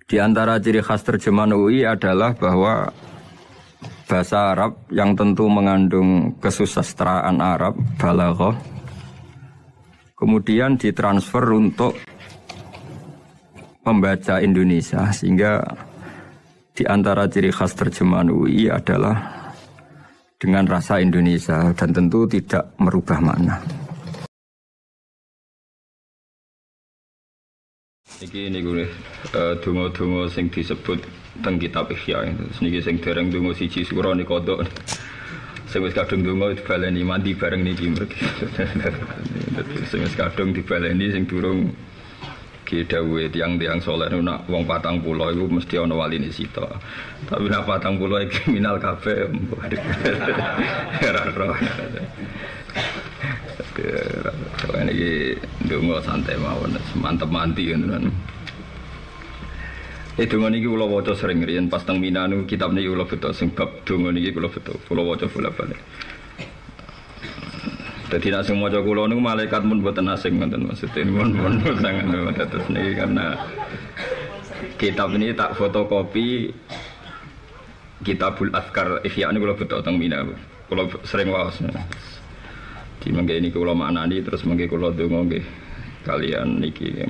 Di antara ciri khas terjemahan UI adalah bahwa bahasa Arab yang tentu mengandung kesusastraan Arab, balaghah, kemudian ditransfer untuk pembaca Indonesia, sehingga di antara ciri khas terjemahan UI adalah dengan rasa Indonesia dan tentu tidak merubah makna. Ini gue donga-donga sing disebut teng kitab Ihya. Niki sing dereng donga siji surah nika kodok. Sing wis kadung donga dibaleni mandi bareng niki mriki. Sing wis kadung dibaleni sing durung ki dawuhe tiyang-tiyang saleh nak wong 40 iku mesti ana waline sita. Tapi nak 40 iki kriminal kabeh. Ora. Ini donga santai mawon, mantep manti kan. Donga niki kula waca sering riyen pas teng Mina niku kitab niki kula beto sing bab donga niki kula beto. Kula waca bolak-balik. Dadi nek sing maca kula niku malaikat mun mboten asing ngoten maksudnya mun sangen terus niki karena kitab ini tak fotokopi Kitabul Azkar Ihya niku kula beto teng Mina. Kula sering waos. Di mangke ini kula maknani terus mangke kula donga nggih kalian niki.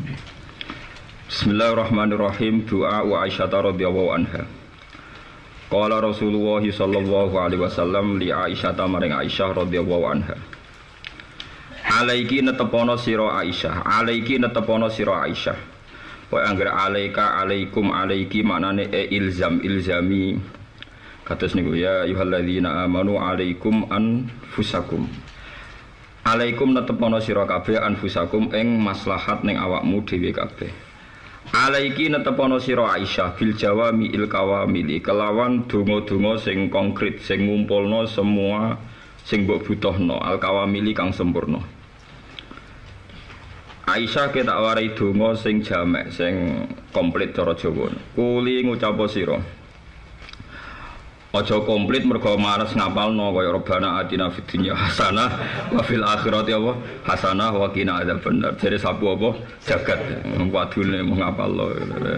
Bismillahirrahmanirrahim. Doa wa Aisyah radhiyallahu anha. Qala Rasulullah sallallahu alaihi wasallam li Aisyah maring Aisyah radhiyallahu anha. Alaiki netepono sira Aisyah, alaiki netepono sira Aisyah. Wa anggere alaika alaikum alaiki maknane ilzami. Kados niku ya ayyuhalladzina amanu alaikum anfusakum. Alaikum netepono sira kabeh anfusakum ing maslahat ning awakmu dhewe kabeh. Alaiki netepono sira Aisyah bil jawami il kawamili kelawan donga-donga sing konkret sing ngumpulno semua sing mbok butuhno al kawamili kang sempurna. Aisyah ketak warai donga sing jamek sing komplit cara Jawa. Kuli ngucap sira aja komplit mergo mares ngapalno kaya Rabbana atina fid dunya hasanah wa fil akhirati apa hasanah wa qina adzabannar. Jare sapu apa jagat wadune mung ngapalno.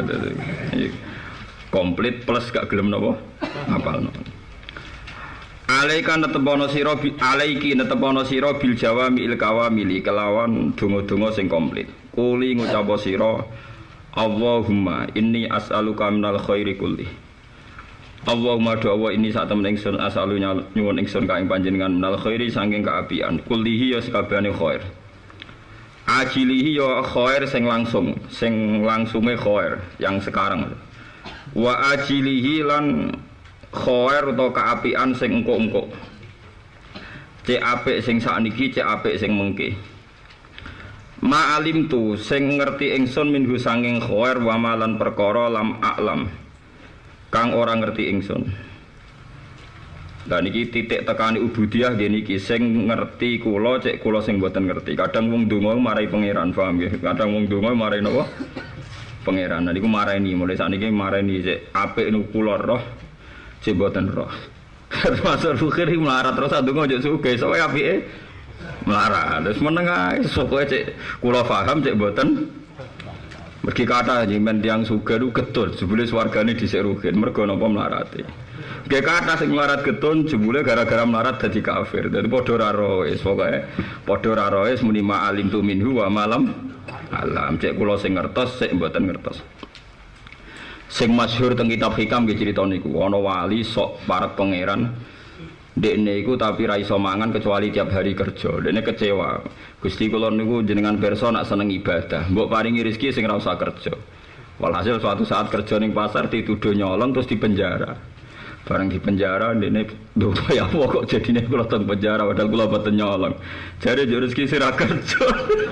Komplit plus gak gelem napa ngapalno. Alaika netepono sira alaiki netepono sira bil jawami il kawamili kelawan donga-donga sing komplit. Kuli ngucap sira Allahumma inni as'aluka minal khairi kulli. Allahumma doa ini saat temen ingsun asalunya nyuwun ingsun ka ing panjenengan minal khairi saking kaapian kullihi ya sakabehane khair ajilihi ya khair sing langsunge khair yang sekarang wa ajilihi lan khair utawa kaapian sing engko-engko cek apik sing sakniki cek apik sing mengke ma'alim tu sing ngerti ingsun minhu saking khair wa malan perkara lam a'lam kang ora ngerti ingsun. Lah niki titik tekane ubudiyah nggih niki sing ngerti kula cek kula sing mboten ngerti. Kadang wong donga marai pangeran, paham nggih? Kadang wong donga marai napa? Pangeran. Nah niku marani mulai sakniki marani cek apik niku kula roh cek mboten roh. Termasuk fikir iki melarat terus ndonga cek sugih sok apike melarat. Terus meneng ae sok cek kula paham cek mboten. Mergi kata jimen tiang suga itu getun, jebule swargane dhisik rugen mergo napa mlarate. Nggih kata sing mlarat getun jebule gara-gara mlarat dadi kafir. Dadi padha ora roes, pokoke padha ora roes muni ma'alim tu minhu wa malam alam. Cek kula sing ngertos, sik mboten ngertos. Sing masyhur teng kitab hikam nggih crita niku, ana wali sok parek pangeran. Dekne iku tapi ra iso mangan kecuali tiap hari kerja. Dekne kecewa. Gusti kula niku jenengan pirsa nak seneng ibadah. Mbok paringi rezeki sing ra usah kerja. Walhasil suatu saat kerja ning pasar dituduh nyolong terus dipenjara. Bareng dipenjara dekne ndopo ya apa kok jadine kula teng penjara padahal kula boten nyolong. Jare yo rezeki sing ra kerja.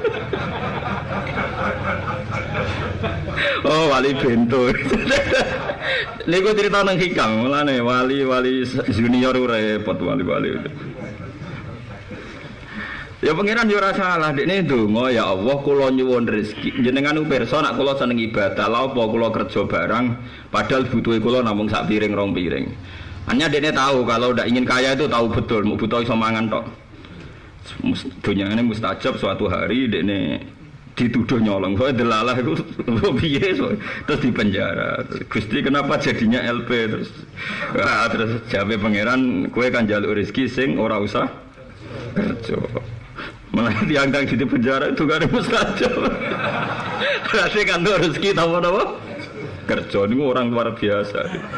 Oh wali bento. Niku cerita nang hikam, mulane wali-wali junior repot wali-wali. Ya pangeran yo ora salah, dekne ndonga ya Allah kula nyuwun rezeki. Jenengan pirsa nek kula seneng ibadah, lha apa kula kerja barang padahal butuhe kula namung sak piring rong piring. Hanya dekne tahu kalau ndak ingin kaya itu tahu betul, mau butuh iso mangan tok. Dunia ini mustajab suatu hari dekne dituduh nyolong. Soalnya delalah itu piye terus dipenjara. Gusti kenapa jadinya LP terus jawab pangeran kowe kan njaluk rezeki sing ora usah kerja. Malah diangkat di penjara itu kan mustajab. Berarti kan rezeki tahu-tahu kerja niku orang luar biasa.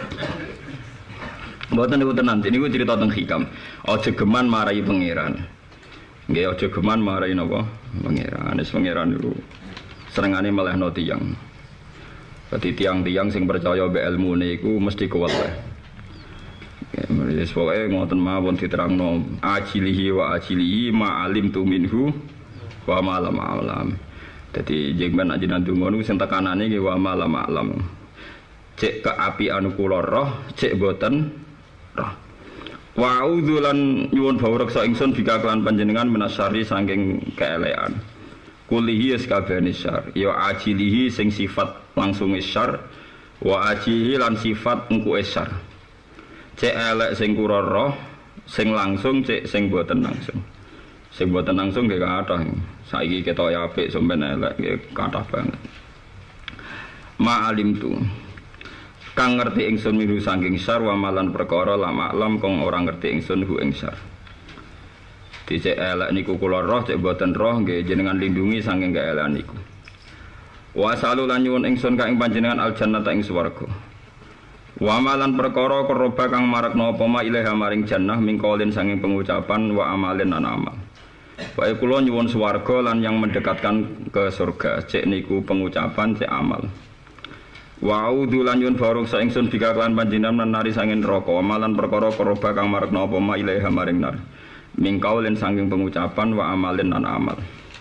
Mboten niku tenan, niku cerita tentang hikam. Aja geman marahi pangeran. Nggih aja geman marahi napa? Pangeran. Wis pangeran niku senengane melehno tiyang. Dadi tiang-tiang sing percaya mbek ilmune iku mesti kuat wae. Wis pokoke ngoten mawon diterangno ajilihi wa ajilihi ma alim tu minhu wa ma lam alam. Dadi jengben ajenan donga niku sing tekanane nggih wa ma lam alam. Cek keapian kula roh, cek boten roh. Wa udzulan nyuwun bawreksa ingsun bika kelan panjenengan menasyari saking keelekan. Kulihi sakabehane syar, ya ajilihi sing sifat langsung syar, wa ajilihi lan sifat engku syar. Cek elek sing kura roh, sing langsung cek sing boten langsung. Sing boten langsung nggih kathah. Saiki ketok apik sampeyan elek nggih kathah banget. Ma alim tu kang ngerti ingsun miru saking syar wa malan perkara lama alam kang ora ngerti ingsun hu ing syar. Dicek elek niku kula roh cek boten roh nggih jenengan lindungi saking kaelekan niku. Wa salu lan nyuwun ingsun ka ing panjenengan al jannata ing swarga. Wa malan perkara keroba kang marakna apa ma ilaha maring jannah mingkolin saking pengucapan wa amalin lan amal. Wae kula nyuwun swarga lan yang mendekatkan ke surga cek niku pengucapan cek amal. Wa a'udzu lan yun barung sa ingsun bika lan panjenengan nari sanging neraka amalan perkara keroba kang marekna apa ma ilaha maring nar mingkaulin sanging pengucapan wa amalin lan amal.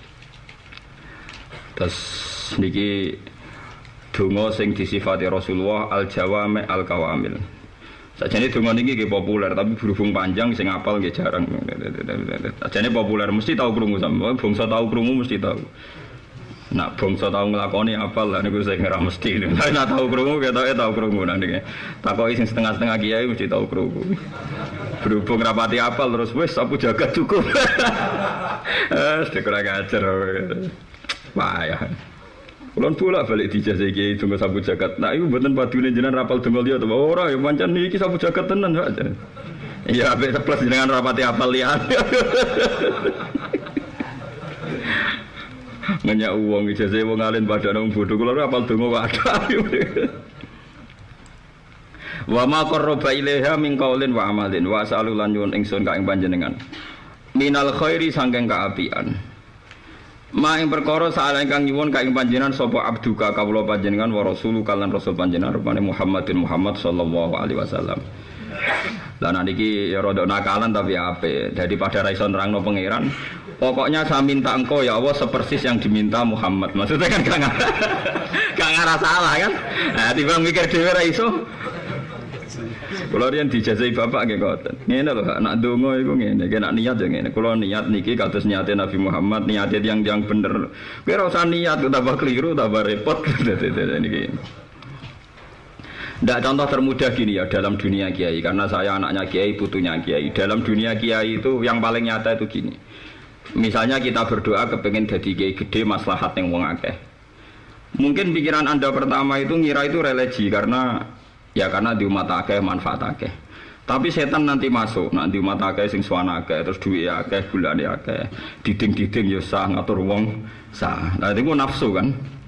Terus niki donga sing disifati Rasulullah al jawami al kawamil. Sajane donga niki nggih populer tapi berhubung panjang sing apal nggih jarang. Sajane populer mesti tahu krungu sampe bangsa tahu krungu mesti tahu. Nak bangsa tahu nglakoni apal lah niku sing ora mesti. Nek tahu krungu ketoke tahu krungu nang niki. Takoki sing setengah-setengah kiai mesti tahu krungu. Berhubung rapati apal terus wis sapu jagat cukup. Kurang ajar. Payah. Kulon bolak balik dijazah kiai donga sapu jagat. Nah iku mboten padune jenengan rapal donga liya to. Ora ya pancen niki sapu jagat tenan Pak. Iya apik plus jenengan rapati apal liyan. Nanya uang ijazah wong alim pada nang bodho kula apal donga wadah. Wa ma qarraba ilaiha min qaulin wa amalin wa salu lan nyuwun ingsun ka ing panjenengan. Minal khairi sangking kaapian. Ma ing perkara saala ingkang nyuwun ka ing panjenengan sapa abduka kawula panjenengan wa rasulu kalan rasul panjenengan rupane Muhammadin Muhammad sallallahu alaihi wasallam. Lah niki ya rada nakalan tapi apik. Daripada ra iso nerangno pangeran, pokoknya saya minta engkau ya Allah sepersis yang diminta Muhammad. Maksudnya kan gak ngarah salah kan? Nah, tiba mikir dhewe ra iso. Kula riyen dijazahi bapak nggih ngoten. Ngene lho, nak donga iku ngene, nek niat ya ngene. Kula niat niki kados niate Nabi Muhammad, niate yang bener. Kowe ora usah niat tambah keliru, tambah repot niki. Ndak contoh termudah gini ya dalam dunia kiai karena saya anaknya kiai, putunya kiai. Dalam dunia kiai itu yang paling nyata itu gini. Misalnya kita berdoa kepengen jadi kiai gede maslahat yang wong akeh. Mungkin pikiran Anda pertama itu ngira itu religi karena di umat akeh manfaat akeh. Tapi setan nanti masuk, nanti umat akeh sing suwana akeh terus duwe akeh, gulane akeh. Diding-diding ya sah ngatur wong sah. Nah itu nafsu kan.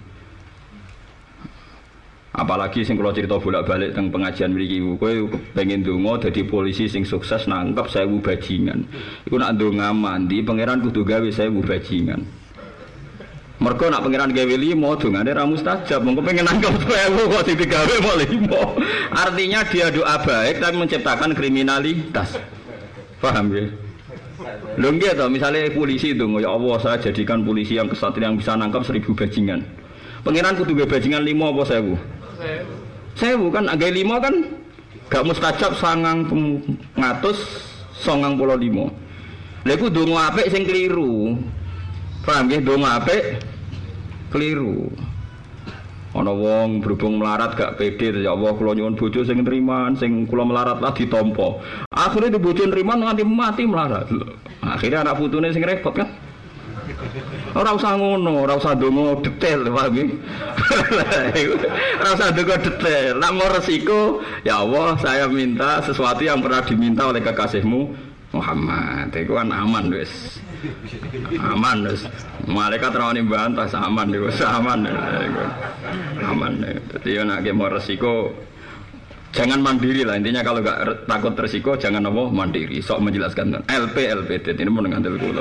Apalagi sing kula cerita bolak-balik teng pengajian mriki kowe pengen ndonga dadi polisi sing sukses nangkep 1000 bajingan. Iku nak ndonga mandi pangeran kudu gawe 1000 bajingan. Mergo nak pangeran gawe 5 dongane ra mustajab, mengko pengen nangkep 1000 kok digawe mau 5. Artinya dia doa baik tapi menciptakan kriminalitas. Paham ya? Lho nggih to, misale polisi ndonga ya Allah saya jadikan polisi yang kesatria yang bisa nangkep 1000 bajingan. Pangeran kudu gawe bajingan 5 apa 1000? 1000 kan agak 5 kan gak mustajab 995. Lha iku donga apik sing keliru. Paham nggih donga apik keliru. Ana wong berhubung melarat gak pede ya Allah kula nyuwun bojo sing nriman sing kula melarat lah ditampa. Akhire di bojo nriman nganti mati melarat. Akhire anak putune sing repot kan. Ora usah ngono, ora usah ndonga detail, paham ya? Ora usah ndonga detail. Nek mau resiko, ya Allah, saya minta sesuatu yang pernah diminta oleh kekasihmu Muhammad. Iku kan aman wis. Aman wis. Malaikat rawani bantah aman wis aman. Aman. Dadi nek mau resiko jangan mandiri lah, intinya kalau nggak takut resiko jangan apa mandiri. Sok menjelaskan LP ini mau ngandel kula.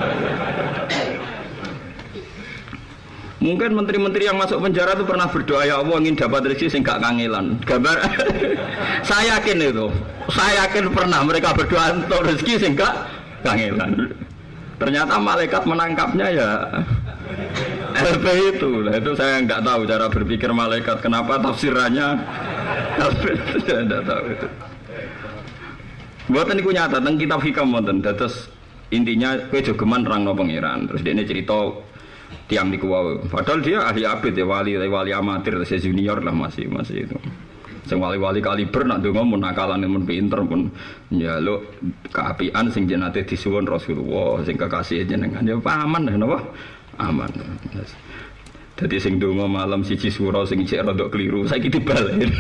Mungkin menteri-menteri yang masuk penjara itu pernah berdoa, ya Allah ingin dapat rezeki sing gak kangelan. Gambar saya yakin pernah mereka berdoa untuk rezeki sing gak kangelan. Ternyata malaikat menangkapnya ya LP itu. Nah, itu saya nggak tahu cara berpikir malaikat, kenapa tafsirannya LP. Saya nggak tahu itu. Buatan itu nyata tentang kitab hikam wonten. Terus intinya kowe jogeman nerangno pangeran. Terus dia cerita tiang niku wae. Padahal dia ahli abid ya, wali amatir, saya junior lah masih itu. Sing wali-wali kaliber nak ndonga mun nakalane mun pinter pun njaluk keapian sing jenate disuwun Rasulullah, sing kekasih jenengan ya aman napa? Aman. Dadi sing ndonga malam siji sura sing cek rada keliru, saiki dibalik.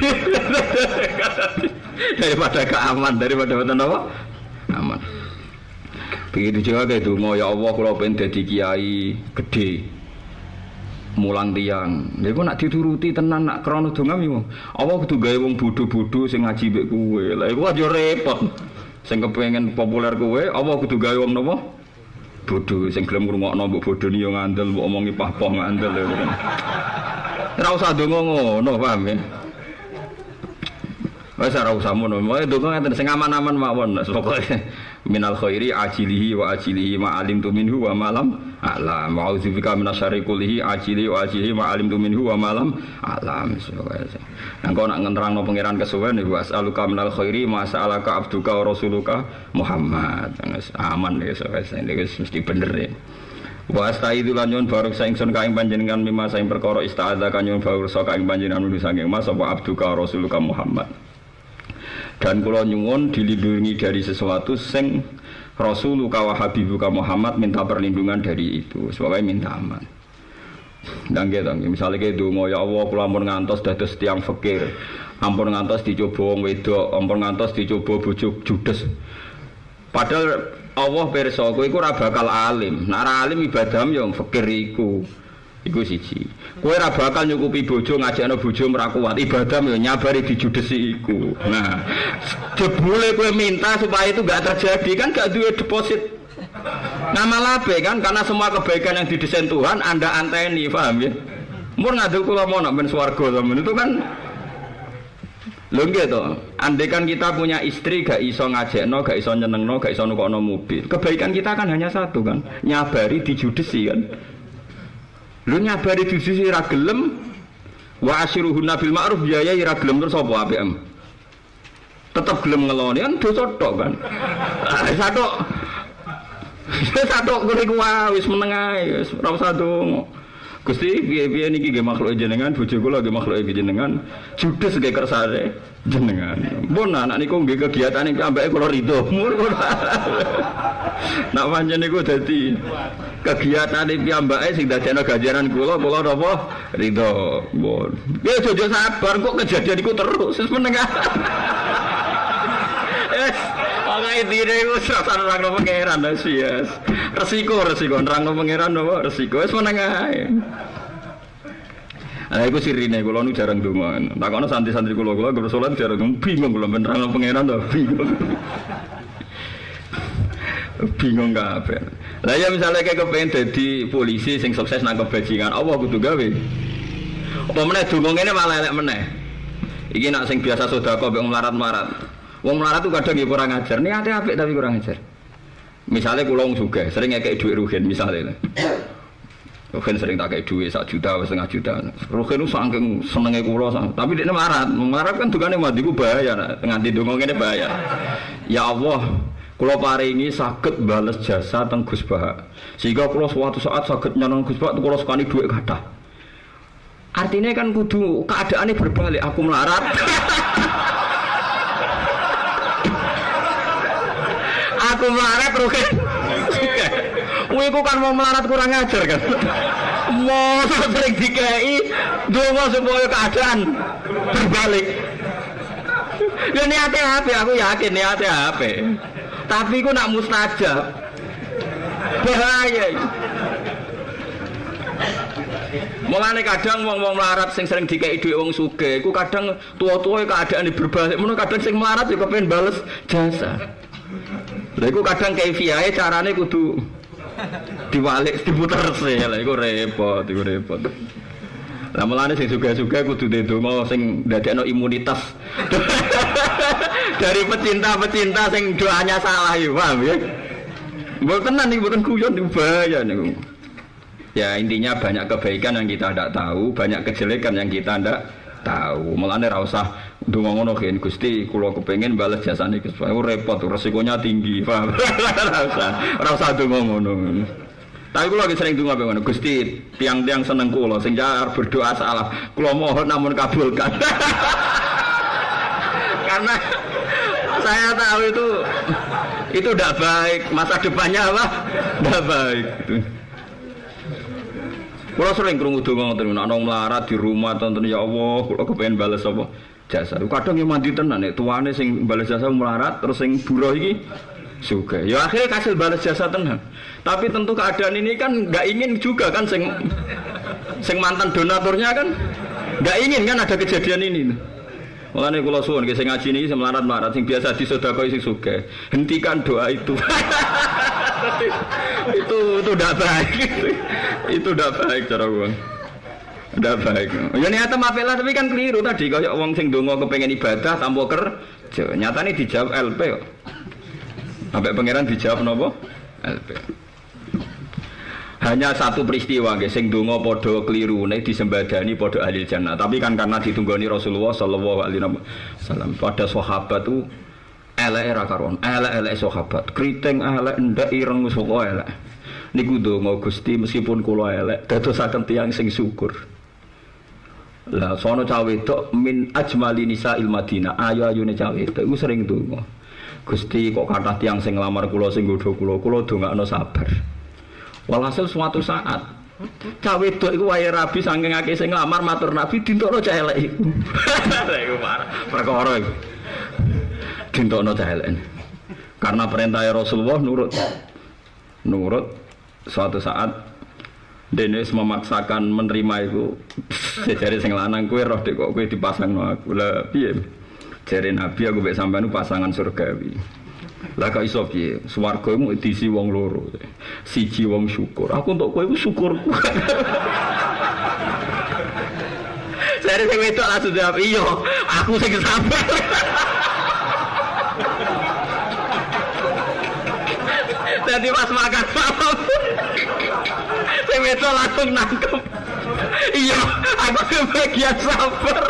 Daripada keaman, daripada napa? Aman. Begitu juga kayak donga, ya Allah kula pengen dadi kiai gede. Mulang tiang, lha iku nak dituruti tenan nak krana donga yo. Apa kudu gawe wong bodho-bodho sing ngaji mbek kowe. Lah iku aja repot. Sing kepengin populer kowe, apa kudu gawe wong napa? Bodho sing gelem ngrungokno mbok bodhone yo ngandel, mbok omongi pah-pah ngandel. Ora usah donga ngono, paham ya? Wis ora usah ngono. Wae donga ngeten sing aman-aman mawon. Pokoke minal khairi ajilihi wa ajilihi ma alimtu minhu wa malam a'lam wa auzubika minasyarri kullihi ajilihi wa ajilihi ma alimtu minhu wa malam a'lam. Nang kok nak ngerangno pangeran kesuwen wa as'aluka minal khairi ma sa'alaka abduka wa rasuluka Muhammad. Aman wis mesti bener ya. Wa astaidu lan nyuwun baruk saingsun kaing panjenengan mimma saing perkara ista'adza kan nyuwun baruk kaing panjenengan nulis saking mas apa abduka wa rasuluka Muhammad. Dan kula nyuwun dilindungi dari sesuatu sing Rasulullah wa Habibuka Muhammad minta perlindungan dari itu, sebabnya minta aman. Dan gitu, misalnya kayak donga ya Allah, kula ampun ngantos dados tiyang fakir, ampun ngantos dicoba wong wedok, ampun ngantos dicoba bojo judes. Padahal Allah pirsa kowe iku ora bakal alim. Nek ora alim ibadahmu ya fakir iku. Iku siji. Kowe ora bakal nyukupi bojo ngajakno bojo ora kuat. Ibadah yo nyabari dijudesi iku. Nah, jebule kowe minta supaya itu enggak terjadi kan enggak duwe deposit. Nama labe kan karena semua kebaikan yang didesain Tuhan Anda anteni, paham ya? Mun ngaduk kula mau nak ben swarga sampeyan itu kan lho nggih to. Andai kan kita punya istri gak iso ngajakno, gak iso nyenengno, gak iso nukokno mobil. Kebaikan kita kan hanya satu kan, nyabari dijudesi kan. Lu nyabari disusi ra gelem wa asyiruhunna bil ma'ruf biaya ra gelem terus apa APM tetep gelem ngeloni kan dosa tok kan satu kuriku wis meneng ae wis ora usah donga Gusti piye-piye niki nggih makhluk jenengan bojo kula nggih makhluk jenengan judes nggih kersane jenengan pun anak niku nggih kegiatane ambeke kula ridho nak pancen niku dadi kegiatane piyambake sing dadekno ganjaran kula napa ridho pun ya jojo sabar kok kejadian iku terus wis meneng Pakai diri itu serasa nerangno pangeran yes. Resiko nerangno pangeran apa resiko wis meneng ae. Lah iku sirine kula nu jarang donga. Takono santri-santri kula salat jarang bingung kula nerangno pangeran to bingung. Bingung kabeh. Lah ya misalnya kayak kepengin dadi polisi sing sukses nangkep bajingan, apa kudu gawe? Apa meneh donga ngene malah elek meneh. Iki nak sing biasa sedekah mbek melarat-melarat. Wong melarat tuh kadang kurang ajar, niate apik tapi kurang ajar. Misalnya kula wong sugih, sering ngekek dhuwit rugen misalnya. Rugen sering tak kei dhuwit 1 juta, 1,5 juta. Rugen itu saking senenge kula, tapi dekne melarat kan dukane mati ku bahaya, nganti donga ngene bahaya. Ya Allah, kula paringi saged bales jasa teng Gus Bah. Sehingga kula suatu saat saged nyanong Gus Bah kula sekali dhuwit kathah. Artinya kan kudu keadaannya berbalik, aku melarat. Aku melarat rugen. Kowe iku kan mau melarat kurang ajar kan. Mau sering dikei donga supaya keadaan berbalik. Ya niate apik, aku yakin niate apik. Tapi ku nak mustajab. Bahaya. Mulane kadang wong-wong melarat sing sering dikei dhuwit wong sugih iku kadang tua-tua keadaane berbalik. Mun kadang sing melarat juga pengen bales jasa. Lha iku kadang kaifiahe carane kudu diwalik diputer sih. Lha iku repot, iku repot. Lah mulane sing sugih-sugih kudu ndonga sing ndadekno imunitas. Dari pecinta-pecinta sing doanya salah ya, paham ya? Mboten tenan iki mboten guyon bahaya niku. Ya intinya banyak kebaikan yang kita tidak tahu, banyak kejelekan yang kita tidak tahu. Mulane ra usah ndonga ngono gen Gusti kula kepengin bales jasane Gusti. Repot, resikonya tinggi, paham? Ra usah ndonga ngono. Tapi kula lagi sering ndonga ngono, Gusti, tiang-tiang seneng kula sing jar berdoa salah. Kula mohon namun kabulkan. Karena saya tahu itu tidak baik, masa depannya apa? Tidak baik gitu. Kalau sering krungu donga ngoten nek ana melarat di rumah tonton ya Allah, kula kepengin bales apa jasa. Kadang yo mandi tenan nek tuane sing bales jasa melarat terus sing buruh iki sugih. Ya akhirnya kasil bales jasa tenan. Tapi tentu keadaan ini kan enggak ingin juga kan sing mantan donaturnya kan enggak ingin kan ada kejadian ini. Mulane kula suwun nggih sing ngaji niki sing melarat-melarat sing biasa disedekah sing sugih. Hentikan doa itu. itu udah baik. Itu udah baik cara gua. Udah baik. Ya niate mapela tapi kan keliru tadi kaya wong sing ndonga kepengin ibadah tanpa kerja. Nyatane dijawab LP kok. Sampai pangeran dijawab napa? LP. Hanya satu peristiwa nggih sing donga padha klirune disembadani padha ahli jannah. Tapi kan karena ditunggoni Rasulullah sallallahu alaihi wasallam. Pada sahabat itu elek ra karon, elek sahabat. Kriting elek ndak ireng saka elek. Niku donga Gusti meskipun kula elek dadosaken tiyang sing syukur. Lah sono cah wedok min ajmali nisa'il Madinah. Ayu-ayune cah wedok iku sering donga. Gusti kok kathah tiyang sing nglamar kula sing nggodha kula dongakno sabar. Walhasil suatu saat cah wedok iku wae rabi saking akeh sing nglamar matur Nabi dintokno cah elek iku. Iku perkara iku. Dintokno cah elek. Karena perintah Rasulullah nurut suatu saat dene memaksakan menerima itu. Jare sing lanang kowe roh dek kok kowe dipasangno aku. Lah piye? Jare Nabi aku mek sampean pasangan surgawi. Lah kok iso piye? Swarga mu diisi wong loro. Siji wong syukur. Aku untuk kowe iku syukurku. Jare sing wedok langsung jawab, "Iya, aku sing sabar." Jadi pas makan malam sing wedok langsung nangkep. Iya, aku kebagian sabar.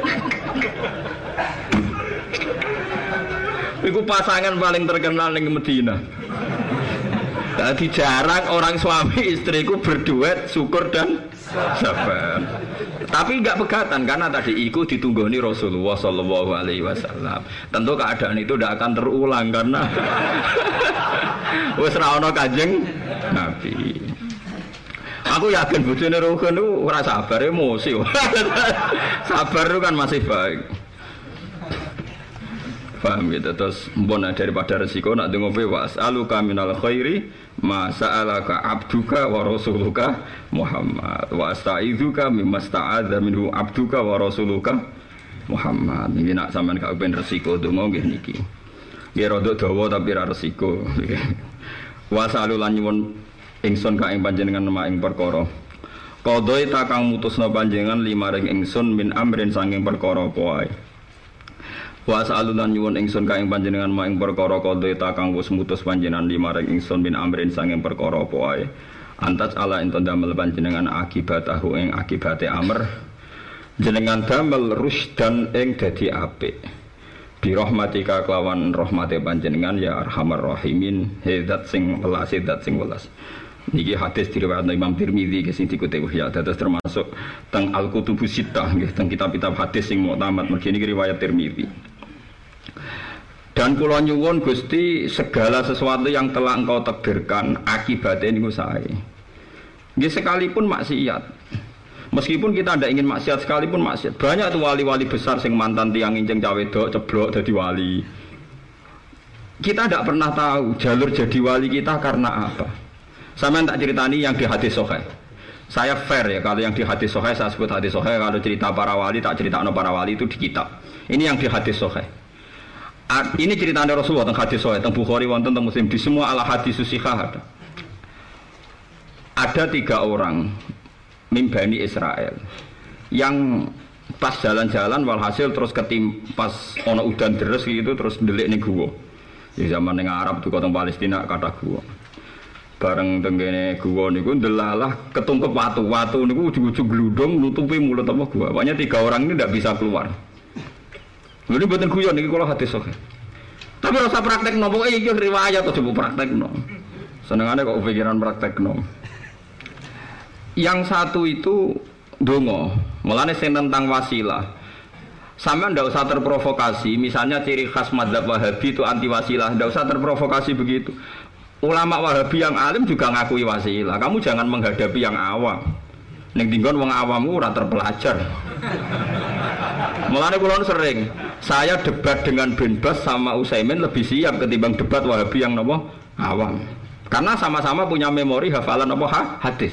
Iku pasangan paling terkenal ning Medina. Jadi jarang orang suami istriku berduet syukur dan sabar. Tapi enggak pegatan karena tadi iku ditunggoni Rasulullah sallallahu alaihi wasallam. Tentu keadaan itu tidak akan terulang karena wis ra ono Kanjeng Nabi. Aku yakin bojone Ruhin itu ora sabar emosi. Sabar itu kan masih baik. Paham gitu terus mbon daripada resiko nak dengo bewas aluka minal khairi ma sa'alaka abduka wa rasuluka Muhammad wa astaizuka mimma sta'adza minhu abduka wa rasuluka Muhammad. Iki nak sampean gak ben resiko donga nggih niki. Nggih rada dawa tapi ra resiko. Wa salulan nyuwun ingsun ka ing panjenengan ing perkara. Qadai ta kang mutusna panjenengan limaring ingsun min amrin sanging perkara apa wae. Wa sa'alulan nyuwun ingsun ka ing panjenengan maing perkara qadha ta kang wis mutus panjenengan limaring ingsun min amrin sanging perkara apa wae. Antas ala enten damel panjenengan akibatahu ing akibate amr. Jenengan damel rusdan ing dadi apik. Bi rahmatika kelawan rahmate panjenengan ya arhamar rahimin. Zat sing welas, zat sing welas. Niki hadis diriwayatkan Imam Tirmidzi sing dikutip ya dados termasuk teng Al-Kutubus Sittah nggih teng kitab-kitab hadis sing muktamad mergi niki riwayat Tirmidzi. Dan kula nyuwun Gusti segala sesuatu yang telah engkau takdirkan akibatnya niku sae. Nggih sekalipun maksiat. Meskipun kita tidak ingin maksiat sekalipun maksiat. Banyak tuh wali-wali besar sing mantan tiang injeng cawe wedok ceblok jadi wali. Kita tidak pernah tahu jalur jadi wali kita karena apa. Sama tak ceritani yang di hadis sahih. Saya fair ya kalau yang di hadis sahih saya sebut hadis sahih, kalau cerita para wali tak cerita para wali itu di kitab. Ini yang di hadis sahih. Ini ceritanya Rasulullah tentang hadis sahih, tentang Bukhari, wonten tentang Muslim, di semua ala hadis sahihah ada. Ada 3 orang min Bani Israel yang pas jalan-jalan walhasil terus ketimpas ono udan deres gitu terus ndelik ning guwa. Di zaman ning Arab tuh kota Palestina kata guwa. Bareng tenggene guwa niku ndelalah ketungkep watu niku ujug-ujug gludung nutupi mulut apa guwa. Pokoknya 3 orang ini tidak bisa keluar. Ini buatan guyon ini kalau hadis sahih. Tapi rasa praktek nopo iki riwayat atau coba praktek no. Senengane kok pikiran praktek no. Yang satu itu dongo, mulane sing tentang wasilah. Sampeyan ndak usah terprovokasi, misalnya ciri khas madzhab Wahabi itu anti wasilah, ndak usah terprovokasi begitu. Ulama Wahabi yang alim juga ngakui wasilah. Kamu jangan menghadapi yang awam. Ning dinggon wong awammu ora terpelajar. Mulane kula sering, saya debat dengan bin Bas sama Utsaimin lebih siap ketimbang debat Wahabi yang napa awam. Karena sama-sama punya memori hafalan apa hadis.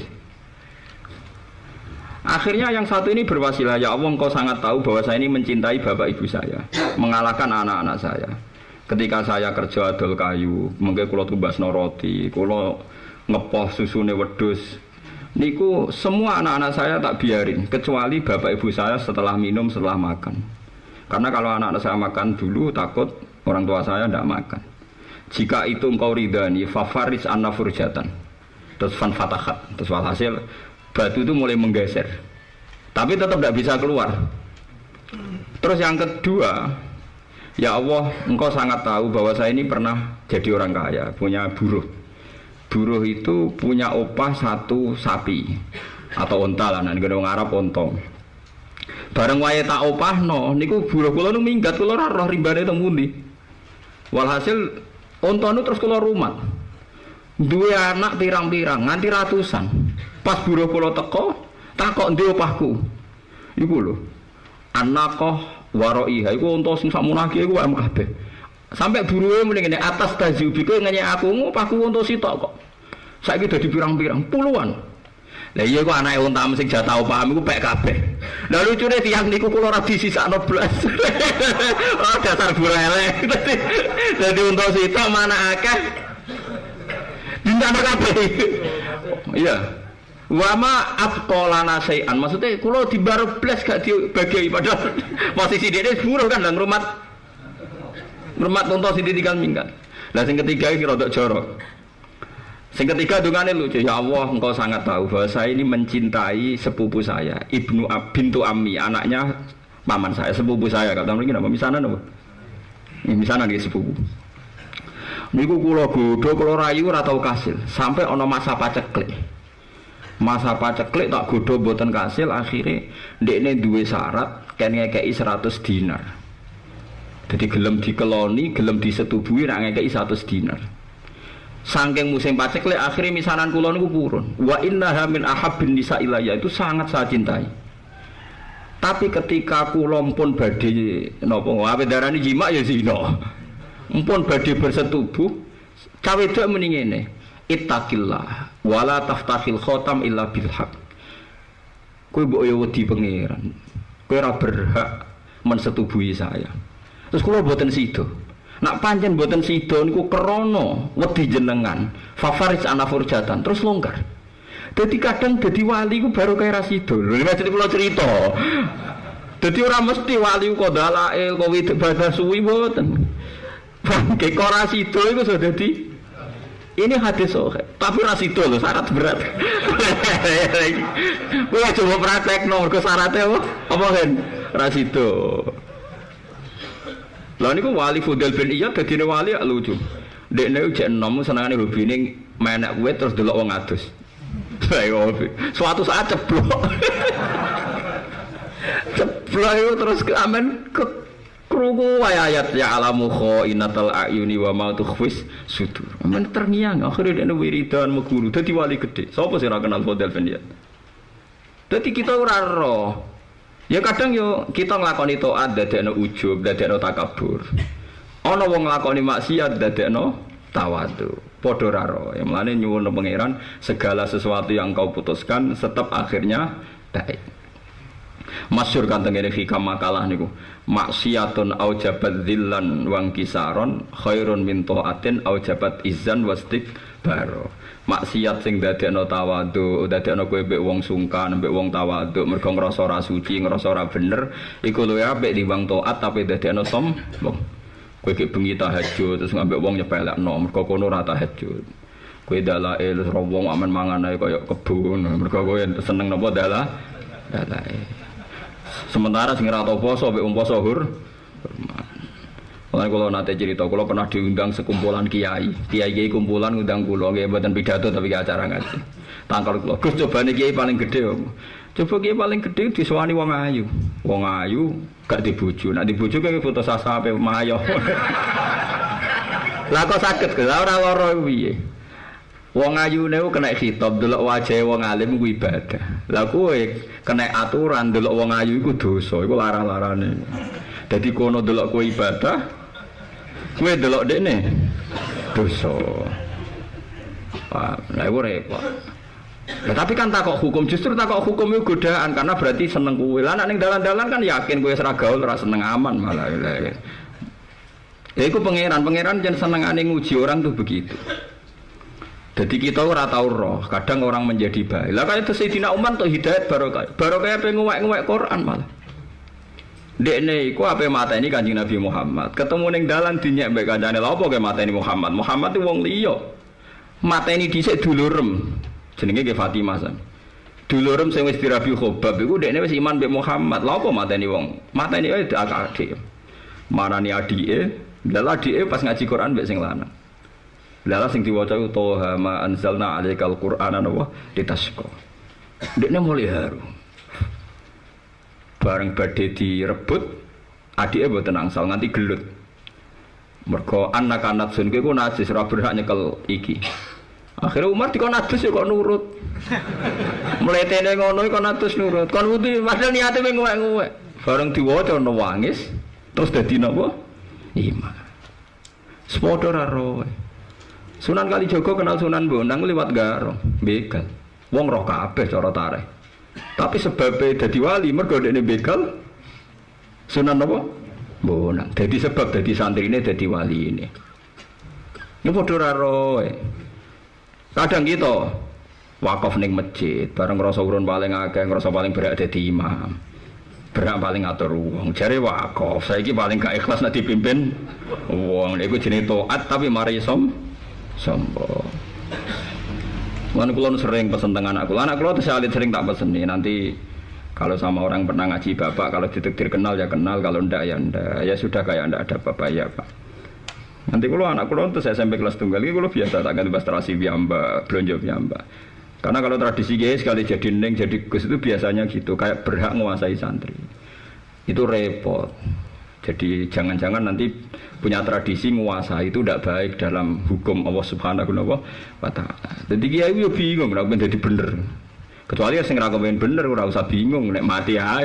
Akhirnya yang satu ini berwasilah, ya Allah engkau sangat tahu bahwa saya ini mencintai bapak ibu saya, mengalahkan anak-anak saya. Ketika saya kerja adol kayu, mungkin kula tumbasno roti, kula ngepoh susune wedhus. Niku semua anak-anak saya tak biarin, kecuali bapak ibu saya setelah minum, setelah makan. Karena kalau anak-anak saya makan dulu, takut orang tua saya tidak makan. Jika itu engkau ridhani, fafaris anna furjatan. Terus fan fatahat, terus walhasil batu itu mulai menggeser. Tapi tetap tidak bisa keluar. Terus yang kedua, ya Allah, engkau sangat tahu bahwa saya ini pernah jadi orang kaya, punya buruh. Buruh itu punya opah 1 sapi atau onta lah, nanti orang Arab ontong. Bareng wae tak opah no, niku buruh kula nu minggat kula ora roh rimbane teng pundi. Walhasil onta nu terus kula rumat. Duwe anak pirang-pirang nganti ratusan. Pas buruh kula teko, takok ndi opahku. Iku lho. Anaqah waraiha iku onta sing sakmunake iku wae kabeh. Sampai buruhe muni ngene atas tajubi kowe ngenyek aku opahku onta sitok kok. Saiki dadi pirang-pirang puluhan. Lah iya kok anake unta sing jatah opah iku pek kabeh. Lah lucune tiyang niku kula ora disisakno blas. Oh dasar burele. Dadi unta sitok mana akeh. Dindak kabeh. Iya. Wa ma afqalana syai'an. Maksudnya kula dibar blas gak dibagi padahal posisi dhekne buruh kan nang rumah unta sing ditinggal minggat. Lah sing ketiga iki rodok jorok. Sing ketiga dungane lucu, ya Allah engkau sangat tahu bahwa saya ini mencintai sepupu saya, Ibnu bintu Ammi, anaknya paman saya, sepupu saya. Kata mriki napa misanan apa? Ini misanan iki sepupu. Niku kula godho, kula rayu ora tau kasil, sampai ana masa paceklik. Masa paceklik tak godho mboten kasil, akhire ndekne duwe syarat kan ngekeki 100 dinar. Jadi gelem dikeloni, gelem disetubuhi nek ngekeki 100 dinar. Saking musim paceklik akhirnya misanan kula niku purun. Wa innaha min ahabbin nisa ilayya, itu sangat saya cintai. Tapi ketika kula pun badhe napa ape darani jima ya zina. Mpun badhe bersetubuh, cawe wedok muni ngene, ittaqillah wala taftahil khatam illa bil haq. Kowe mbok yo wedi pangeran. Kowe ora berhak mensetubuhi saya. Terus kula mboten sida. Nak pancen mboten sida niku krana wedi jenengan, fafaris ana furjatan, terus longgar. Dadi kadang dadi wali ku baru kaya ra sida. Lho maksud kula cerita. Dadi ora mesti wali ku dalail, kok widik badah suwi mboten. Bangke kok ra sida iku sudah dadi ini hadis sahih. Tapi ra sida lho syarat berat. Kowe coba praktekno mergo syaratnya apa? Apa kan? Ra sida. Lah niku wali Fudail bin Iyad dadine wali lucu. Dekne jek enom senengane hobine menek wit terus delok wong adus. Suatu saat ceblok. Ceblok itu terus amen Krungu ayat ya alamu khainatal ayuni wa ma tukhfis sudur. Men terngiang akhire dene wiridan meguru dadi wali gede. Sapa sing ora kenal Fadl Fendian? Dadi kita ora roh. Ya kadang yo kita nglakoni taat dadekno ujub, dadekno takabur. Ana wong nglakoni maksiat dadekno tawadhu. Padha ora roh. Ya mlane nyuwun pangeran segala sesuatu yang kau putuskan tetap akhirnya baik. Masyhur kanteng ngene fika makalah niku. Maksiatun aujabat dzillan wang kisaron khairun min taatin aujabat izzan wastikbaro. Maksiat sing dadekno tawadhu, dadekno kowe mbek wong sungkan, mbek wong tawadhu, mergo ngrasa ora suci, ngrasa ora bener, iku luwih apik timbang taat tapi dadekno sombong. Kowe ki bengi tahajud terus ngambek wong nyepelekno, mergo kono ora tahajud. Kowe dalail wong amen mangan ae kaya kebun, mergo kowe seneng napa dalail. Sementara sing ora tau poso mek poso Mulai kalau nate cerita, kalau pernah diundang sekumpulan kiai kumpulan undang kulo, kiai buatan pidato tapi gak acara ngaji. Tangkal kulo, Gus coba nih kiai paling gede, coba kiai paling gede disuani wong ayu gak dibuju, nak dibuju kayak foto sasa apa mayo. Lah kok sakit ke, ora loro piye? Wong ayu niku kena khitab, delok wajah wong alim ku ibadah. Lah kowe kena aturan delok wong ayu iku dosa, iku larang-larane. Dadi kono delok kowe ibadah, kowe delok dekne dosa. Wah, lha iku repot. Nah, tapi kan takok hukum, justru takok hukum itu godaan karena berarti seneng kowe. Lah nek ning dalan-dalan kan yakin kowe ora gaul, ora seneng aman malah. Ya iku pangeran jan senengane nguji orang tuh begitu. Jadi kita ora tau roh, kadang orang menjadi baik. Lah kaya Sayyidina Umar tuh hidayat barokah pe nguwek-nguwek Quran malah. Dekne iku ape mateni Kanjeng Nabi Muhammad. Ketemu ning dalan dinyek mbek kancane. Lha apa ke mateni Muhammad? Muhammad itu wong liya. Mateni dhisik dulurem. Jenenge ke Fatimah san. Dulurem sing wis dirabi khobab iku dekne wis iman mbek Muhammad. Lha apa mateni wong? Mateni ae adik. Marani adike, lha adike pas ngaji Quran mbek sing lanang. Lala sing diwaca itu Toha ma anzalna alaikal Qur'ana wa litasqa. Dekne mulai haru. Bareng badhe direbut, adike mboten angsal nganti gelut. Mergo anak sun ku najis ora berhak nyekel iki. Akhire Umar dikon najis ya kok nurut. Mletene ngono kok najis nurut. Kon wudu padahal niate ngowek-ngowek. Bareng diwaca ono wangis terus dadi napa? Iman. Sepodo ra roe. Sunan Kalijaga kenal Sunan Bonang liwat Garong, begal. Wong roh kabeh cara tareh. Tapi sebabnya dadi wali mergo dekne begal Sunan apa? Bonang. Dadi sebab dadi santrine dadi wali ini. Ini padha ora roe. Kadang kita wakaf ning masjid, bareng ngrasa urun paling akeh, ngrasa paling berhak dadi imam. Berhak paling atur wong. Jare wakaf, saiki paling gak ikhlas nek dipimpin wong. Iku jenenge taat tapi mari sombong. Mana kulon sering pesen tengah anak kulon sering tak pesen nih. Nanti kalau sama orang pernah ngaji bapak, kalau ditektir kenal ya kenal, kalau ndak ya ndak. Ya sudah kayak ndak ada bapak ya pak. Nanti kalau anak kulon terus SMP kelas tunggal ini kalau biasa tak ganti terasi biamba, belanja biamba. Karena kalau tradisi guys sekali jadi neng jadi gus itu biasanya gitu, kayak berhak menguasai santri. Itu repot. Jadi jangan-jangan nanti punya tradisi menguasai itu tidak baik dalam hukum Allah Subhanahu wa taala. Jadi kiai yo bingung ora jadi bener. Kecuali sing ora kepen bener ora usah bingung nek mati ae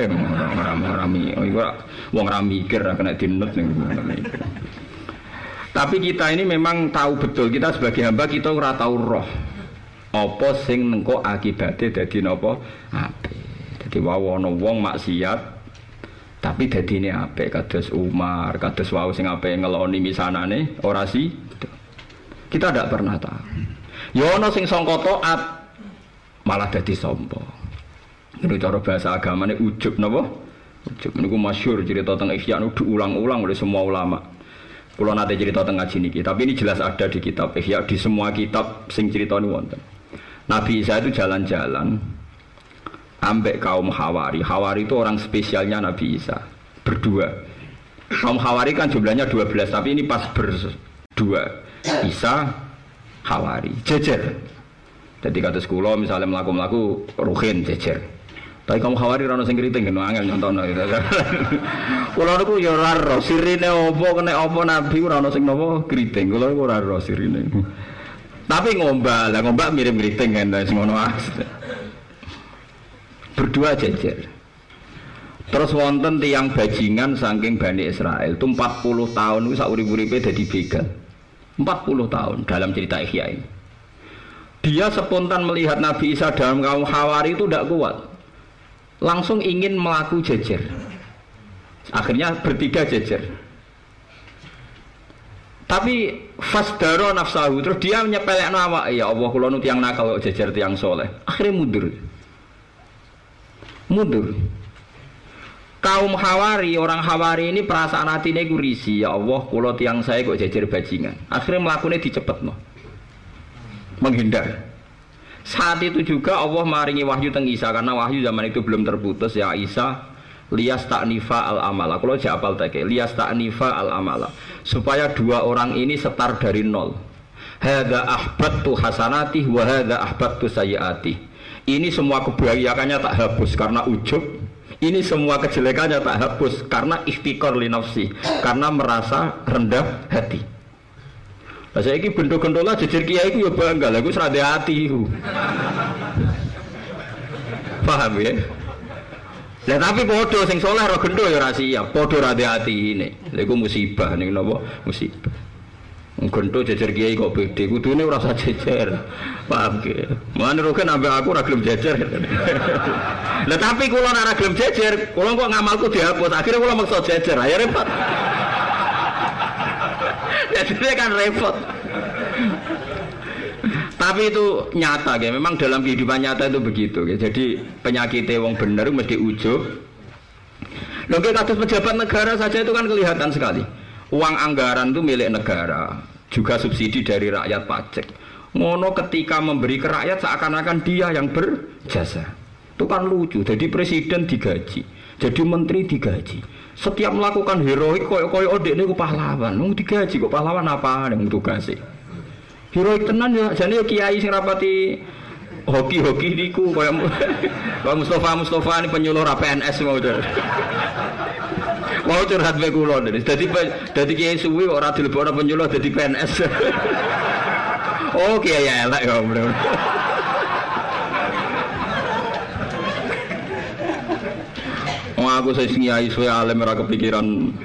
wong ora mikir ora kena dinut ning. Tapi kita ini memang tahu betul kita sebagai hamba kita ora tahu roh. Apa sing nengko akibate dadi napa apik. Dadi wawono wong maksiat tapi dadine apik kados Umar, kados wau sing apik ngeloni misanane ora sih. Kita tidak pernah tahu. Ya ana sing sangka taat malah dadi sombong. Itu cara bahasa agamane ujub napa? Ujub niku masyhur cerita teng Ihya diulang-ulang oleh semua ulama. Kula nate cerita teng ngaji niki, tapi ini jelas ada di kitab Ihya, di semua kitab sing critani wonten. Nabi Isa itu jalan-jalan ambek kaum Hawari. Hawari itu orang spesialnya Nabi Isa. Berdua. Kaum Hawari kan jumlahnya 12, tapi ini pas berdua. Isa, Hawari. Jejer. Jadi kata sekolah misalnya melaku-melaku Ruhin jejer. Tapi kaum Khawarij ora ono sing kriting ngono angel nyontono. Kula niku ya ora ro sirine apa kena apa nabi ora ono sing napa kriting. Kula niku ora ro sirine. Tapi ngombak mirip kriting kan wis ngono ae. Berdua jejer. Terus wonten tiyang bajingan saking Bani Israel itu 40 tahun itu sak urip-uripe dadi begal. 40 tahun dalam cerita Ihya ini. Dia spontan melihat Nabi Isa dalam kaum Khawarij itu tidak kuat. Langsung ingin melaku jejer. Akhirnya bertiga jejer. Tapi fasdaro nafsahu terus dia nyepelekno awak, ya Allah kula nu tiyang nakal kok jejer tiyang soleh. Akhirnya mundur. Kaum Hawari, orang Hawari ini perasaan hatine iku risi, ya Allah kula tiyang saya kok jejer bajingan. Akhirnya mlakune dicepetno. Menghindar. Saat itu juga Allah maringi wahyu teng Isa karena wahyu zaman itu belum terputus ya Isa lias ta'nifa al-amala. Kalau aja apal teke lias ta'nifa al-amala supaya dua orang ini setar dari nol. Hadza ahbattu hasanati wa hadza ahbattu sayyiati. Ini semua kebahagiaannya tak hapus karena ujub. Ini semua kejelekannya tak hapus karena ikhtikar li nafsi, karena merasa rendah hati. Lah saiki bendo-gendola jejer kiai iku ya bangga, lha iku serade ati iku. Paham ya? Lah tapi padha sing saleh ora gendo ya ora siap, padha rade atine. Lha iku musibah niku napa? Musibah. Gendo jejer kiai kok beda, kudune ora usah jejer. Paham ge? Mane roken ambek aku ora gelem jejer. Lah tapi kula ora gelem jejer, kula kok ngamalku dihapus, akhirnya kula maksa jejer, ya repot. Jadi kan repot. Tapi itu nyata ya, memang dalam kehidupan nyata itu begitu ya. Jadi penyakitnya wong bener mesti ujub. Loh kados pejabat negara saja itu kan kelihatan sekali. Uang anggaran itu milik negara, juga subsidi dari rakyat pajak. Ngono ketika memberi ke rakyat seakan-akan dia yang berjasa. Itu kan lucu. Jadi presiden digaji, jadi menteri digaji. Setiap melakukan heroik koyo odek niku pahlawan. Wong digaji kok pahlawan apa yang tugas sih? Heroik tenan ya jane kiai sing rapati hoki-hoki niku koyo Bang Mustofa ini penyuluh PNS mau dur. Mau curhat bae kula dadi kiai suwi ora dilebokno penyuluh dadi PNS. Oh kiai elek ya bener. Aku saya singiai suwe alim ora kepikiran.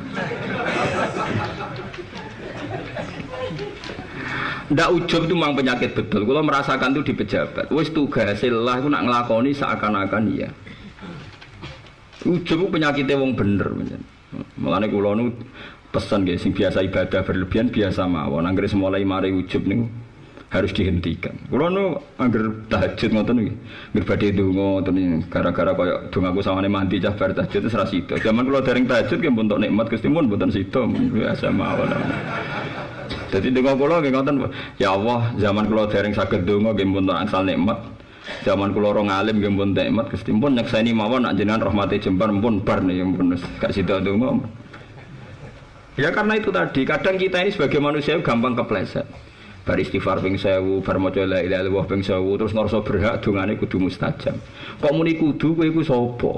Ndak ujub itu memang penyakit betul. Kalau merasakan itu di pejabat. Wis tugasillah aku nak ngelakoni seakan-akan iya. Ujub itu penyakitnya wong bener. Mulane kula nu pesan nggih sing biasa ibadah berlebihan biasa mawon. Anggere mulai mari ujub niku harus dihentikan. Kula nu angger tahajud ngoten nggih. Angger badhe donga ngoten gara-gara kaya dongaku samane mandi cah bar tahajud wis ra sida. Zaman kula dereng tahajud nggih pun tok nikmat Gusti mun mboten sida biasa mawon. Dadi donga kula nggih ngoten, ya Allah, zaman kula dereng saged donga nggih pun tok asal nikmat. Zaman kula ora ngalim nggih pun nikmat Gusti mun nyekseni mawon nek jenengan rahmate jembar pun bar nih pun gak sida donga. Ya karena itu tadi, kadang kita ini sebagai manusia gampang kepleset. Bar istighfar ping 1000, bar maca la ilaha illallah ping 1000 terus ngrasa berhak dongane kudu mustajab. Kok muni kudu kowe iku sapa?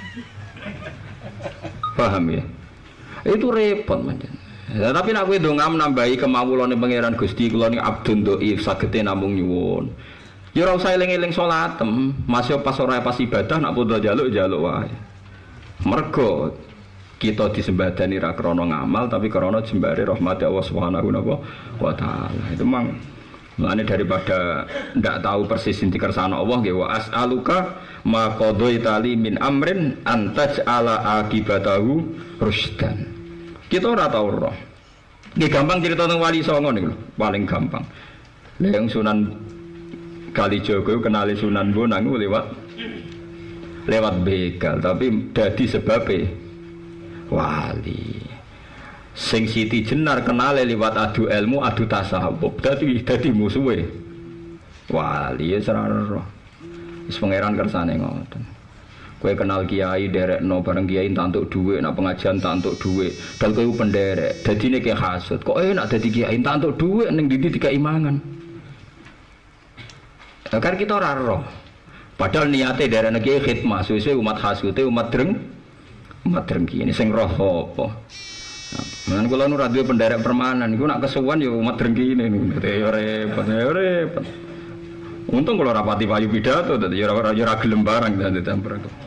Paham ya? Itu repot manjen. Ya, tapi nek kowe ndonga nambahi kemawulane pangeran Gusti kula ning abdun dhaif sagete namung nyuwun. Ya ora usah eling-eling salatem, masih pas ora pas ibadah nak padha njaluk wae. Mergo kita disembadani ra krana ngamal tapi krana jembare rahmat Allah Subhanahu wa taala. Itu memang Mulane daripada ndak tahu persis inti kersane Allah nggih wa as'aluka ma qadaita li min amrin antaj ala akibatahu rusdan. Kita ora tau roh. Nggih gampang cerita tentang Wali Songo niku paling gampang. Lah yang Sunan Kalijaga kenali Sunan Bonang lewat begal tapi dadi sebabe wali. Sing Siti Jenar kenal lewat adu ilmu, adu tasawuf. Dadi musuhe. Wali ya serara. Wis pangeran kersane ngoten. Kowe kenal kiai derekno bareng kiai entuk dhuwit, nak pengajian entuk dhuwit. Dal kowe penderek. Dadine ki hasud. Kok enak dadi kiai entuk dhuwit ning ndi dikai mangan. Karena kita ora roh. Padahal niate dari negeri khidmah, suwe-suwe umat hasute umat drengki ini sing roh apa. Nah, kula nu radio penderek permanen iku nak kesuwen ya umat drengki ini ya repot. Untung kalau rapati payu pidato dadi ya ora gelem barang dadi tampar aku.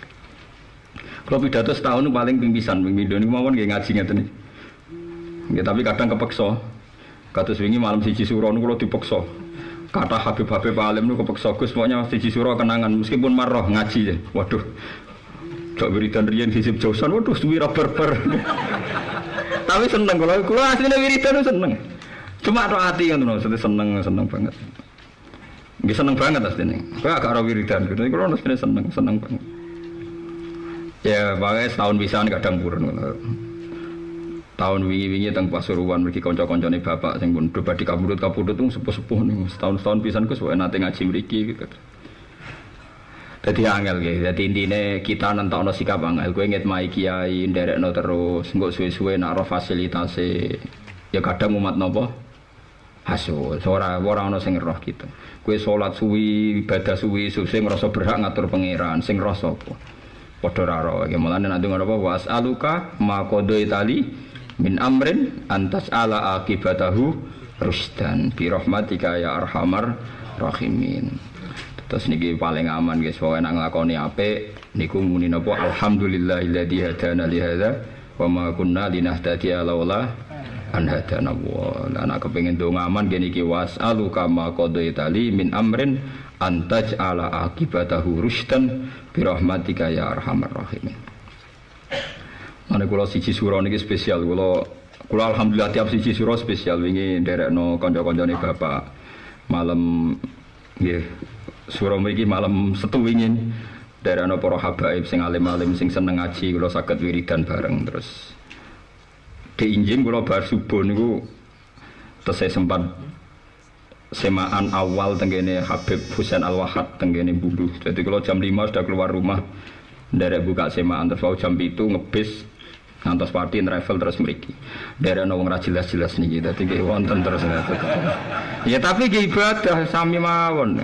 Kalau pidato setahun paling pingpisan ping pindho niku mawon nggih ngaji ngeten iki. Nggih tapi kadang kepeksa. Kados wingi malam siji suro niku kula dipeksa. Kata Habib alim niku kepeksa Gus pokoknya siji suro kenangan meskipun marah ngaji ya. Waduh. Gak wiridan riyen hisib jausan waduh suwira berber. Tapi seneng kula asline wiridan seneng. Cuma tok ati ngono seneng banget. Nggih seneng banget asline. Kowe agak ora wiridan gitu. Kula asline seneng banget. Ya, pakai setahun pisan kadang purun ngono. Tahun wingi-wingi teng Pasuruan mriki kanca-kancane bapak sing pun badi kapundhut tuh sepuh-sepuh niku setahun pisan Gus wae nate ngaji mriki gitu. Dadi angel nggih. Dadi intine kita nentokno sikap angel. Kowe ngitmai kiai nderekno terus engko suwe-suwe nak ro fasilitase ya kadang umat napa hasil ora ana sing roh kita. Kowe salat suwi, ibadah suwi, sing ngrasa berhak ngatur pangeran, sing roh sapa? Padha ra ro. Iki mulane nek ngono apa wasaluka ma qadaitali min amrin antas ala akibatahu rusdan bi rahmatika ya arhamar rahimin. Terus niki paling aman guys, pokoke nek nglakoni apik niku muni napa alhamdulillahilladzi hadana li hadza wa ma kunna linahtadiya laula an hadana Allah. Nek kepengin donga aman ngene iki wasaluka ma qadaitali min amrin antaj ala akibatahu rusdan bi rahmatika ya arhamar rahimin. Mana kula siji sura niki spesial kula alhamdulillah tiap siji sura spesial wingi nderekno kanca-kancane bapak malam nggih sura mriki malam Setu wingi nderekno para habaib sing alim-alim sing seneng ngaji kula saged wiridan bareng terus diinjing kula bar subuh niku tesih sempat semaan awal tenggene Habib Husain Al-Wahhab tenggene Bulu. Jadi kalau jam 5 sudah keluar rumah nderek buka semaan terus jam 7 ngebis ngantos party travel terus mriki. Nderek wong ra jelas-jelas niki dadi nggih wonten terus. Ya tapi nggih ibadah sami mawon.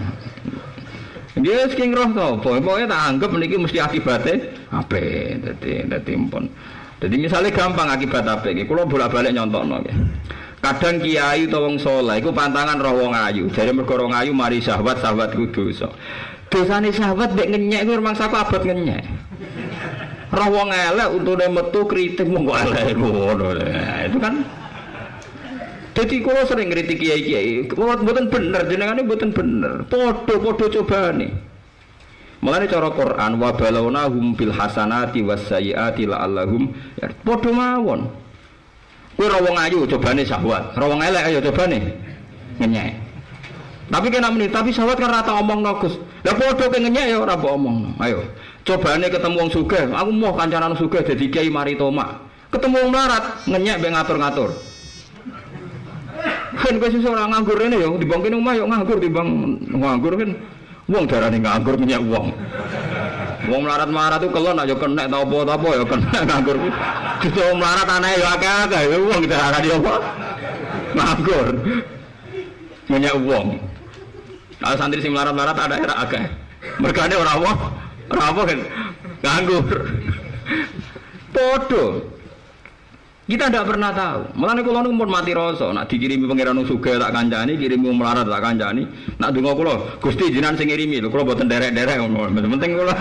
Nggih sing roh to, pokoke tak anggap niki mesti akibate apik. Dadi mpun. Dadi misale gampang akibat apik iki kula bolak-balik nyontokno nggih. Kadang kiai utawa wong saleh iku pantangan roh wong ayu. Jare mergo wong ayu mari syahwat ku dosa. Dosane syahwat mek ngenyek iku rumangsaku abot ngenyek. Roh wong elek untune metu kritik mung kok elek ngono. Itu kan. Dadi kula sering ngritik kiai-kiai, mboten bener jenengane mboten bener. Padha-padha cobane. Mulane cara Quran wa balawnahum bil hasanati was sayyiati la'allahum padha mawon. Kowe ra wong ayu cobane syahwat, ra wong elek ayo cobane ngenyek. Tapi kena menit, tapi syahwat kan rata omongno Gus. Lah padha ke ngenyek ya ora mbok omongno. Ayo. Cobane ketemu wong sugih, aku mau kancanan sugih dadi kiai mari tomak. Ketemu wong melarat, ngenyek mbek ngatur-ngatur. Kan kowe sesuk ora nganggur rene ya, dibang kene omah yo nganggur timbang nganggur kan. Wong darane nganggur ngenyek wong. Wong melarat-melarat itu kelon aja kena ta apa-apa ya kena nganggur. Dadi wong melarat anake yo akeh-akeh, wong darane apa? Nganggur. Ngenyek wong. Kalau santri sing melarat-melarat ada era akeh. Mergane ora apa kan nganggur. Podo. Kita tidak pernah tahu. Mulane kula niku pun mati rasa, nak dikirimi pangeran sugih tak kancani, kirimi melarat tak kancani. Nak donga kula, Gusti jenengan sing ngirimi lho, kula mboten derek-derek ngono. Penting kula.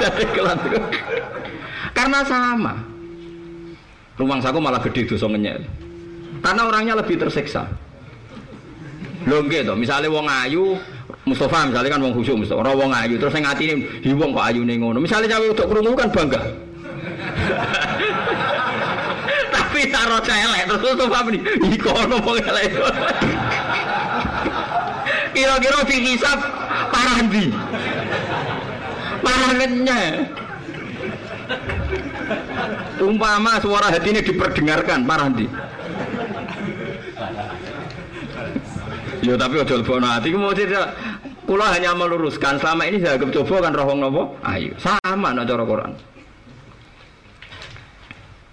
Karena sama. Rumangsaku malah gede dosa ngenyek. Karena orangnya lebih tersiksa. Lho nggih to, misale wong ayu Mustafa misalnya kan wong khusyuk Mustafa, ora wong ayu terus sing atine hi wong kok ayune ngono. Misale cawe uduk krungu kan bangga. Tapi taruh celek terus Mustafa meni ikono wong elek. Kira-kira dihisab parah ndi? Parah ngenyek. Umpama suara hati ini diperdengarkan parah ndi? Ya tapi ojo lebokno ati ku kula hanya meluruskan selama ini saya anggap coba kan roh wong napa? Ayo, sama nek cara Quran.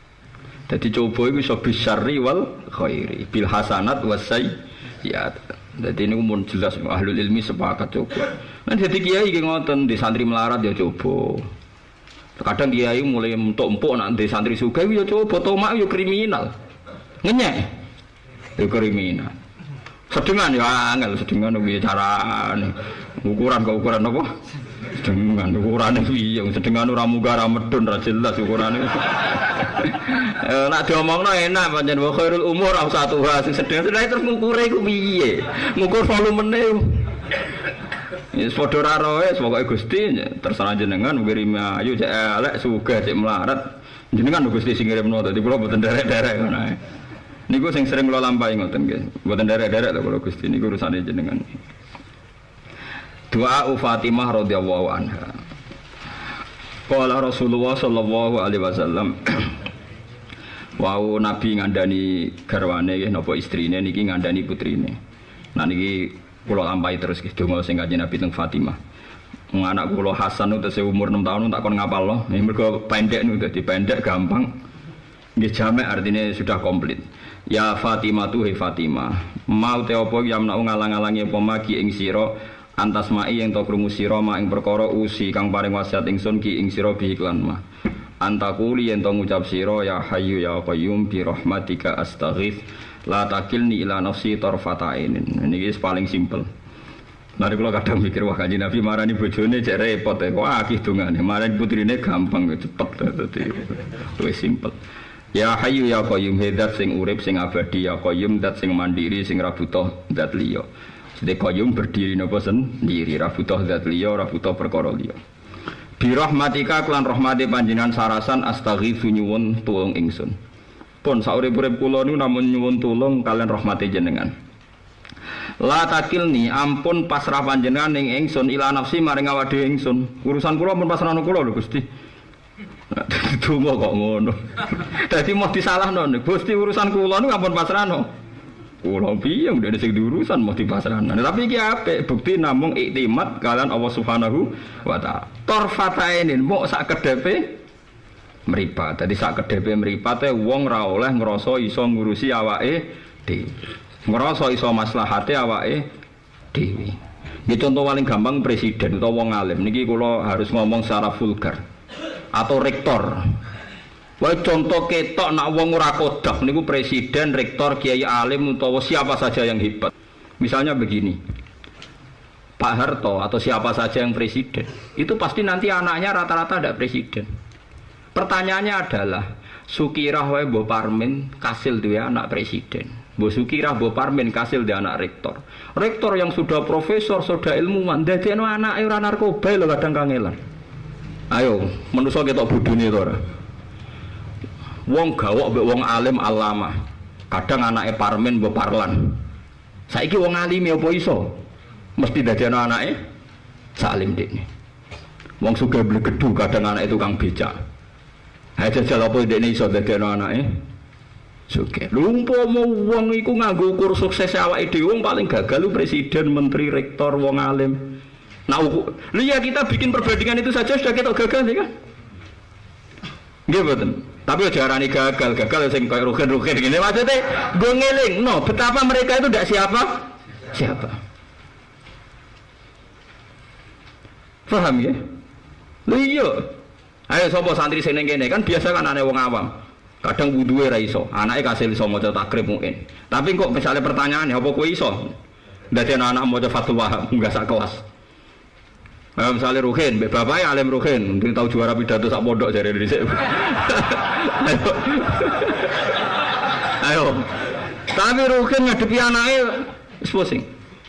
Dadi coba iku iso bisyarri wal khairi, bil hasanat was sayyiat. Dadi niku mun jelas ahlul ilmi sepakat coba. Nah dadi kiai iki ngoten di santri melarat ya coba. Kadang kiai mulai empuk-empuk nak di santri sugih ya coba tomak ya kriminal. Ngenyek. Ya kriminal. Sedengan ya angel sedengan piye carane. Ukuran apa? Sedengan ukurane piye? Sedengan ora munggah ra medun ra jelas ukurane. Nek diomongno enak pancen wa khairul umur au satuha sing sedengan terus ngukure iku piye? Ngukur volumene. Wis padha ra roe pokoke Gusti terserah jenengan ngirim ayu cek elek sugih cek melarat. Jenengan Gusti sing ngirimno dadi kula mboten derek-derek ngono ae. Niku sing sering kula lampahi ngoten nggih. Mboten derek-derek lho kula Gusti niku urusane jenengan. Doa Fatimah radhiyallahu anha. Qala Rasulullah sallallahu alaihi wasallam wau Nabi ngandani garwane nggih napa istrine niki ngandani putrine. Nah niki kula lampahi terus nggih donga sing Kanjeng Nabi teng Fatimah. Anak kula Hasan utus umur 6 tahun tak kon ngapalno. Mergo pendek niku dadi pendek gampang. Nggih jamek artinya sudah komplit. Ya Fatimah tu he Fatimah. Mau te apa yamna ngalang-alangi apa magi ing sira antasmai yang to krungu sira mak ing perkara usi kang paring wasiat ingsun ki ing sira bi iklan mah. Antakuli yang to ngucap sira ya hayyu ya qayyum bi rahmatika astaghits la takilni ila nafsi tarfata ainin. Niki paling simpel. Mari kula kadang mikir wah Kanjeng Nabi marani bojone cek repot kok akeh dongane. Marani putrine gampang cepet dadi wis simpel. Ya hayyu ya qayyum zat sing urip sing abadi ya qayyum zat sing mandiri sing ra butuh zat liya. Sedhe qayyum berdiri napa sendiri ra butuh zat liya ra butuh perkara liya. Bi rahmatika lan rahmate panjenengan sarasan astaghitsu nyuwun tulung ingsun. Pun saurip-urip kula niku namung nyuwun tulung kalian rahmate jenengan. La takilni ampun pasrah panjenengan ning ingsun ila nafsi maring awak dhewe ingsun. Urusan kula pun pasrahno kula lho Gusti. Donga kok ngono. Dadi mau disalahno Gusti urusan kula niku ampun pasrahno. Kula piye ndek sing diurusan mau dipasrahno. Tapi iki apik bukti namung iktimat kalian Allah Subhanahu wa taala. Torfatainin mok sak kedepe mripat. Dadi sak kedepe mripate wong ra oleh ngrasa iso ngurusi awake dhewe. Ngrasa iso maslahate awake dhewe. Nggih contoh paling gampang presiden utawa wong alim niki kula harus ngomong secara vulgar. Atau rektor. Wae contoh ketok nak wong ora kodak niku presiden, rektor, kiai alim utawa siapa saja yang hebat. Misalnya begini. Pak Harto atau siapa saja yang presiden, itu pasti nanti anaknya rata-rata ada presiden. Pertanyaannya adalah, Sukirah wae Mbah Parmin kasil duwe anak presiden. Mbah Sukirah Mbah Parmin kasil duwe anak rektor. Rektor yang sudah profesor, sudah ilmuwan, dadekno anake ora narkoba lho kadang kangelan. Ayo, manusa ketok bodhone to ora. Wong gawok mbek wong alim alama. Kadang anake parmen mbok parlan. Saiki wong alime apa iso? Mesti dadekno anake salim dekne. Wong sugih blegedu kadang anake tukang becak. Ha jajal apa dekne iso dadekno anake sugih. Lha umpama wong iku nganggo ukur sukses awake dhewe paling gagal lu presiden, menteri, rektor, wong alim. Nah, ya kita bikin perbandingan itu saja sudah kita gagal ya kan? Nggih mboten. Tapi aja arani gagal sing koyo rugen-rugen gini maksudnya gue ngeling no betapa mereka itu tidak siapa. Paham ya? Lha iya. Ayo sapa santri sing ning kene kan biasa kan aneh wong awam. Kadang wuduhe ra iso, anake kasil iso maca takrib mungkin. Tapi kok misalnya pertanyaannya apa kowe iso? Dadi anak maca Fathul Wahab enggak sak kelas. Misalnya Ruhin, bapaknya alim Ruhin, mungkin tahu juara pidato sak pondok dari Indonesia. Ayo. Tapi Ruhin ngadepi anaknya pusing.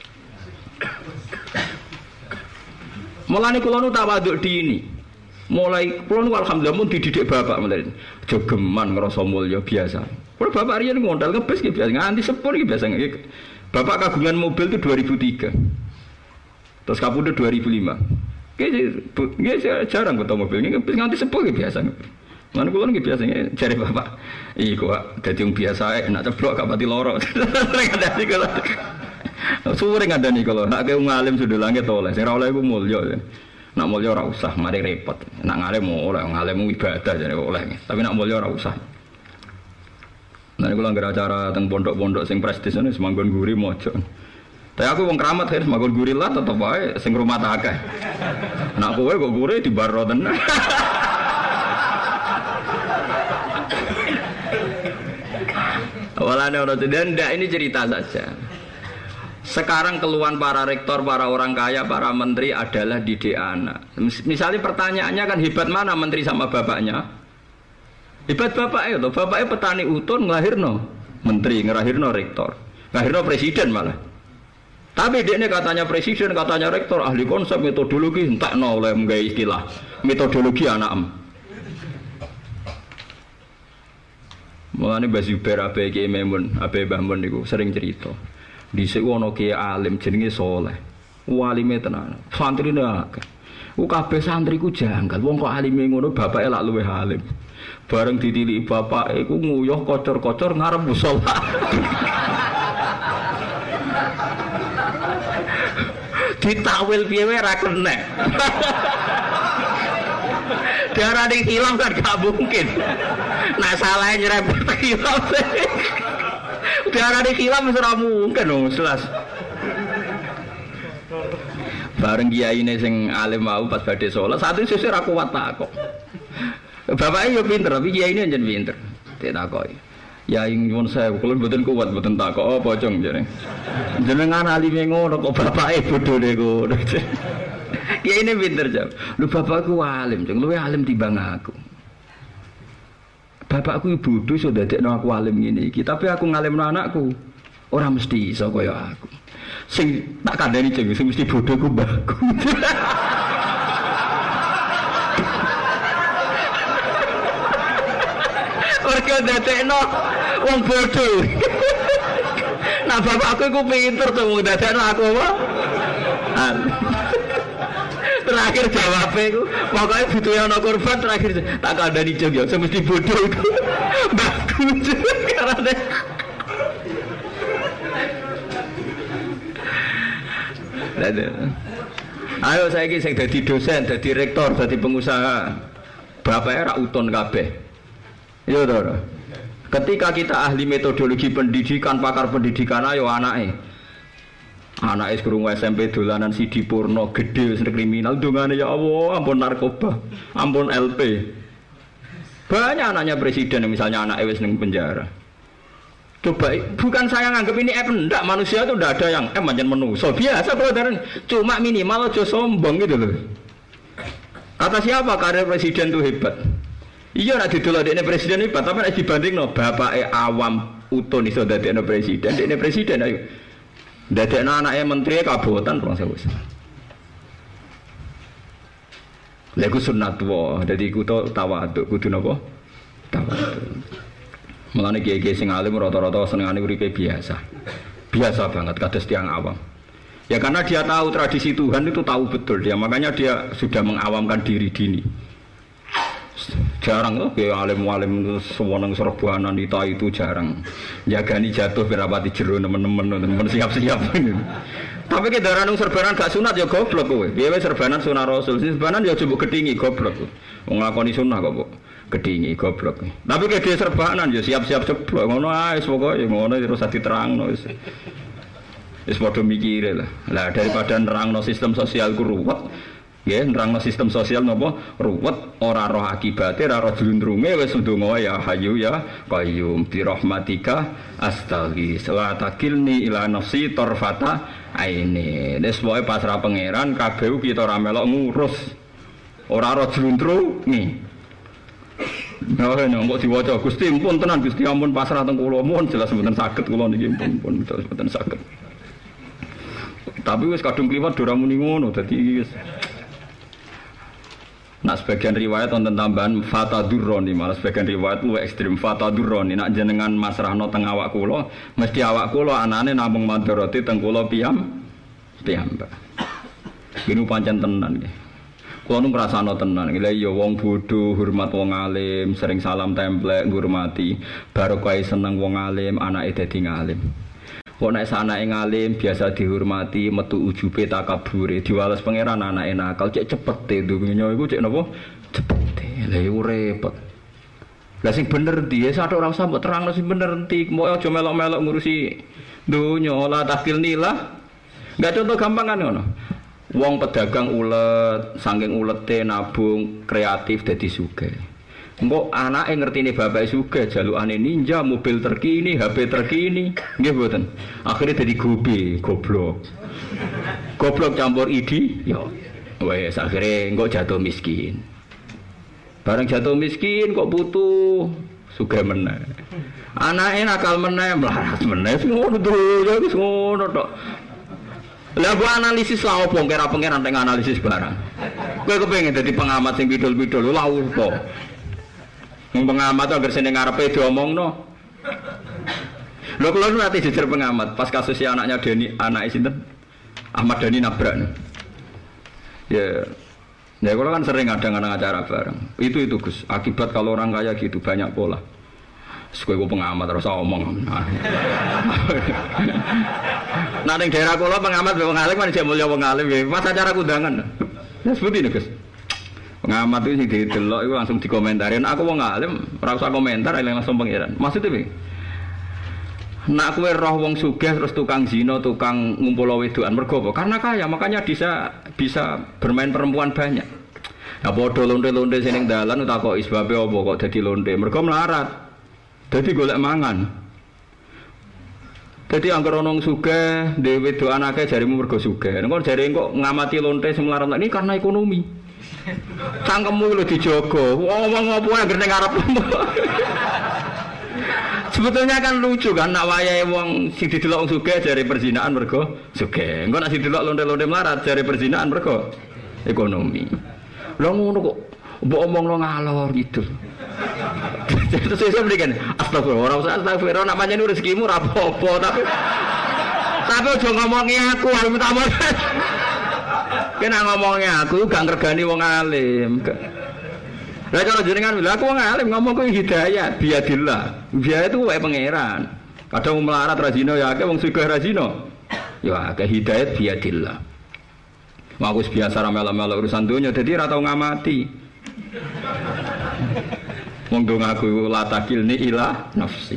Mulane kula nu tawaduk dini. Mulai kula nu alhamdulillah mun dididik bapak mulai. Jogeman ngrasa mulya biasa. Kula bapak riyen ngondal ngebis ki biasa, nganti sepur ki biasa. Bapak kagungan mobil itu 2003. Terus kapundhut 2005. Nggih jarang ketemu mobil ngebis nganti sepuh ki biasa. Lan kula nggih biasa jare bapak. Iku kok dadi wong biasa ae nek ceblok gak pati lara. Ngandani kula. Suwe ngandani kula. Nek wong alim sudah langit oleh. Sing ora oleh iku mulya. Nek mulya ora usah, mari repot. Nek ngalim oleh, ngalim ibadah jare oleh. Tapi nek mulya ora usah. Nah kula nggih acara teng pondok-pondok sing prestis niku semanggon guri mojo. Tapi aku wong keramat kan semakin gurila tetep wae sing rumah akeh. Anak kowe kok gure di baro tenan. Walane ora dan ini cerita saja. Sekarang keluhan para rektor, para orang kaya, para menteri adalah didik anak. Misalnya pertanyaannya kan hebat mana menteri sama bapaknya? Hebat bapaknya, bapaknya petani utun ngelahirno menteri, ngelahirno rektor, ngelahirno presiden malah. Tapi dia ini katanya presiden, katanya rektor, ahli konsep metodologi, entah no oleh menggai istilah metodologi anak. Mulane Mbah Zubair abe Ki Memun, abe Mbah Mun niku sering cerita. Dhisik ana kiai alim jenenge Saleh. Walime tenan. Santrine akeh. Ku kabeh santri ku janggal. Wong kok alime ngono bapake lak luwih alim. Bareng ditiliki bapake ku nguyuh kocor-kocor ngarep musala. Ditawil piye wae ra kenek. Darah hilang kan gak mungkin. Nah salahnya nyerempet hilang. Darah hilang ora mungkin dong jelas. Bareng kiai ini sing alim mau pas badhe salat, satu sesuk ra kuat takok. Bapake yo pinter, tapi kiai ini njen pinter. Ditakoki. Ya ing nyuwun sewu, kula mboten kuat mboten takok apa cung jare. Jenengan alime ngono kok bapake bodhone ngono. Ya ini pinter jam. Lu bapakku alim, jeng luwe alim timbang aku. Bapakku bodoh so dadekno aku alim ngene iki, tapi aku ngalimno anakku. Ora mesti iso kaya aku. Sing tak kandhani jeng sing mesti bodoh ku mbahku. Mergo dadekno wong bodoh. Nah bapakku iku pinter to wong dadekno aku apa? Terakhir jawabnya itu pokoknya butuh yang korban terakhir tak kandani jog ya semesti bodoh itu bagus karena ayo saya ini yang jadi dosen, jadi rektor, jadi pengusaha bapaknya rak uton kabeh iya toh ketika kita ahli metodologi pendidikan, pakar pendidikan ayo anaknya anak krungu SMP dolanan Sidi Purno gede wis kriminal dongane ya Allah ampun narkoba ampun LP banyak anaknya presiden misalnya anak wis ning penjara coba bukan saya nganggap ini ndak manusia itu ndak ada yang pancen manusia biasa brother cuma minimal aja sombong gitu loh kata siapa karir presiden itu hebat iya nek didelok dekne presiden hebat tapi nek dibandingno bapake awam utun iso dadekno presiden dekne presiden ayo dadekno anake menteri kabotan rong sewu. Lha iku sunat wae, dadi kudu tawadhu, kudu napa? Tawadhu. Mulane kiai-kiai sing alim rata-rata senengane uripe biasa. Biasa banget kados tiyang awam. Ya karena dia tahu tradisi Tuhan itu tahu betul dia, makanya dia sudah mengawamkan diri dini. Jarang loh kayak alim-alim sewenang serbuanan itu jarang. Jagani jatuh berapati jero teman-teman siap-siap. Tapi kita ranung serbanan gak sunat ya goblok kowe. Piye serbanan sunah Rasul, serbanan ya coba gedingi goblok. Wong nglakoni sunah kok kok gedingi goblok. Tapi kayak dia serbanan ya siap-siap ceblok ngono ae pokoke ngono terus diterangno wis. Wis padha mikire lah. Lah daripada nerangno sistem sosial ku ruwet. Ya, nerangno sistem sosial napa ruwet ora roh akibate ora roh jlundrunge wis ndonga ya Hayyu ya Qayyum bi rahmatika astaghis la takilni ila nafsi tarfata aini. Wis pokoke pasrah pangeran kabeh kita ora melok ngurus ora roh jlundrunge. Nah, kok diwaca Gusti ampun tenan Gusti ampun pasrah teng kula mohon jelas mboten saged kula niki ampun jelas mboten saged. Tapi wis kadung kliwat ora muni ngono dadi wis. Nah sebagian riwayat wonten tambahan fatadurroni, malah sebagian riwayat lu ekstrim fatadurroni. Nak jenengan masrahno teng awak kula, mesti awak kula anane namung madharati teng kula piyambak. Gini pancen tenan nggih. Kula nu ngrasakno tenan. Lha iya wong bodho hormat wong alim, sering salam templek ngurmati. Barokah seneng wong alim, anake dadi ngalim. Kok nek anake ngalim biasa dihormati, metu ujube takabure, diwales pangeran anake nakal, cek cepete dunya iku cek napa? Cepete. Lah iku repot. Lah sing bener ndi? Sak ora usah mbok terangno sing bener ndi. Mbok aja melok-melok ngurusi dunya, la takil nilah Enggak contoh gampang kan ngono. Wong pedagang ulet, saking ulete nabung kreatif dadi sugih. Engko anake ngertine bapake sugih, jalukane ninja, mobil terkini, HP terkini, nggih mboten. Akhire dadi goblok. Goblok campur idi, yo. Wes akhire engko jatuh miskin. Bareng jatuh miskin kok butuh sugih meneh. Anake nakal meneh, melarat meneh, ngono lho, wis ngono tok. Lah gua analisis lah opo kira pengen teng analisis barang. Kowe kepengin dadi pengamat sing pidul-pidul lha opo? Wong pengamat anggere sing ngarepe diomongno. Lho kula nu ati jejer pengamat pas kasus si anaknya Deni, anake sinten? Ahmad Dhani nabrak. Ya. Ya kula kan sering kadang-kadang acara bareng. Itu Gus, akibat kalau orang kaya gitu banyak pola. Kowe pengamat terus omong. Nah ning daerah kula pengamat wong alim kan jek mulya wong alim ya. Pas acara kundangan. Ya seperti ini Gus. Pengamat itu sing didelok iku langsung dikomentarin. Aku wong alim ora usah komentar langsung pangeran. Maksudnya piye? Nak kowe roh wong sugih terus tukang zina, tukang ngumpul wedokan mergo apa? Karena kaya makanya bisa bermain perempuan banyak. Ya padha lonte-lonte sing ning dalan utakoki sebabe apa kok dadi lonte? Mergo melarat. Dadi golek mangan. Dadi anggere ana wong sugih, dhewe wedokan akeh jarimu mergo sugih. Engko jare kok ngamati lonte sing melarat ini karena ekonomi. Cangkemmu lho dijogo. Ngomong apa anggere ning ngarepmu. Sebetulnya kan lucu kan nak wayahe wong sing didelok wong sugih jare perzinaan mergo sugih. Engko nek didelok lonte-lonte melarat jare perzinaan mergo ekonomi. Lha ngono kok mbok omongno ngalor gitu. Terus saya berikan astagfirullah, astagfirullah nak pancen rezekimu ora apa-apa tapi aja ngomongi aku, aku minta maaf. Kena ngomongi aku gak ngregani wong alim. Lah cara jenengan lha aku wong alim ngomong ku hidayah biadillah. Biaya itu wae pangeran. Kadang melarat ra zina ya akeh wong sugih ra zina. Ya akeh hidayat biadillah. Mau wis biasa ra melo-melo urusan donya dadi ra tau ngamati. Wong dong aku la takilni ila nafsi.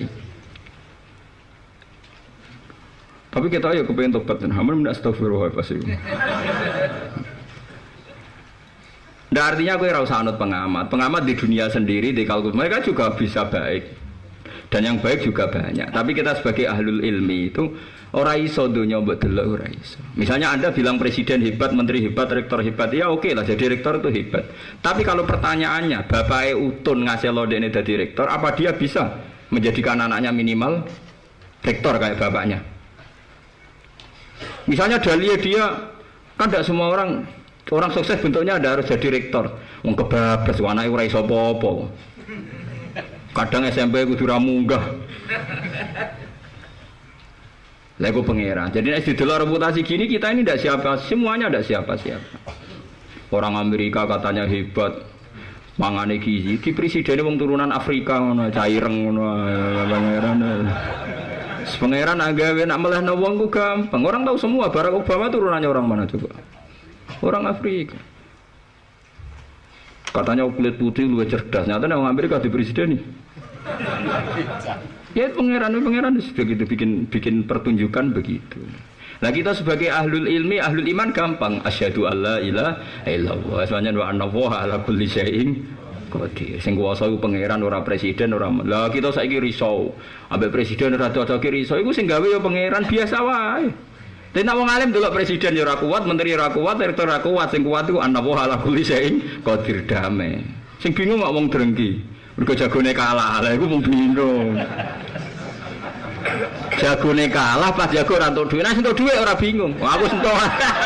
Tapi kita ayo kepengen tobat dan hampir mendak astagfirullah pasti. Nah, artinya aku ora usah anut pengamat. Pengamat di dunia sendiri di kalkulus mereka juga bisa baik. Dan yang baik juga banyak. Tapi kita sebagai ahlul ilmi itu ora iso donya mbok delok ora iso. Misalnya Anda bilang presiden hebat, menteri hebat, rektor hebat, ya oke lah jadi rektor itu hebat. Tapi kalau pertanyaannya bapake Utun ngasih lodene dadi rektor, apa dia bisa menjadikan anaknya minimal rektor kayak bapaknya? Misalnya Dahlia dia kan tidak semua orang sukses bentuknya ada harus jadi rektor. Wong kebablas anake ora iso apa-apa. Kadang SMP kudu ra munggah. Lah iku pangeran. Jadi nek didelok reputasi gini kita ini ndak siapa, semuanya ndak siapa-siapa. Orang Amerika katanya hebat. Mangane gizi, ki presiden wong turunan Afrika ngono, caireng ngono pangeran. Pangeran agawe nak melehno wong ku gampang. Orang tahu semua Barack Obama turunannya orang mana coba? Orang Afrika. Katanya kulit putih luwih cerdas. Nyata nang Amerika di presiden nih. Ya pangeran begitu bikin pertunjukan begitu. Nah kita sebagai ahlul ilmi, ahlul iman gampang. Asyhadu alla ilaha illallah. Sebenarnya wa anna wa ala kulli syai'in qadir. Sing kuwasa iku pangeran ora presiden ora. Lah kita saiki risau. Ambek presiden ora cocoke risau iku sing gawe ya pangeran biasa wae. Tapi nek wong alim delok presiden ya ora kuat, menteri ora kuat, rektor ora kuat, sing kuat iku anna wa ala kulli syai'in qadir damai. Sing bingung kok wong drengki. Mergo jagone kalah. Lah iku wong bingung. Jagone kalah pas jago ora entuk dhuwit. Nek entuk dhuwit ora bingung. Wah, aku sentuh.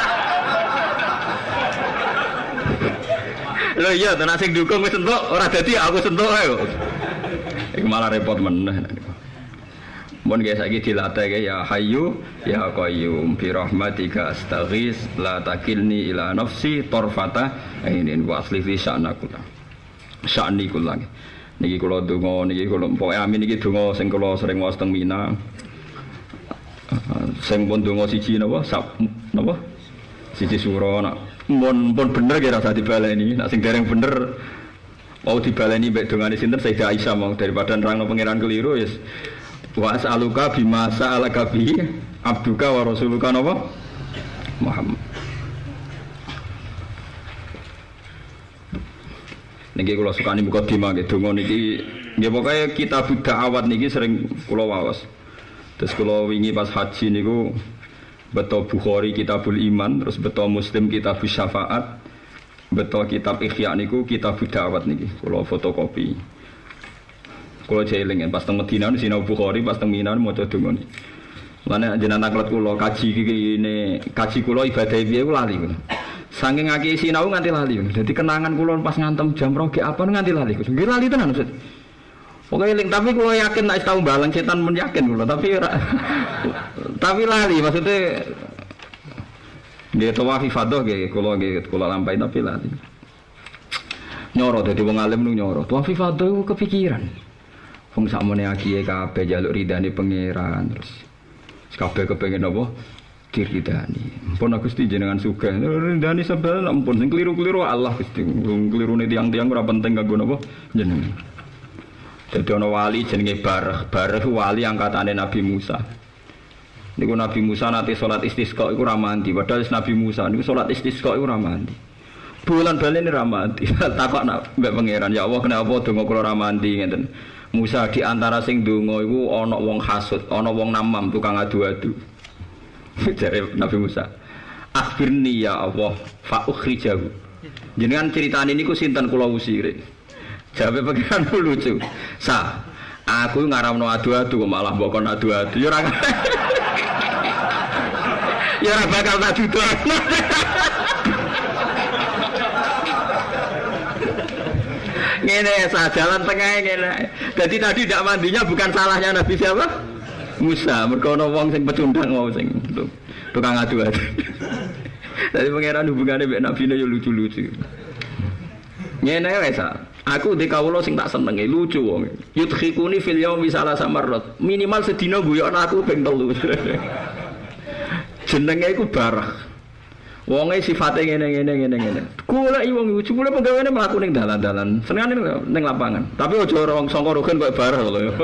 Lho iya, tenan sing dukung wis entuk, ora dadi aku sentuh ae kok. Iku malah repot meneh. Mun guys saiki dilatih ya Hayyu ya Qayyum bi rahmatika astaghis la takilni ila nafsi tarfata ainin wa aslih fi sya'nakullah. Sya'ni kullah. Niki kula donga niki kula pokoke amin niki donga sing kula sering waos teng Mina. Sing pun donga siji napa? Napa? Siji sura nak pun bener kira usah dibaleni. Nek sing dereng bener mau dibaleni mbek dongane sinten Sayyidah Aisyah mau daripada nerangno pangeran keliru yes. Wa as'aluka bima sa'alaka bi abduka wa rasuluka napa? Muhammad. Niki kula sukani mukadimah nggih donga niki nggih pokoke kitab da'awat niki sering kula waos. Terus kula wingi pas haji niku beto Bukhari Kitabul Iman, terus beto Muslim Kitabus Syafaat, beto kitab Ihya niku Kitabud Da'awat niki kula fotokopi. Kula jeling pas teng Madinah sinau Bukhari, pas teng Mina maca donga niki. Lan jenengan aklet kula kaji kene kaji kula ibadah piye kula lali. Saking akeh sinau nganti lali. Dadi kenangan kula pas ngantem jam 2 apa nganti lali. Nggih lali tenan Ustaz. Pokoke eling tapi kula yakin nek tau balang setan men yakin kula tapi tapi lali maksudnya nggih tawaf ifadah nggih kula lampahi tapi lali. Nyoro dadi wong alim nu nyoro. Tawaf ifadah ku kepikiran. Wong sakmene akiye kabeh njaluk ridane pangeran terus kabeh kepengin apa? Diridani. Ampun Gusti jenengan sugih. Ridani sebel ampun sing kliru-kliru Allah Gusti. Klirune tiang-tiang ora penting kanggo napa jenengan. Dadi ana wali jenenge Barah. Barah wali angkatane Nabi Musa. Niku Nabi Musa nate salat istisqa iku ora mandi. Padahal Nabi Musa niku salat istisqa iku ora mandi. Bulan balen ora mandi. Takok mbek pangeran, ya Allah kenapa donga kula ora mandi ngeten. Musa di antara sing donga iku ana wong hasud, ana wong namam tukang adu-adu. Jare Nabi Musa, "Akhbirni ya Allah fa ukhrijahu." Jenengan critane niku sinten kula usire. Jawabe pangeran lucu. Aku ngaramno adu-adu kok malah mbok kon adu-adu. Ya ora. Ya ora bakal tak duduk. Ngene jalan tengah ngene. Jadi tadi tidak mandinya bukan salahnya Nabi siapa? Musa. Mergo ana wong sing pecundang mau sing tukang adu-adu. Dadi pangeran hubungane mbek Nabi yo lucu-lucu. Ngene wis aku di kawula sing tak senenge lucu wong. Yudkhikuni fil yaumi salasa marrat. Minimal sedina guyokno aku ping 3. Jenenge iku Barah. Wonge sifate ngene. Goleki wong iku jebule pegawene mlaku ning dalan-dalan. Senengane ning lapangan. Tapi aja ora sangka rugen koyo Barah lho ya.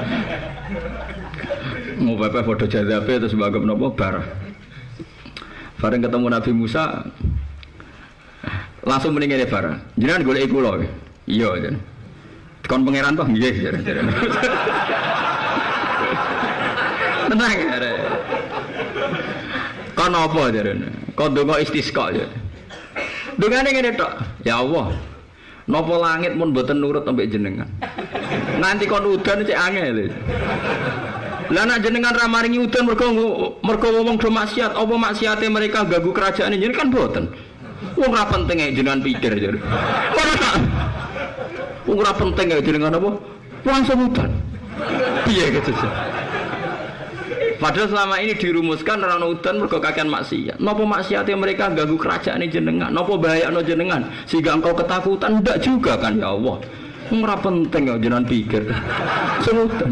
Mau bapak padha jazabe terus banggep napa Barah. Bareng ketemu Nabi Musa langsung muni ngene Barah. Jenengan goleki kula. Iya, jan. Kon pangeran toh nggih, jan. Tenang are. Kon apa jarene? Kon donga istisqa ya. Dongane ngene tok. Ya Allah. Napa langit mun mboten nurut ambek jenengan. Nanti kon udan cek angel. Lah nek jenengan ra maringi udan mergo wong do maksiat, apa maksiate mereka ganggu kerajaan ini kan mboten. Wong ora penting ae jenengan pikir jare. Wong ora penting ae jenengan apa? Langsung udan. Piye gitu. Padahal selama ini dirumuskan orang udan mergo kakean maksiat. Napa maksiate mereka ganggu kerajaan jenengan? Napa bahayakno jenengan sehingga engkau ketakutan? Ndak juga kan ya Allah. Ora penting ya jenengan pikir. Semutan.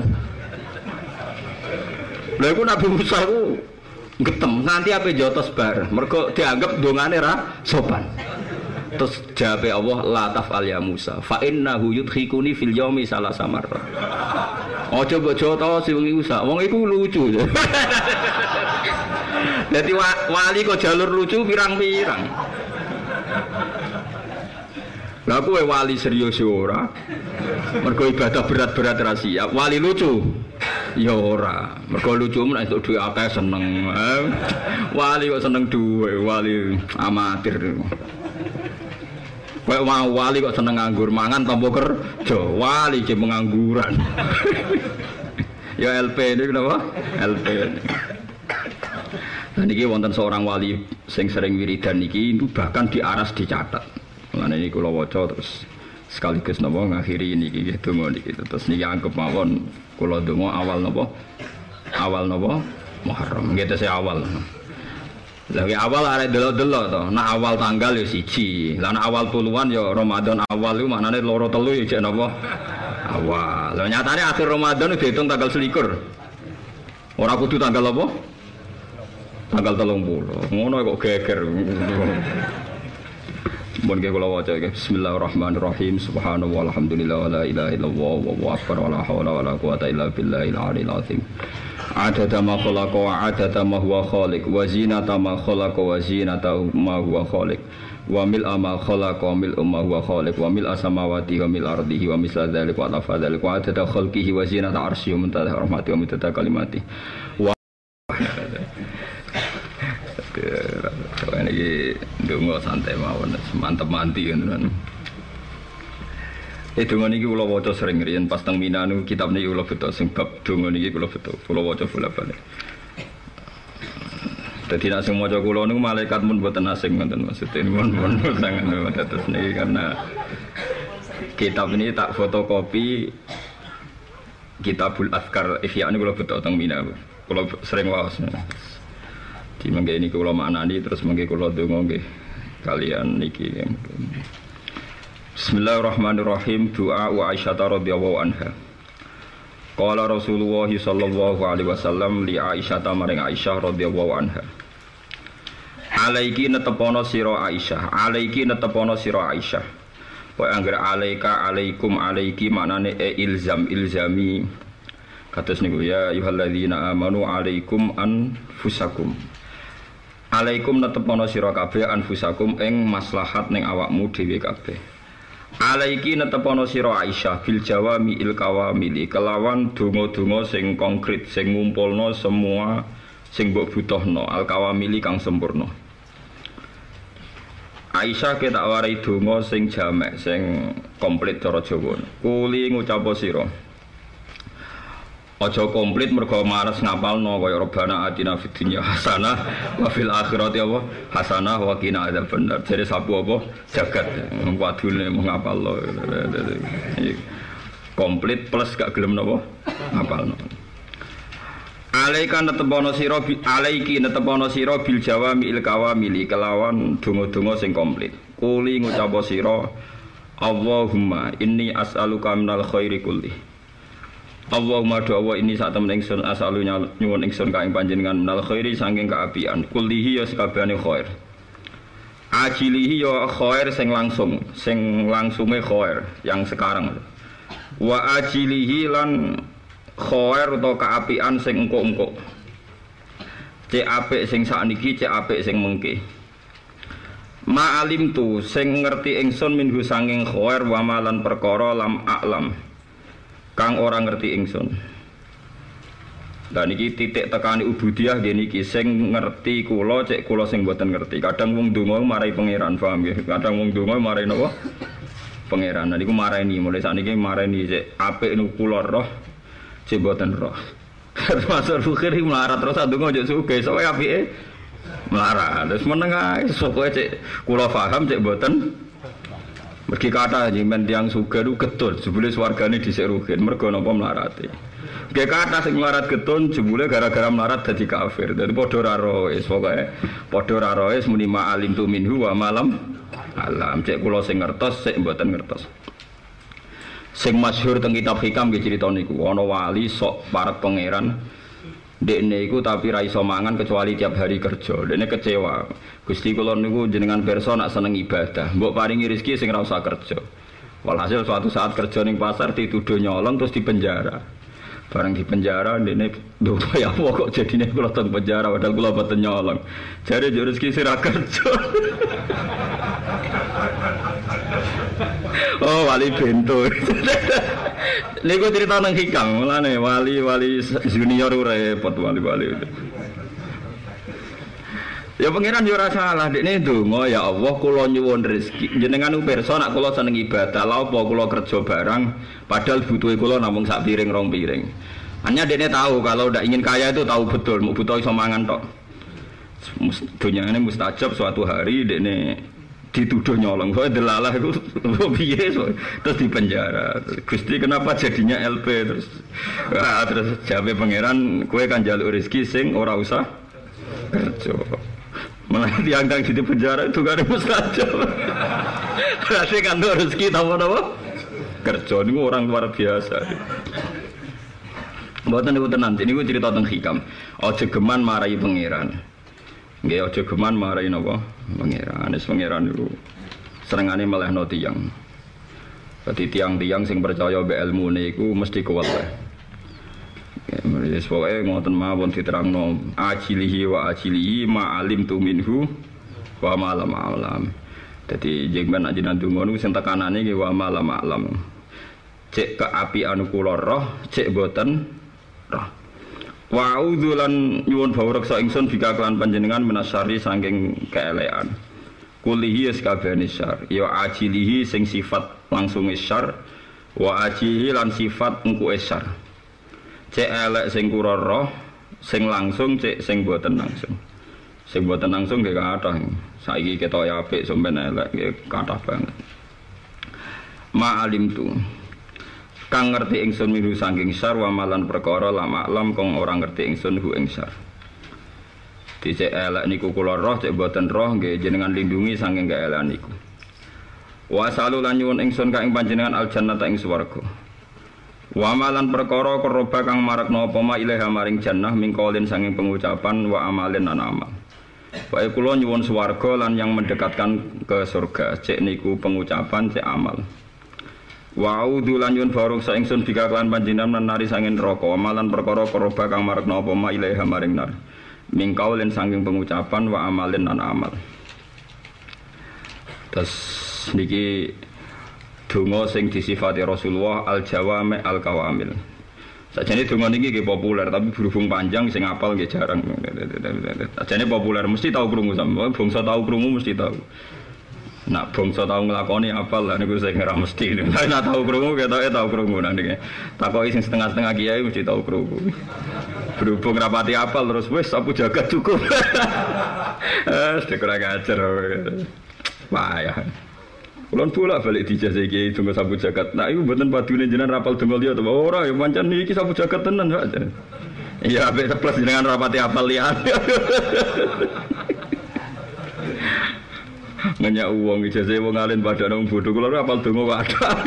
Lha iku Nabi Musa ku getem nganti ape jotos bar. Mergo dianggap dongane ra sopan. Terus jawabe Allah la taf'al ya Musa fa innahu yudkhikuni fil yaumi salasa marra. Aja mbok joto sing Musa. Wong iku lucu. Dadi wali kok jalur lucu pirang-pirang. Lah kowe wali serius ora. Mergo ibadah berat-berat ra siap. Wali lucu. Ya ora. Mergo lucu men entuk dhuwit akeh seneng. Wali kok seneng dhuwit, wali amatir. Kowe wali kok seneng nganggur mangan tanpa kerja, wali ki pengangguran. Ya LP niku napa? LP. Nah niki wonten seorang wali sing sering wiridan niki itu bahkan diaras dicatat. Mulane niki kula waca terus sekaligus napa ngakhiri niki nggih donga niki. Terus niki anggap mawon kula donga awal napa? Awal napa? Muharram. Nggih tesih awal. Lagi awal arek delok-delok to. Nak awal tanggal ya siji. Lah nak awal puluhan ya Ramadan awal iku maknane loro telu ya jek napa? Awal. Lah nyatane akhir Ramadan dihitung tanggal 21. Ora kudu tanggal apa? Tanggal 30. Ngono kok geger. Mun nggih kula waca nggih. Bismillahirrahmanirrahim. Subhanallah walhamdulillah wala ilaha illallah wallahu akbar wala haula wala quwata illa billahil aliyil azim. Adada ma khalaqa wa adada ma huwa khaliq wa zinata ma khalaqa wa zinata ma huwa khaliq wa mil'a ma khalaqa wa mil'a ma huwa khaliq wa mil'a samawati wa mil'a ardihi wa misla dzalik wa lafa dzalik wa adada khalqihi wa zinata arsyihi wa muntaha rahmati wa muntaha kalimati wa ini donga santai mawon mantep manti kan. Donga niki kula waca sering riyen pas teng Mina niku kitab niki kula beto sing bab donga niki kula beto. Kula waca bolak-balik. Dadi nek sing maca kula niku malaikat mun mboten asing ngoten maksudnya mun sangen terus niki karena kitab ini tak fotokopi Kitabul Azkar Ihya niku kula beto teng Mina. Kula sering waos. Di mangke ini kula maknani terus mangke kula donga nggih kalian niki. Bismillahirrahmanirrahim. Doa wa Aisyah radhiyallahu anha. Qala Rasulullah sallallahu alaihi wasallam li Aisyah maring Aisyah radhiyallahu anha. Alaiki netepono sira Aisyah, alaiki netepono sira Aisyah. Wa anggere alaika alaikum alaiki maknane ilzami. Kados niku ya ayyuhalladzina amanu alaikum anfusakum. Alaikum netepono sira kabeh anfusakum ing maslahat ning awakmu dhewe kabeh. Alaiki netepono sira Aisyah bil jawami il kawamili kelawan donga-donga sing konkret sing ngumpulno semua sing mbok butuhno al kawamili kang sempurna. Aisyah ketak warai donga sing jamek sing komplit cara Jawa. Kuli ngucap sira aja komplit mergo mares ngapalno kaya Rabbana atina fid dunya hasanah wa fil akhirati apa hasanah wa qina adzabannar. Jare sapu apa jagat wadune mung ngapalno. Komplit plus gak gelem napa ngapalno. Alaika netepono sira alaiki netepono sira bil jawami il kawamili kelawan donga-donga sing komplit. Kuli ngucap sira Allahumma inni as'aluka minal khairi kulli. Allahumma doa ini saat temen ingsun asalunya nyuwun ingsun ka ing panjenengan minal khairi saking kaapian kullihi ya sakabehane khair ajilihi ya khair sing langsunge khair yang sekarang wa ajilihi lan khair utawa kaapian sing engko-engko cek apik sing sakniki cek apik sing mengke ma'alim tu sing ngerti ingsun minhu saking khair wa malan perkara lam a'lam kang orang ngerti ingsun. Dan iki titik tekani ubudiyah nggih niki sing ngerti kula cek kula sing mboten ngerti. Kadang wong donga marai pangeran, paham nggih. Kadang wong donga marai napa? Pangeran. Nah niku marani mulai sakniki marani cek apik niku kula roh cek mboten roh. Termasuk fikir melarat terus ndonga njuk sugih soe apike melarat. Terus meneng ae sok cek kula paham cek mboten. Mergi kata jimen tiang suga itu getun, jebule swargane dhisik rugen mergo napa melarate. Nggih kata sing melarat getun jebule gara-gara melarat dadi kafir. Dadi padha ra roes pokoke padha ra roes muni ma'alim tu minhu wa malam alam. Cek kula sing ngertos sik mboten ngertos. Sing masyhur teng kitab hikam nggih crita niku ana wali sok parek pangeran. Dekne iku tapi ra iso mangan kecuali tiap hari kerja. Dekne kecewa. Gusti kula niku jenengan pirsa nak seneng ibadah. Mbok paringi rezeki sing ra usah kerja. Walhasil suatu saat kerja ning pasar dituduh nyolong terus dipenjara. Bareng dipenjara dekne lho ya apa kok jadine kula teng penjara padahal kula boten nyolong. Jare yo rezeki sing ra kerja. Oh wali bento. Niku cerita nang hikam, mulane wali junior repot wali-wali. Ya pangeran yo ora salah, dekne ndonga ya Allah kula nyuwun rezeki. Jenengan pirsa nek kula seneng ibadah, lha apa kula kerja barang padahal butuhe kula namung sak piring rong piring. Hanya dekne tahu kalau ndak ingin kaya itu tahu betul, mau butuh iso mangan tok. Dunyane mustajab suatu hari dekne dituduh nyolong, soalnya delalah itu piye terus dipenjara. Gusti kenapa jadinya LP terus jabe pangeran kue kan jaluk rezeki sing ora usah kerja. Malah diangkang di penjara itu gak ada mustajab. Berarti kan rezeki tahu-tahu kerja ini orang luar biasa. Mboten niku tenan, niku cerita teng hikam. Aja geman marahi pangeran. Nggih aja geman marahi napa? Pangeran. Wis pangeran niku senengane melehno tiyang. Dadi tiang-tiang sing percaya mbek ilmune iku mesti kuwat wae. Wis pokoke ngoten mawon diterangno ajilihi wa ajilihi ma alim tu minhu wa ma lam alam. Dadi jengben ajenan donga niku sing tekanane iki wa ma lam alam. Cek keapian kula roh, cek boten roh. Wa a'udzulan nyuwun bawreksa ingsun bika kelan panjenengan menasyari saking keelekan. Kulihi sakabehane syar, ya ajilihi sing sifat langsung syar, wa ajilihi lan sifat engku syar. Cek elek sing kura roh, sing langsung cek sing boten langsung. Sing boten langsung nggih kathah. Saiki ketok apik sampeyan elek nggih kathah banget. Ma'alim tu. Kang ngerti ingsun miru saking syar wa malan perkara lama alam kang ora ngerti ingsun hu ing syar. Dicek elek niku kula roh cek boten roh nggih jenengan lindungi saking kaelekan niku. Wa salu lan nyuwun ingsun ka ing panjenengan aljannata ing swarga. Wa malan perkara keroba kang marakna apa ma ilaha maring jannah mingkolin saking pengucapan wa amalin lan amal. Wae kula nyuwun swarga lan yang mendekatkan ke surga cek niku pengucapan cek amal. Wa a'udzu lan nyuwun barokah ingsun bika kelan panjenengan nari sanging neraka amalan perkara keroba kang marakna apa ma ilaha maring nar mingkaulin saking pengucapan wa amalin lan amal. Terus niki donga sing disifati Rasulullah al-jawami al-kawamil. Sajane donga niki nggih populer tapi berhubung panjang sing apal nggih jarang. Sajane populer mesti tahu krungu sampeyan, bangsa tahu krungu mesti tahu. Nak bangsa tahu nglakoni apal lah niku sing ora mesti. Nek tahu krungu ketoke tahu krungu nang niki. Takoki sing setengah-setengah kiai mesti tahu krungu. Berhubung rapati apal terus wis sapu jagat cukup. Kurang ajar. Payah. Kulon bolak-balik dijazah kiai donga sapu jagat. Nah iku mboten padune jenengan rapal donga liya to. Ora ya pancen niki sapu jagat tenan kok. Iya apik plus jenengan rapati apal liyan. Ngenyak uang ijazah wong alim pada nang bodho kula apal donga kok ada.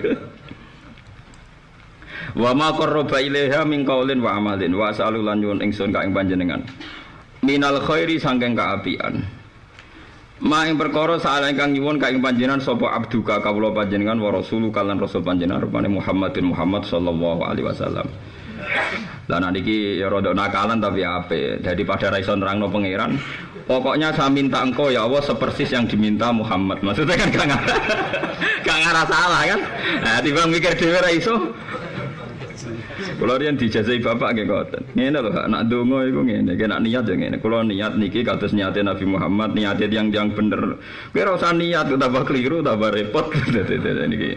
Wa ma qarraba ilaiha min qaulin wa amalin wa sa'alu lan nyuwun ingsun ka ing panjenengan. Minal khairi sangking kaapian. Ma ing perkara saala ingkang nyuwun ka ing panjenengan sapa abduka kawula panjenengan wa rasuluka lan rasul panjenengan rupane Muhammadin Muhammad sallallahu alaihi wasallam. Lah niki ya rada nakalan tapi apik. Daripada ra iso nerangno pangeran, pokoknya saya minta engkau ya Allah sepersis yang diminta Muhammad. Maksudnya kan gak ngarah salah kan? Nah, tiba mikir dhewe ra iso. Kula riyen dijazahi bapak nggih ngoten. Ngene lho, nak donga iku ngene, nek niat ya ngene. Kula niat niki kados niate Nabi Muhammad, niate yang bener. Kowe ora usah niat tambah keliru, tambah repot niki.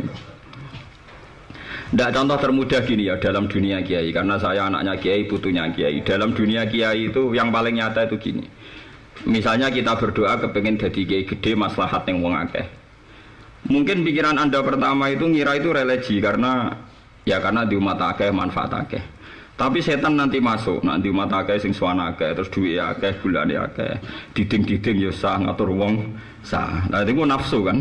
Ndak contoh termudah gini ya dalam dunia kiai, karena saya anaknya kiai, putunya kiai. Dalam dunia kiai itu yang paling nyata itu gini. Misalnya kita berdoa kepengen jadi kiai gede maslahat yang wong akeh. Mungkin pikiran Anda pertama itu ngira itu religi karena di umat akeh manfaat akeh. Tapi setan nanti masuk, nanti umat akeh sing suwana akeh, terus duwe akeh, bulane akeh. Diding-diding ya sah ngatur wong sah. Nah itu nafsu kan.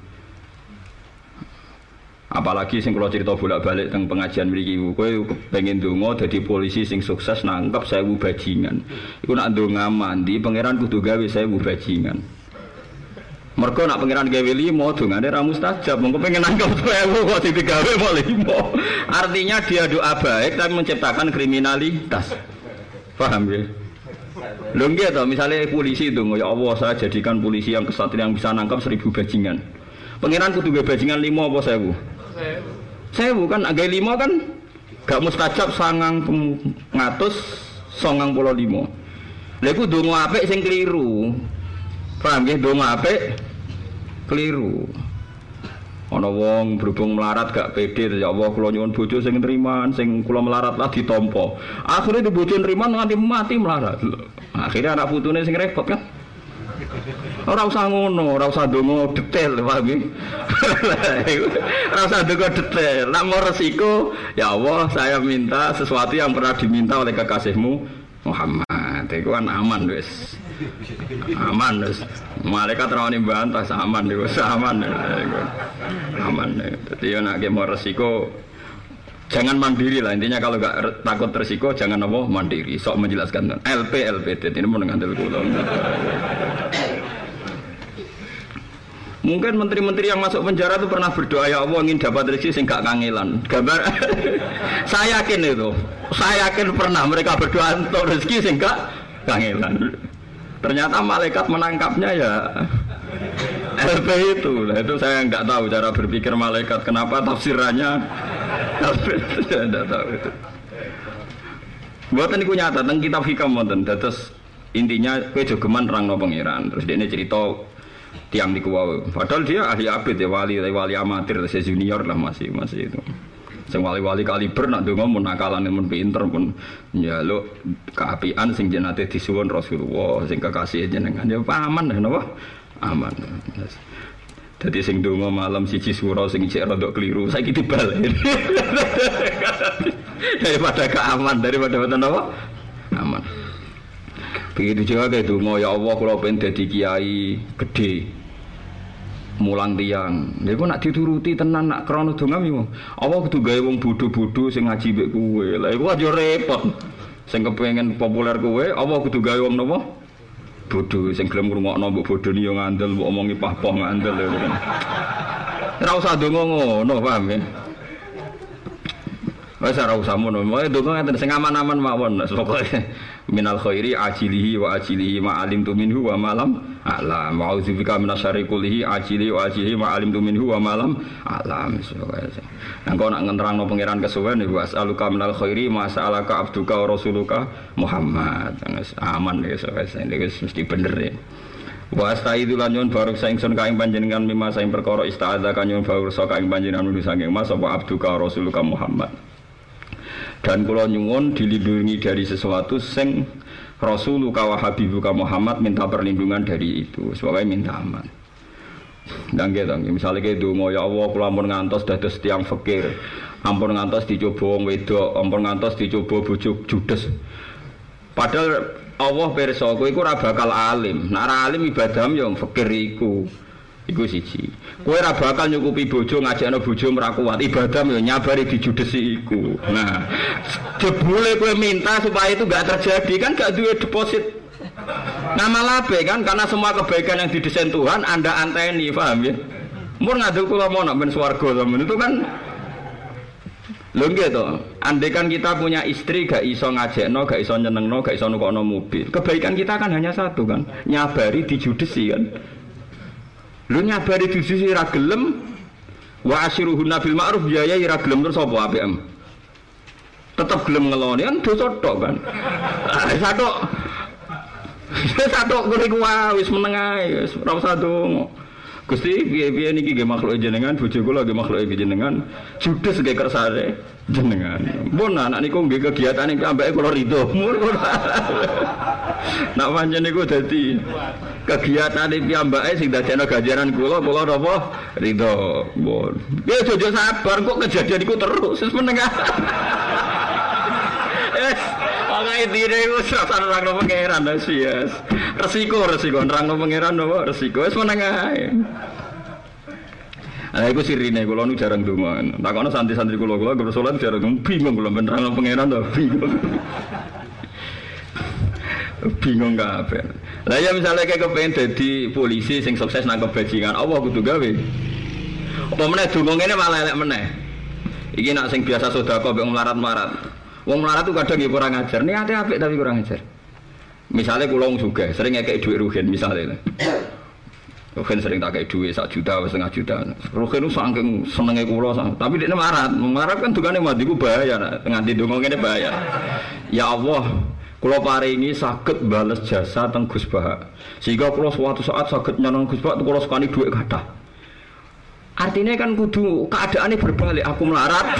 Apalagi sing kula cerita bolak-balik teng pengajian mriki kowe pengen ndonga dadi polisi sing sukses nangkep 1000 bajingan. Iku nak ndonga mandi pangeran kudu gawe 1000 bajingan. Mergo nak pangeran gawe 5 dongane ra mustajab, mengko pengen nangkep 1000 kok digawe mau 5. Artinya dia doa baik tapi menciptakan kriminalitas. Paham ya? Lho nggih to, misale polisi ndonga ya Allah saya jadikan polisi yang kesatria yang bisa nangkep 1000 bajingan. Pangeran kudu gawe bajingan 5 apa 1000? 1000 kan agak 5 kan gak mustajab 995. Lha iku donga apik sing keliru. Paham nggih donga apik keliru. Ana wong berhubung melarat gak pede ya Allah kula nyuwun bojo sing nriman sing kula melarat lah ditampa. Akhire di bojo nriman nganti mati melarat. Akhire anak putune sing repot kan. Ora usah ngono, ora usah ndonga detail, paham nggih? Ora usah ndonga detail. Nek mau resiko, ya Allah, saya minta sesuatu yang pernah diminta oleh kekasihmu Muhammad. Iku kan aman wis. Aman wis. Malaikat rawani bantah aman wis aman. Aman. Dadi yo nek mau resiko jangan mandiri lah, intinya kalau nggak takut resiko jangan apa mandiri. Sok menjelaskan LPT ini mau ngandel kula. Mungkin menteri-menteri yang masuk penjara itu pernah berdoa, ya Allah ingin dapat rezeki sing gak kangelan. Gambar. Saya yakin itu. Saya yakin pernah mereka berdoa untuk rezeki sing gak kangelan. Ternyata malaikat menangkapnya ya LP itu. Nah, itu saya nggak tahu cara berpikir malaikat. Kenapa tafsirannya LP? Saya nggak tahu itu. Buatan itu nyata tentang kitab hikam wonten. Terus intinya kowe jogeman nerangno pangeran. Terus dia cerita tiang niku wae. Padahal dia ahli abid ya, wali amatir, saya junior lah masih itu. Sing wali-wali kaliber nak ndonga mun nakalan mun pinter pun njaluk kaapian sing jenate disuwun Rasulullah sing kekasih jenengan ya aman napa? Aman. Dadi sing ndonga malam siji sura sing cek rada keliru saiki dibalik. Daripada keaman daripada mboten napa? Aman. Begitu juga kayak donga ya Allah kula pengen dadi kiai gede. Mulang tiang, niku nak dituruti tenan nak krana donga mi wong. Apa kudu gawe wong bodho-bodho sing ngaji mbek kowe. Lah iku aja repot. Sing kepengin populer kowe, apa kudu gawe wong napa? Bodho sing gelem ngrungokno mbok bodhoni yo ngandel, mbok omongi pah-pah ngandel. Ora usah donga ngono, paham ya? Wes ora usah ngono. Wae donga ngaten sing aman-aman mawon. Pokoke minal khairi ajilihi wa ajilihi ma alimtu minhu wa malam alam wa auzubika minasyarri kullihi ajili wa ajilihi ma alimtu minhu wa malam alam. Nang kok nak ngenterangno pangeran kesuwen wa as'aluka minal khairi ma sa'alaka abduka wa rasuluka Muhammad. Aman wis mesti bener ya. Wa astaidu lan nyuwun baruk saingsun kaing panjenengan mimma saing perkara istaadza kan nyuwun baruk kaing panjenengan nulis saking mas apa abduka wa rasuluka Muhammad. Dan kula nyuwun dilindungi dari sesuatu sing Rasulullah wa Habibuka Muhammad minta perlindungan dari itu. Sebagai minta aman. Dan gitu, misalnya kayak donga ya Allah kula ampun ngantos dados tiyang fakir. Ampun ngantos dicoba wong wedok, ampun ngantos dicoba bojo judes. Padahal Allah pirsa kowe iku ora bakal alim. Nek ora alim ibadahmu ya fakir iku. Iku siji. Kowe ora bakal nyukupi bojo ngajakno bojo ora kuat. Ibadah yo nyabari dijudesi iku. Nah, jebule kowe minta supaya itu enggak terjadi kan enggak duwe deposit. Nama labe kan karena semua kebaikan yang didesain Tuhan Anda anteni, paham ya? Mun ngadu kula mau nak ben swarga sampean itu kan lho nggih to. Andai kan kita punya istri gak iso ngajakno, gak iso nyenengno, gak iso nukokno mobil. Kebaikan kita kan hanya satu kan, nyabari dijudesi kan. Lu nyabari disusi ra gelem wa asyiruhunna bil ma'ruf biaya ra gelem terus apa APM tetep gelem ngeloni kan dosa tok kan satu kuwi wis meneng ae wis ora usah donga Gusti piye-piye niki nggih makhluk jenengan bojo kula nggih makhluk jenengan judes nggih kersane jenengan pun anak niku nggih kegiatane ambeke kula rido nak pancen niku dadi kegiatane piyambake sing dadekno ganjaran kula napa rido pun ya jojo sabar kok kejadian iku terus wis meneng Pakai diri itu serasa nerangno pangeran yes. Resiko nerangno pangeran apa resiko wis meneng ae. Lah iku sirine kula nu jarang donga. Takono santri-santri kula salat jarang bingung kula nerangno pangeran to bingung. Bingung kabeh. Lah ya misale kayak kepengin dadi polisi sing sukses nang kebajingan, apa kudu gawe? Apa meneh donga ngene malah elek meneh. Iki nak sing biasa sedekah mbek melarat-melarat. Wong melarat tuh kadang ya kurang ajar, niate apik tapi kurang ajar. Misalnya kula wong sugih, sering ngekek dhuwit rugen misalnya. Rugen sering tak kei dhuwit 1 juta, 1,5 juta. Rugen itu saking senenge kula, tapi dekne melarat kan dukane mati ku bahaya, nganti donga ngene bahaya. Ya Allah, kula paringi saged bales jasa teng Gus Bahak. Sehingga kula suatu saat saged nyanong Gus Bahak kula sekali dhuwit kathah. Artinya kan kudu keadaannya berbalik, aku melarat.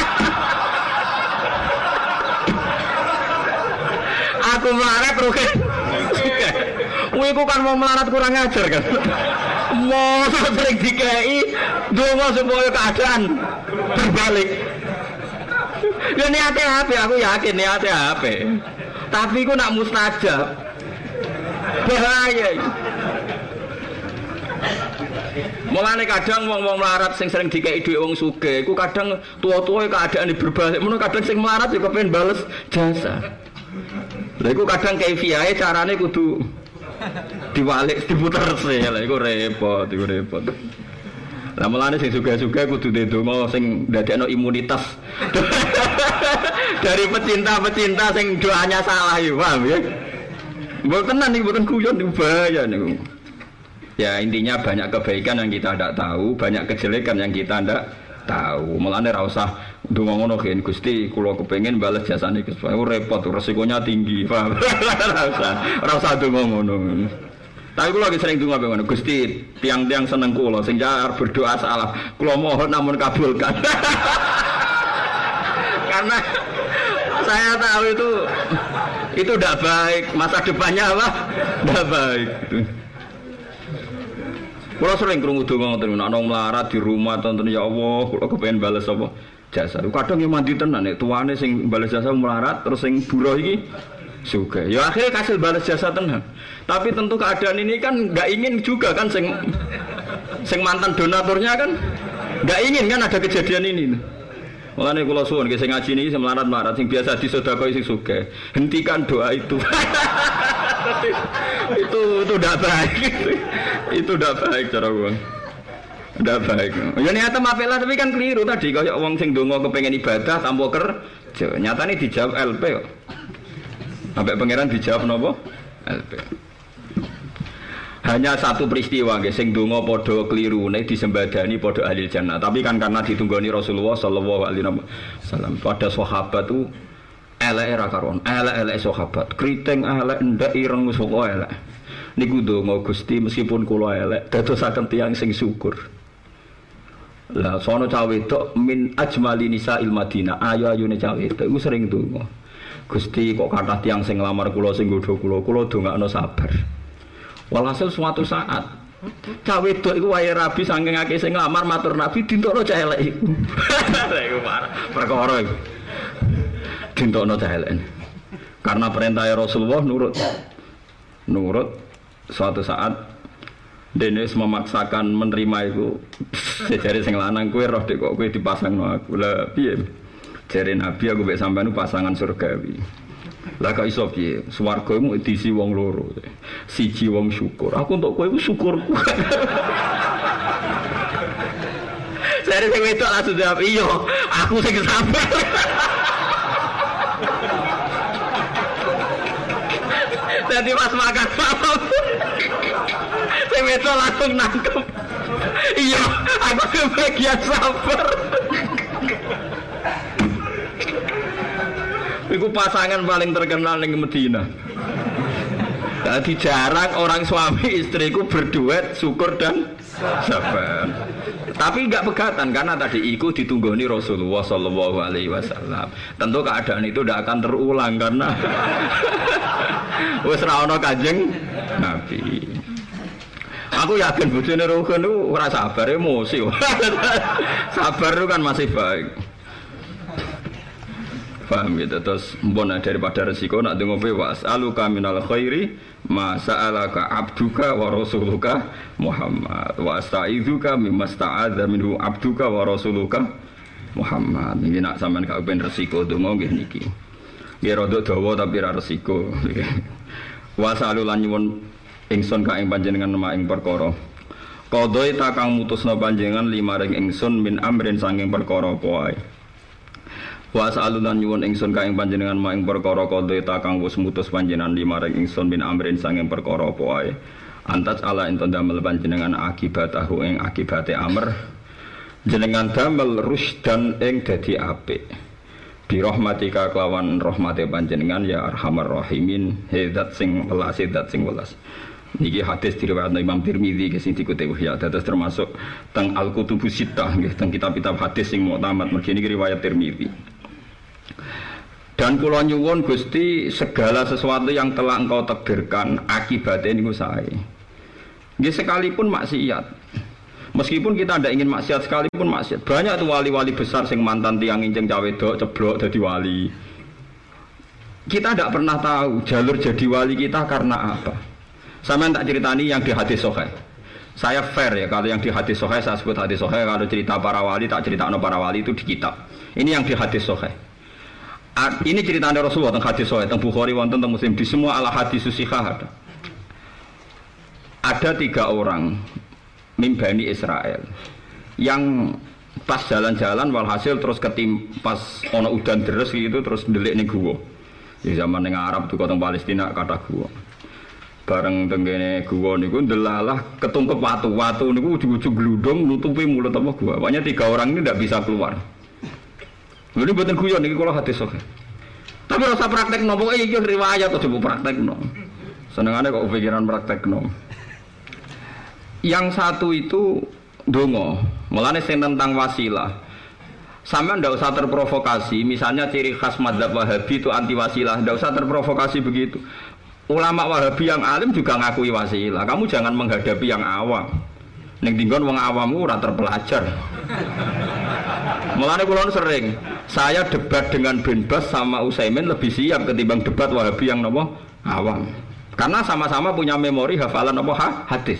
Aku melarat rugen. Kowe iku kan mau melarat kurang ajar kan. Mau sering dikei donga supaya keadaan berbalik. Ya niate apik, aku yakin niate apik. Tapi iku nak mustajab. Bahaya. Mulane kadang wong-wong melarat sing sering dikei dhuwit wong sugih, iku kadang tuwa-tuwa keadaan berbalik. Mun kadang sing melarat ya kepengin bales jasa. Lha iku kadang kaifiahe carane kudu diwalik diputer sih lha iku repot. Lah mulane sing sugih-sugih kudu ndonga sing ndadekno imunitas dari pecinta-pecinta sing doanya salah ya, paham ya? Mboten tenan iki mboten guyon bahaya niku. Ya intinya banyak kebaikan yang kita tidak tahu, banyak kejelekan yang kita tidak tahu. Mulane ra usah ndonga ngono gen Gusti kula kepengin bales jasane Gus. Repot resikonya tinggi, paham? Ra usah ndonga ngono. Tapi kula lagi sering donga ngono, Gusti, tiang-tiang seneng kula sing jar berdoa salah, kula mohon namun kabulkan. Karena saya tahu itu tidak baik, masa depannya apa? Tidak baik. Kula sering krungu donga ngoten, ana wong melarat di rumah tonton ya Allah, kula kepengin bales apa jasa. Kadang yo mandi tenan nek tuane sing bales jasa melarat terus sing buruh iki sugih. Ya akhirnya kasil balas jasa tenan. Tapi tentu keadaan ini kan nggak ingin juga kan sing mantan donaturnya kan nggak ingin kan ada kejadian ini. Mulane kula suwun sing ngaji niki sing melarat-melarat sing biasa disedekah sing sugih. Hentikan doa itu. itu tidak baik. Itu tidak baik cara gua. Tidak baik. Ya niate mapela tapi kan keliru tadi kaya wong sing ndonga kepengin ibadah tanpa kerja. Nyatane dijawab LP kok. Sampai pangeran dijawab napa? LP. Hanya satu peristiwa nggih sing donga padha klirune disembadani padha ahli jannah. Tapi kan karena ditunggoni Rasulullah sallallahu alaihi wasallam. Pada sahabat itu eleke ra karon, elek-elek sahabat. Kriting elek ndak ireng wis pokoke elek. Niku donga Gusti meskipun kula elek dadosaken tiyang sing syukur. Lah sono cah wedok min ajmali nisa'il Madinah. Ayu-ayune cah wedok iku sering donga. Gusti kok kathah tiyang sing nglamar kula sing nggodha kula dongakno sabar. Walhasil suatu saat cah wedok iku wae rabi saking akeh sing nglamar matur Nabi dintokno cah elek iku. Iku perkara iku. Dintokno cah elek. Karena perintah Rasulullah nurut suatu saat dene memaksakan menerima itu sejare sing lanang kowe roh dek kok kowe dipasangno aku. Lah piye? Jare Nabi aku mek sampean pasangan surgawi. Lah kok iso piye? Swarga iku diisi wong loro. Siji wong syukur. Aku untuk kowe iku syukurku. Jare sing wedok langsung jawab, "Iya, aku sing sabar." Jadi pas makan malam saya itu langsung nangkep. Iya, aku kebagian sabar. Itu pasangan paling terkenal di Medina. Jadi jarang orang suami istriku berduet syukur dan sabar. Tapi enggak pegatan karena tadi iku ditunggoni Rasulullah sallallahu alaihi wasallam. Tentu keadaan itu tidak akan terulang karena wis ra ono Kanjeng Nabi. Aku yakin bojone Rugen itu ora sabar emosi. Sabar itu kan masih baik. Paham gitu terus mbon daripada resiko nak dongo was aluka minal khairi ma sa'alaka abduka wa rasuluka Muhammad wa astaizuka mimma sta'adza minhu abduka wa rasuluka Muhammad. Niki nak sampean gak ben resiko dongo nggih niki. Nggih rada dawa tapi ra resiko. Wa salulan nyuwun ingsun ka ing panjenengan ing perkara. Qadai ta kang mutusna panjenengan limaring ingsun min amrin sanging perkara apa wae. Wa sa'alulan nyuwun ingsun ka ing panjenengan ing perkara qadha ta kang wis mutus panjenengan limaring ingsun bin amrin sanging perkara apa wae. Antas ala ento damel panjenengan akibatahu ing akibate amr. Jenengan damel rusdan ing dadi apik. Bi rahmatika kelawan rahmate panjenengan ya arhamar rahimin. Zat sing welas zat sing welas. Niki hadis diriwayatno Imam Tirmidzi sing dikutip ya dados termasuk teng Al-Kutubus Sittah nggih teng kitab-kitab hadis sing muktamad mergi niki riwayat Tirmidzi. Dan kula nyuwun Gusti segala sesuatu yang telah engkau takdirkan akibatnya niku sae. Nggih sekalipun maksiat. Meskipun kita tidak ingin maksiat sekalipun maksiat. Banyak tuh wali-wali besar sing mantan tiang injeng cawe wedok ceblok jadi wali. Kita tidak pernah tahu jalur jadi wali kita karena apa. Sama tak ceritani yang di hadis sahih. Saya fair ya kalau yang di hadis sahih saya sebut hadis sahih, kalau cerita para wali tak cerita para wali itu di kitab. Ini yang di hadis sahih. Ini ceritanya Rasulullah tentang hadis sahih, tentang Bukhari, tentang Muslim, di semua ala hadis sahih ada. ada 3 orang mimbani Israel yang pas jalan-jalan walhasil terus pas ono udan deres gitu terus ndelik ning guwa. Di zaman ning Arab tuh kota Palestina kata guwa. Bareng tenggene guwa niku ndelalah ketungkep watu niku ujug-ujug gludung nutupi mulut apa guwa. Pokoknya 3 orang ini tidak bisa keluar. Lha mboten guyon niki kula hadis sok. Tapi rasa praktek nopo iki riwayat atau coba praktekno. Senengane kok pikiran praktekno. Yang satu itu dongo, mulane sing tentang wasilah. Sampeyan ndak usah terprovokasi, misalnya ciri khas madzhab Wahabi itu anti wasilah, ndak usah terprovokasi begitu. Ulama Wahabi yang alim juga ngakui wasilah. Kamu jangan menghadapi yang awam. Ning dinggon wong awammu ora terpelajar. Mulane kula sering, saya debat dengan Ben Bas sama Utsaimin lebih siap ketimbang debat Wahabi yang napa awam. Karena sama-sama punya memori hafalan apa hadis.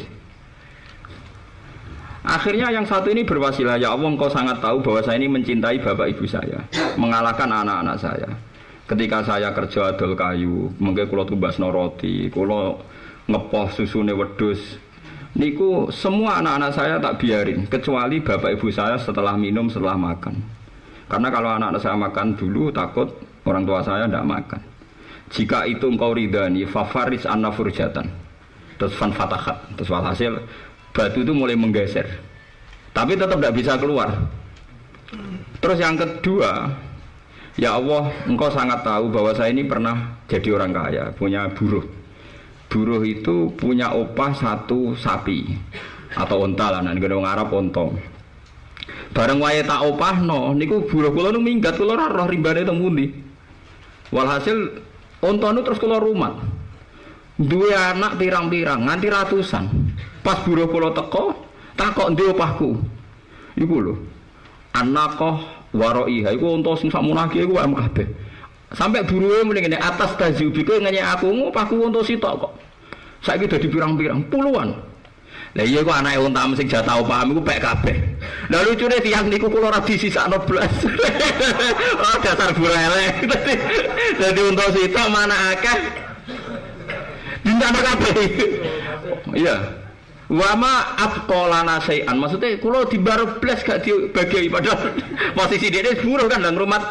Akhirnya yang satu ini berwasilah, ya Allah engkau sangat tahu bahwa saya ini mencintai bapak ibu saya, mengalahkan anak-anak saya. Ketika saya kerja adol kayu, mengke kula tumbasno roti, kula ngepoh susune wedhus. Niku semua anak-anak saya tak biarin, kecuali bapak ibu saya setelah minum, setelah makan. Karena kalau anak-anak saya makan dulu takut orang tua saya tidak makan. Jika itu engkau ridhani, fafaris anna furjatan. Terus fan fatahat, terus walhasil batu itu mulai menggeser, tapi tetap tidak bisa keluar. Terus yang kedua, ya Allah, engkau sangat tahu bahwa saya ini pernah jadi orang kaya, punya buruh. Buruh itu punya opah 1 sapi atau onta lah, nanti orang Arab ontong. Bareng wae tak opah no, niku buruh kula nu minggat, kula ora roh rimbane teng pundi. Walhasil onta nu terus kula rumat. Duwe anak pirang-pirang, nganti ratusan. Pas buruh kula teko, takok ndi opahku. Iku lho. Anakoh waraiha iku unta sing sakmunake iku am kabeh. Sampai buruhe muni ngene, atas tajubi kowe ngenyek aku opahku unta sitok kok. Saiki dadi pirang-pirang puluhan. Lah iya kok anake unta sing jatah opah iku pek kabeh. Lah lucune tiyang niku kula ora disisakno blas. Oh dasar burele. Dadi unta sitok mana akeh. Dintane kabeh. Iya. Wama afqolana sayan, maksudnya kalau dibaru blas gak dibagi padahal posisi dia buruh kan dan rumah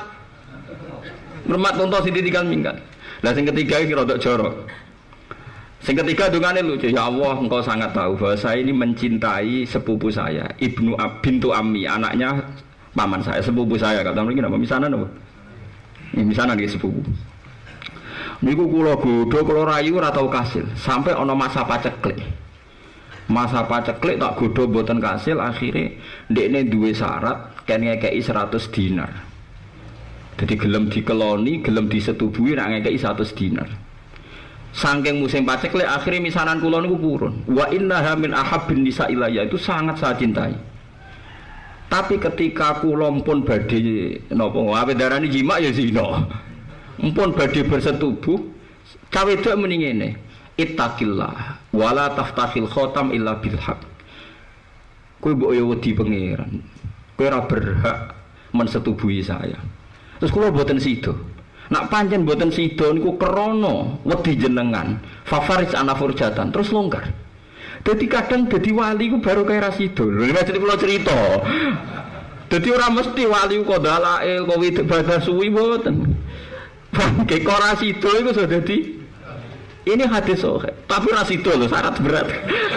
unta sendiri kan minggat. Lah sing ketiga iki rodok jorok. Sing ketiga dungane lucu, ya Allah engkau sangat tahu bahwa saya ini mencintai sepupu saya, Ibnu bintu Ammi, anaknya paman saya, sepupu saya. Kata mriki napa misanan apa? Misanan iki sepupu. Niku kula godho kula rayu ora tau kasil, sampai ana masa paceklik. Masa paceklik tak godho mboten kasil, akhire ndekne duwe syarat kan ngekeki 100 dinar. Jadi gelem dikeloni, gelem disetubuhi nek ngekeki 100 dinar. Saking musim paceklik akhire misanan kula niku purun. Wa innaha min ahabbin nisa ilayya, itu sangat saya cintai. Tapi ketika kula pun badhe napa ape darani jima ya zina. Mpun badhe bersetubuh, cawe wedok muni ngene. Ittaqillah wala taftahil khotam illa bil haq. Kowe mbok yo wedi pangeran. Kowe ora berhak mensetubuhi saya. Terus kula mboten sida. Nak pancen mboten sida niku krana wedi jenengan. Fafaris ana furjatan terus longgar. Dadi kadang dadi wali ku baru kaya ra sida. Lha maksud kula cerita. Dadi ora mesti wali kok dalail kok ibadah suwi mboten. Bangke kok ra sida iku sudah dadi ini hadis sohe, tapi rasido loh syarat berat.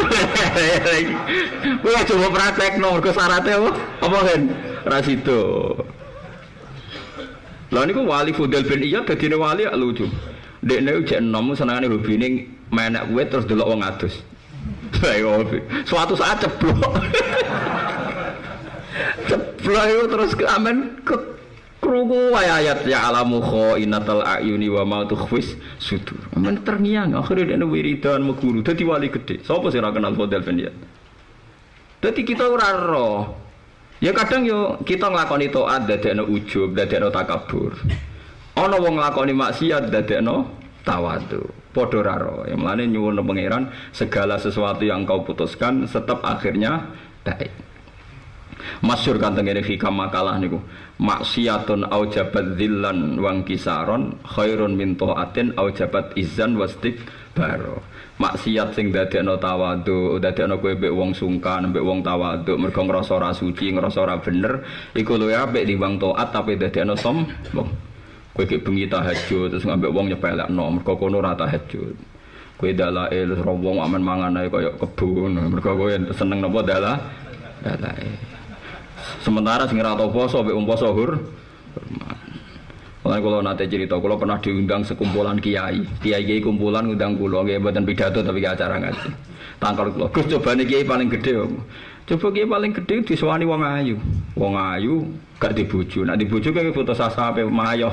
Gue coba praktek nomor ke syaratnya apa kan? Rasido. Lalu ini wali Fudel bin Iyad jadi wali ya lucu. Dek nih ujian nomu senangan ibu bini menek gue terus delok wong adus. Suatu saat ceplok. Ceplok itu terus ke amen ke krungu ayat ya alamu khainatal ayuni wa ma tukhfis sudur. Men terngiang akhire dene wiridan meguru dadi wali gede. Sapa sing ora kenal Fadil bin Iyad? Dadi kita ora roh. Ya kadang yo kita nglakoni taat dadekno ujub, dadekno takabur. Ana wong nglakoni maksiat dadekno tawadhu. Padha ora roh. Ya mlane nyuwun pangeran segala sesuatu yang kau putuskan tetap akhirnya baik. Masyhur kan tengene hikam makalah niku. Maksiatun aujabat dzillan wang kisaron khairun min taatin aujabat izzan wastik baro. Maksiat sing dadekno tawadhu, dadekno kowe mbek wong sungkan, mbek wong tawadhu, mergo ngrasa ora suci, ngrasa ora bener, iku luwih apik timbang taat tapi dadekno sombong. Kowe ge bengi tahajud terus ngambek wong nyepelekno, mergo kono ora tahajud. Kowe dalail wong amen mangan ae kaya kebun, mergo kowe seneng napa dalail. Sementara sing ora tau poso mbek wong poso hormat. Kalau nate cerita, kalau pernah diundang sekumpulan kiai kumpulan undang kulo, kiai buatan pidato tapi gak acara ngaji. Tangkal kulo, Gus coba nih kiai paling gede, coba kiai paling gede disuani wong ayu gak dibuju, nak dibuju kayak foto sasape mayo.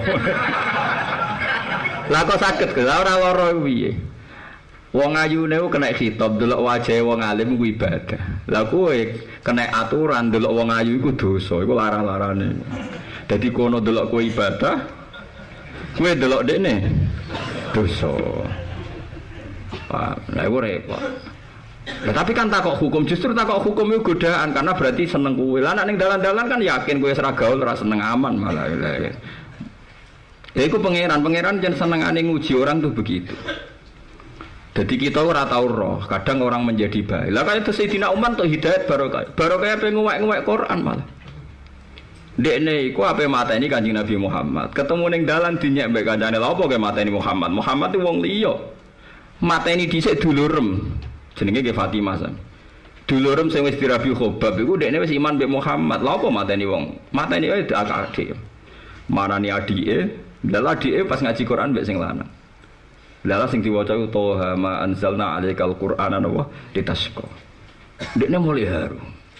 Lah kok sakit, ora loro piye? Wong ayu niku kena khitab, delok wajahe wong alim kuwi ibadah. Lah kowe kena aturan delok wong ayu iku dosa, iku larang-larane. Dadi kono delok kowe ibadah, kowe delok dekne dosa. Lah iku repot. Nah, tapi kan takok hukum, justru takok hukum itu godaan karena berarti seneng kowe. Lah nek ning dalan-dalan kan yakin kowe ora gaul, ora seneng aman malah. Ya iku pangeran jan senengane nguji orang tuh begitu. Jadi kita ora tau roh, kadang orang menjadi baik. Lah kaya Sayyidina Umar tuh hidayat barokah pengen nguwek-nguwek Quran malah. Dekne iku ape mateni Kanjeng Nabi Muhammad. Ketemu ning dalan dinyek mbek kancane. Lha apa ke mateni Muhammad? Muhammad itu wong liya. Mateni dhisik dulurem. Jenenge ke Fatimah san. Dulurem sing wis dirabi Khobab iku dekne wis iman mbek Muhammad. Lha apa mateni wong? Mateni ae adik. Marani adike, lha adike pas ngaji Quran mbek sing lanang. Lha sing diwaca itu Toha ma anzalna 'alaikal Qur'ana wa litasqa. Dekne mulai haru.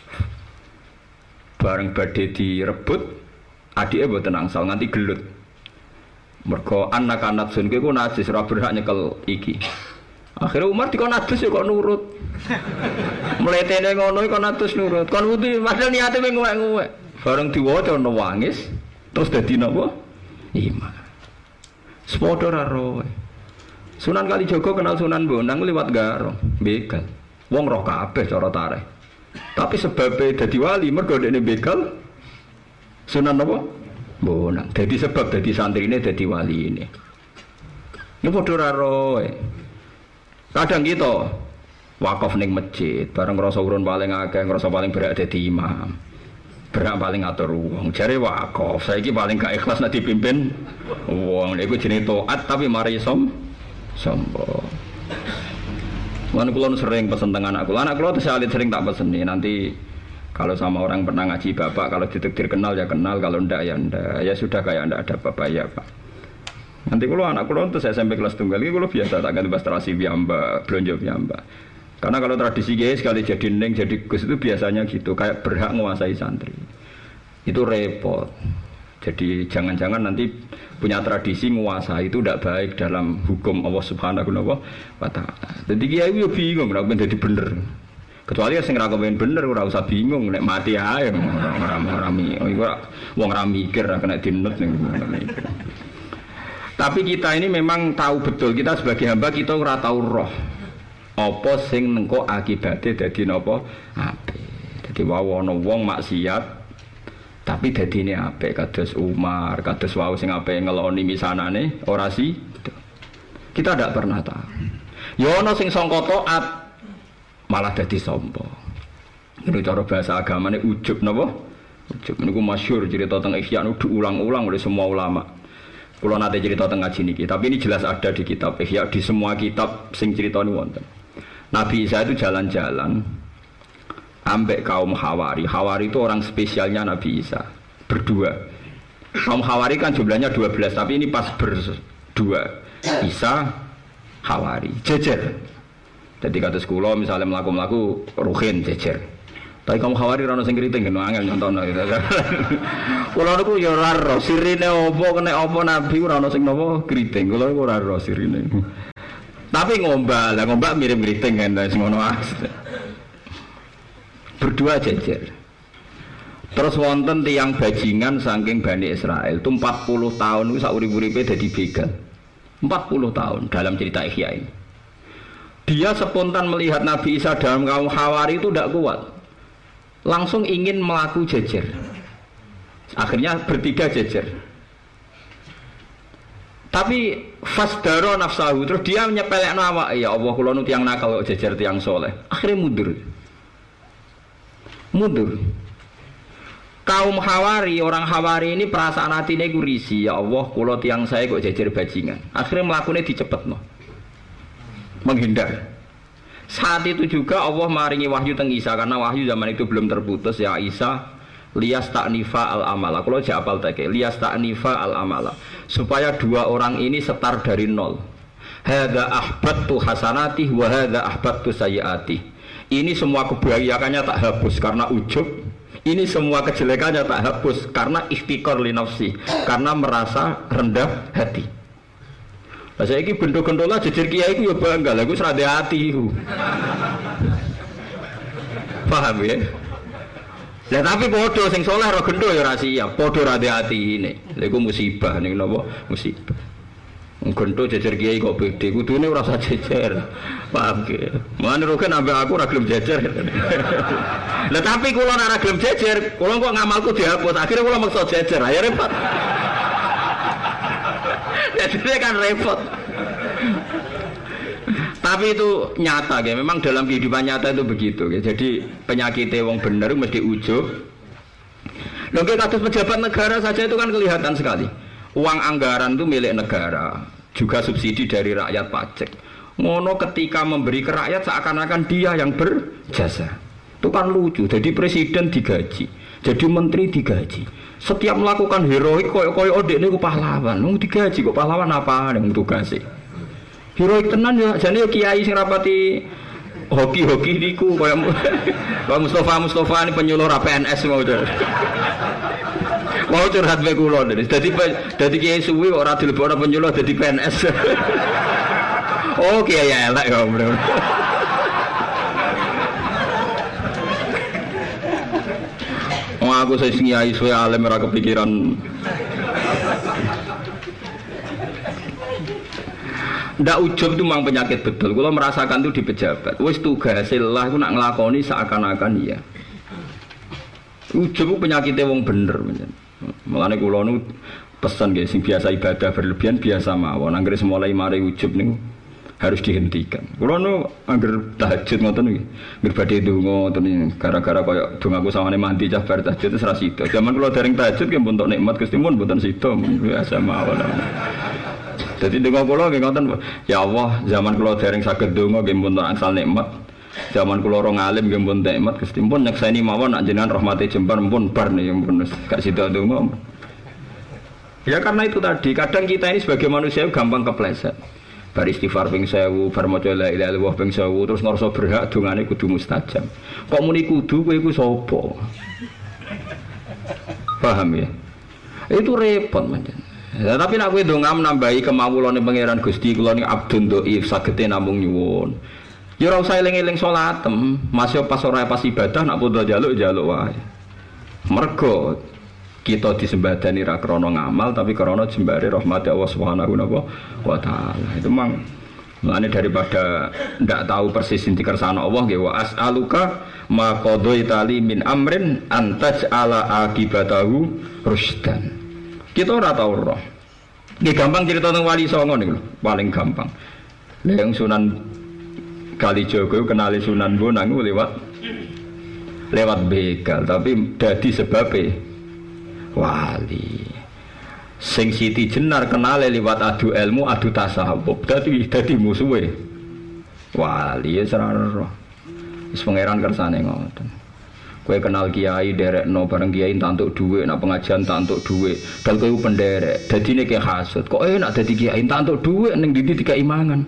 Bareng badhe direbut, adike mboten angsal nganti gelut. Mergo anak sun ku najis ora berhak nyekel iki. Akhirnya Umar dikon najis ya kok nurut. Mletene ngono kok najis nurut. Kon wudu padahal niate nguwek-nguwek. Bareng diwaca nangis terus dadi napa? Iman. Sepodo ra roe. Sunan Kalijaga kenal Sunan Bonang liwat Garong, begal. Wong roh kabeh cara tareh. Tapi sebabnya dadi wali mergo dekne begal Sunan apa? Bonang. Dadi sebab dadi santrine dadi wali ini. Ini padha ra roe. Kadang kita wakaf ning masjid, bareng ngrasa urun paling akeh, ngrasa paling berhak dadi imam. Berhak paling ngatur wong. Jare wakaf, saiki paling gak ikhlas nek dipimpin wong. Niku jenenge taat tapi mari sombong. Lan kula sering pesen teng anak kula terus sering tak peseni. Nanti kalau sama orang pernah ngaji bapak, kalau ditakdir kenal ya kenal, kalau ndak ya ndak. Ya sudah kayak ndak ada bapak ya Pak. Nanti kula anak kula terus SMP kelas tunggal iki kula biasa tak ganti pastrasi piyambak, blonjo piyambak. Karena kalau tradisi guys sekali jadi neng jadi gus itu biasanya gitu, kayak berhak menguasai santri. Itu repot. Jadi jangan-jangan nanti punya tradisi menguasai itu tidak baik dalam hukum Allah Subhanahu wa taala. Jadi kiai yo bingung nek ben dadi bener. Kecuali sing ra kepen bener ora usah bingung nek mati ae wong ra mikir ra kena dinut ning mikir. Tapi kita ini memang tahu betul, kita sebagai hamba kita ora tahu roh. Apa sing nengko akibate dadi napa apik. Dadi wae ana wong maksiat tapi dadine apik kados Umar, kados wau sing apik ngeloni misanane ora sih. Kita tidak pernah tahu. Ya ana sing sangka taat malah dadi sombong. Ini cara bahasa agamane ujub napa? Ujub niku masyhur cerita teng Ihya diulang-ulang oleh semua ulama. Kula nate cerita teng ngaji niki, tapi ini jelas ada di kitab Ihya, di semua kitab sing critani wonten. Nabi Isa itu jalan-jalan ambek kaum Hawari. Hawari itu orang spesialnya Nabi Isa. Berdua. Kaum Hawari kan jumlahnya 12, tapi ini pas berdua. Isa, Hawari. Jejer. Jadi kata sekolah misalnya melaku-melaku ruhin jejer. Tapi kaum Hawari rano sing kriting ngene angel nyontono. Kula niku ya ora ro sirine apa kena apa Nabi ora ono sing napa kriting. Kula niku ora ro sirine. Tapi ngombak mirip kriting kan sing ngono berdua jejer. Terus wonten tiyang bajingan saking Bani Israel itu 40 tahun itu saurip-uripe dadi begal. 40 tahun dalam cerita Ihya ini. Dia spontan melihat Nabi Isa dalam kaum Hawari itu tidak kuat. Langsung ingin melaku jejer. Akhirnya bertiga jejer. Tapi fasdaro nafsahu terus dia nyepelekno awak, ya Allah kula nu tiyang nakal kok jejer tiyang soleh. Akhirnya mundur. Mundur. Kaum Hawari, orang Hawari ini perasaan hatine iku risi, ya Allah kula tiyang saya kok jejer bajingan. Akhirnya mlakune dicepetno. Menghindar. Saat itu juga Allah maringi wahyu teng Isa karena wahyu zaman itu belum terputus ya Isa lias ta'nifa al-amala. Kalau japal teke lias ta'nifa al-amala supaya dua orang ini setar dari nol. Hadza ahbattu hasanati wa hadza ahbattu sayyiati. Ini semua kebahagiaannya tak hapus karena ujub. Ini semua kejelekannya tak hapus karena ikhtiqar li nafsi, karena merasa rendah hati. Lah saiki bendo-gendola jejer kiai iku ya bangga, lha iku serade ati iku. Paham ya? Lah tapi padha sing saleh ora gendho ya ora siap, padha ra ati-atine. Lha iku musibah niku napa? Musibah. Gendho jejer kiai kok beda, kudune ora usah jejer. Paham ya? Mane roken ambek aku ora gelem jejer. Lah tapi kula ora gelem jejer, kula kok ngamalku dihapus, akhirnya kula maksa jejer, ya repot. Jadi kan repot. Tapi itu nyata ya, memang dalam kehidupan nyata itu begitu ya. Jadi penyakitnya wong bener mesti ujub. Lho kados pejabat negara saja itu kan kelihatan sekali. Uang anggaran itu milik negara, juga subsidi dari rakyat pajak. Ngono ketika memberi ke rakyat seakan-akan dia yang berjasa. Itu kan lucu. Jadi presiden digaji, jadi menteri digaji. Setiap melakukan heroik koyo-koyo odek niku pahlawan. Wong digaji kok pahlawan apa yang tugasé. Heroik tenan ya jane kiai sing rapati hoki-hoki niku koyo Mustafa ini penyuluh PNS mau dur. Mau curhat wae kula dadi kiai suwi kok ora dilebokno penyuluh dadi PNS. Oh kiai elek ya, Bro. Aku saya singiai saya alim ora kepikiran. Ndak ujub itu memang penyakit betul. Kalau merasakan itu di pejabat. Wis tugasillah aku nak ngelakoni seakan-akan iya. Ujub itu penyakitnya wong bener. Mulane kula nu pesan nggih sing biasa ibadah berlebihan biasa mawon. Anggere mulai mari ujub niku harus dihentikan. Kula nu angger tahajud ngoten nggih. Angger badhe donga ngoten gara-gara kaya dongaku sawane mandi cah bar tahajud wis ra sida. Zaman kula dereng tahajud nggih pun tok nikmat Gusti mun mboten sida biasa mawon. Dadi donga kula nggih ngoten, ya Allah, zaman kula dereng saged donga nggih pun tok angsal nikmat. Zaman kula ora ngalim nggih pun nikmat Gusti pun nyekseni mawon nak jenengan rahmate jembar pun bar niki pun gak sida donga. Ya karena itu tadi, kadang kita ini sebagai manusia gampang kepleset. Bar istighfar ping 1000, bar maca la ilaha illallah ping 1000 terus ngrasa berhak dongane kudu mustajab. Kok muni kudu kowe iku sapa? Paham ya? Itu repot pancen. Ya, tapi nek kowe ndonga nambahi kemawulane pangeran Gusti kula niki abdun dhaif sagete namung nyuwun. Ya ora usah eling-eling salatem, masih pas ora pas ibadah nak padha njaluk wae. Mergo kita disembadani ra krana ngamal tapi krana jembare rahmat Allah Subhanahu wa taala. Itu memang Mulane daripada ndak tahu persis inti kersane Allah nggih wa as'aluka ma qadaita li min amrin antaj ala akibatahu rusdan. Kita ora tau roh. Nggih gampang cerita tentang Wali Songo niku paling gampang. Lah yang Sunan Kalijaga kenali Sunan Bonang lewat begal tapi dadi sebabe wali. Sing Siti Jenar kenale liwat adu ilmu, adu tasawuf. Dadi musuhe. Wali ya serara. Wis pangeran kersane ngoten. Kowe kenal kiai derekno bareng kiai entuk dhuwit, nak pengajian entuk dhuwit. Dal kowe penderek. Dadine ki hasud. Kok enak dadi kiai entuk dhuwit ning ndi dikai mangan.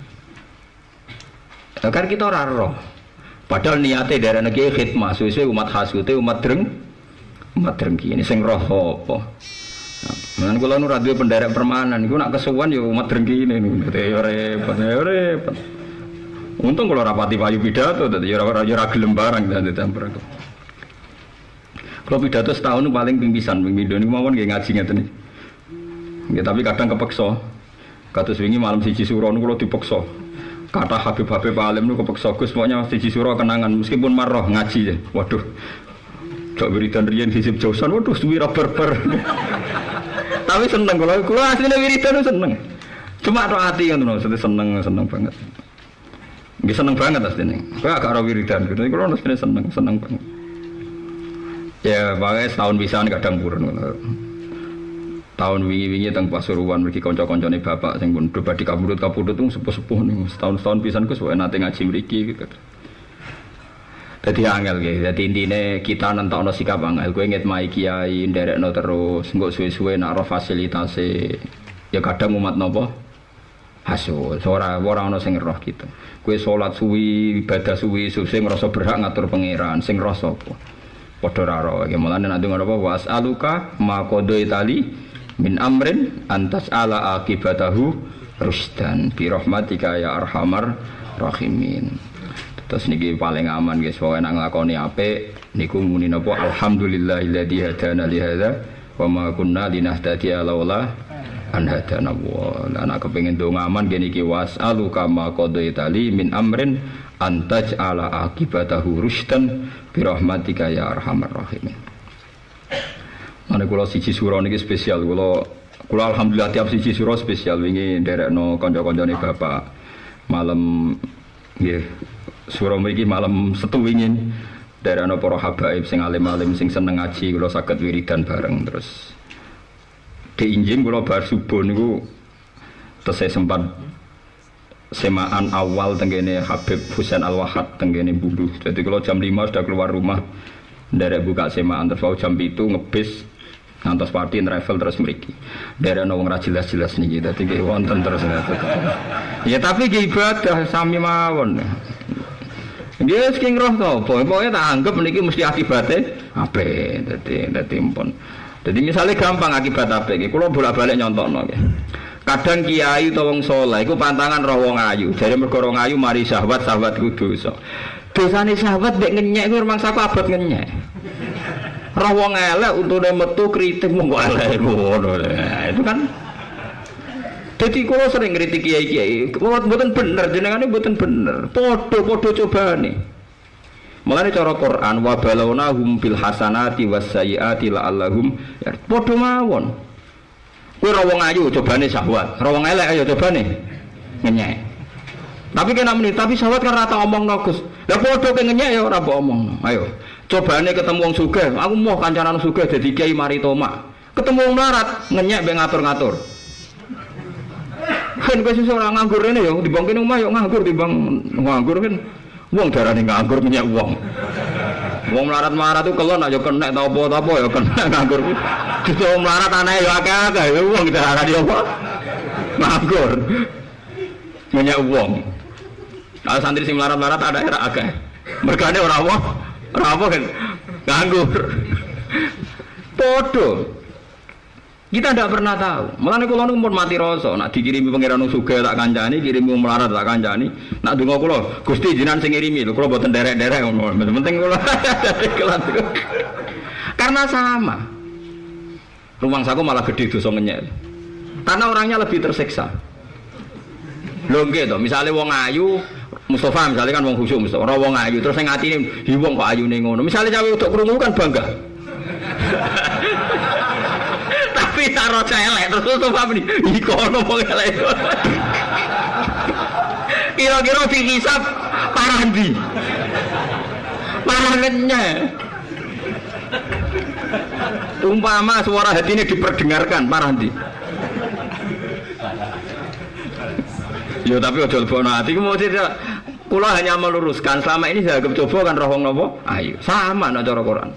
Kan kita ora roh. Padahal niate derekno kiai khidmah, suwe-suwe umat hasute umat drengki. Ini sing roh apa? Nah, kalau nu radio penderek permanen, itu nak kesuwan ya umat drengki ini, repot. Untung kalau rapati payu pidato, tadi orang gelem barang dan ditempel. Kalau pidato setahun paling pingpisan, pingpidon ini mawon gak ngaji ngeten nih. Ya, tapi kadang kepeksa. Kados wingi malam siji suro nu kalau dipeksa. Kata Habib Alim nu kepeksa Gus, pokoknya siji suro kenangan meskipun marah ngaji ya. Waduh. Cok wiridan riyen hisib jausan, waduh suwi ra berber. Tapi seneng kalau aslinya wiridan seneng. Cuma roh hati kan tuh, seneng banget. Nggih seneng banget aslinya. Kau agak roh wiridan gitu. Kalau aslinya seneng banget. Ya makanya setahun bisa kadang purun. Tahun wingi-wingi teng Pasuruan mriki kanca-kancane bapak sing pun debat di kapundhut tuh sepuh-sepuh niku setahun pisan ku suwe nate ngaji mriki gitu. Dadi angel nggih. Dadi intine kita nentokno sikap angel kowe ngitmai kiai nderekno terus engko suwe-suwe nak ro fasilitase ya kadang umat napa hasil ora ana sing roh gitu. Kowe salat suwi, ibadah suwi, sing ngrasa berhak ngatur pangeran, sing roh sapa? Padha ra ro. Nggih mulane nek ngono apa wasaluka ma qadai tali min amrin antas ala akibatahu rusdan bi rahmatika ya arhamar rahimin. Terus niki paling aman guys, pokoke nek nglakoni apik niku muni napa alhamdulillahilladzi hadana li hadza wa ma kunna linahtadiya laula an hadana wa. Nek kepengin donga aman ngene iki wasaluka ma qadaitali min amrin antaj ala akibatahu rusdan bi rahmatika ya arhamar rahimin. Mana kula siji sura niki spesial kula alhamdulillah tiap siji sura spesial wingi nderekno kanca-kancane bapak malam nggih sura mriki malam Setu wingi nderekno para habaib sing alim-alim sing seneng ngaji kula saged wiridan bareng terus diinjing kula bar subuh niku tesih sempat semaan awal tenggene Habib Husain Al-Wahhab tenggene Bulu. Jadi kula jam 5 sudah keluar rumah nderek buka semaan terus jam 7 ngebis ngantos party travel terus mriki. Daerah wong ra jelas-jelas niki dadi nggih wonten terus. Ya tapi nggih ibadah sami mawon. Nggih sing roh to, pokoke tak anggap niki mesti akibate apik. Dadi empun. Dadi misale gampang akibat apik iki kula bolak-balik nyontokno nggih. Kadang kiai utawa wong saleh iku pantangan roh wong ayu. Jare mergo wong ayu mari syahwat ku dosa. Dosane syahwat mek ngenyek kuwi rumangsaku abot ngenyek. Roh wong elek untune metu kritik mung kok elek ngono. Itu kan dadi kula sering ngritik kiai-kiai, mboten bener jenengane mboten bener. Padha-padha cobane. Mulane cara Quran wa balawnahum bil hasanati was sayyiati la'allahum padha mawon. Kowe roh wong ayu cobane syahwat, roh wong elek ayo cobane ngenyek. Tapi kena menit, tapi syahwat kan rata omongno Gus. Lah padha ke ngenyek ya ora mbok omongno. Ayo. Cobane ketemu wong sugih, aku mau kancanan sugih dadi kiai mari tomak. Ketemu wong melarat, ngenyek mbek ngatur-ngatur. Kan kowe sesuk ora nganggur rene ya, dibang kene omah yo nganggur dibang nganggur kan. Wong darane nganggur ngenyek wong. Wong melarat-melarat itu kelon aja kena ta apa-apa ya kena nganggur. Justru wong melarat anake yo akeh-akeh, wong darane apa? Nganggur. Ngenyek wong. Kalau santri sing melarat-melarat ada era akeh. Mergane ora apa kan nganggur podo kita tidak pernah tahu mulane kula niku pun mati rasa nak dikirimi pangeran sugih tak kancani kirimi melarat tak kancani nak donga kula Gusti jenengan sing ngirimi lho kula mboten derek-derek ngono penting kula karena sama rumangsaku malah gede dosa ngenyek karena orangnya lebih tersiksa lho nggih to misale wong ayu Mustafa misalnya kan wong khusyuk Mustafa, ora wong ayu terus sing atine hi wong kok ayune ngono. Misale cawe uduk krungu kan bangga. Tapi taro celek terus Mustafa muni, "Iki ono wong elek." Kira-kira dihisab parah ndi? Parah ngenyek. Umpama suara hatine diperdengarkan parah ndi? Ya tapi aja lebono ati ku mesti kula hanya meluruskan selama ini saya coba kan roh wong napa ayo sama nek cara Quran.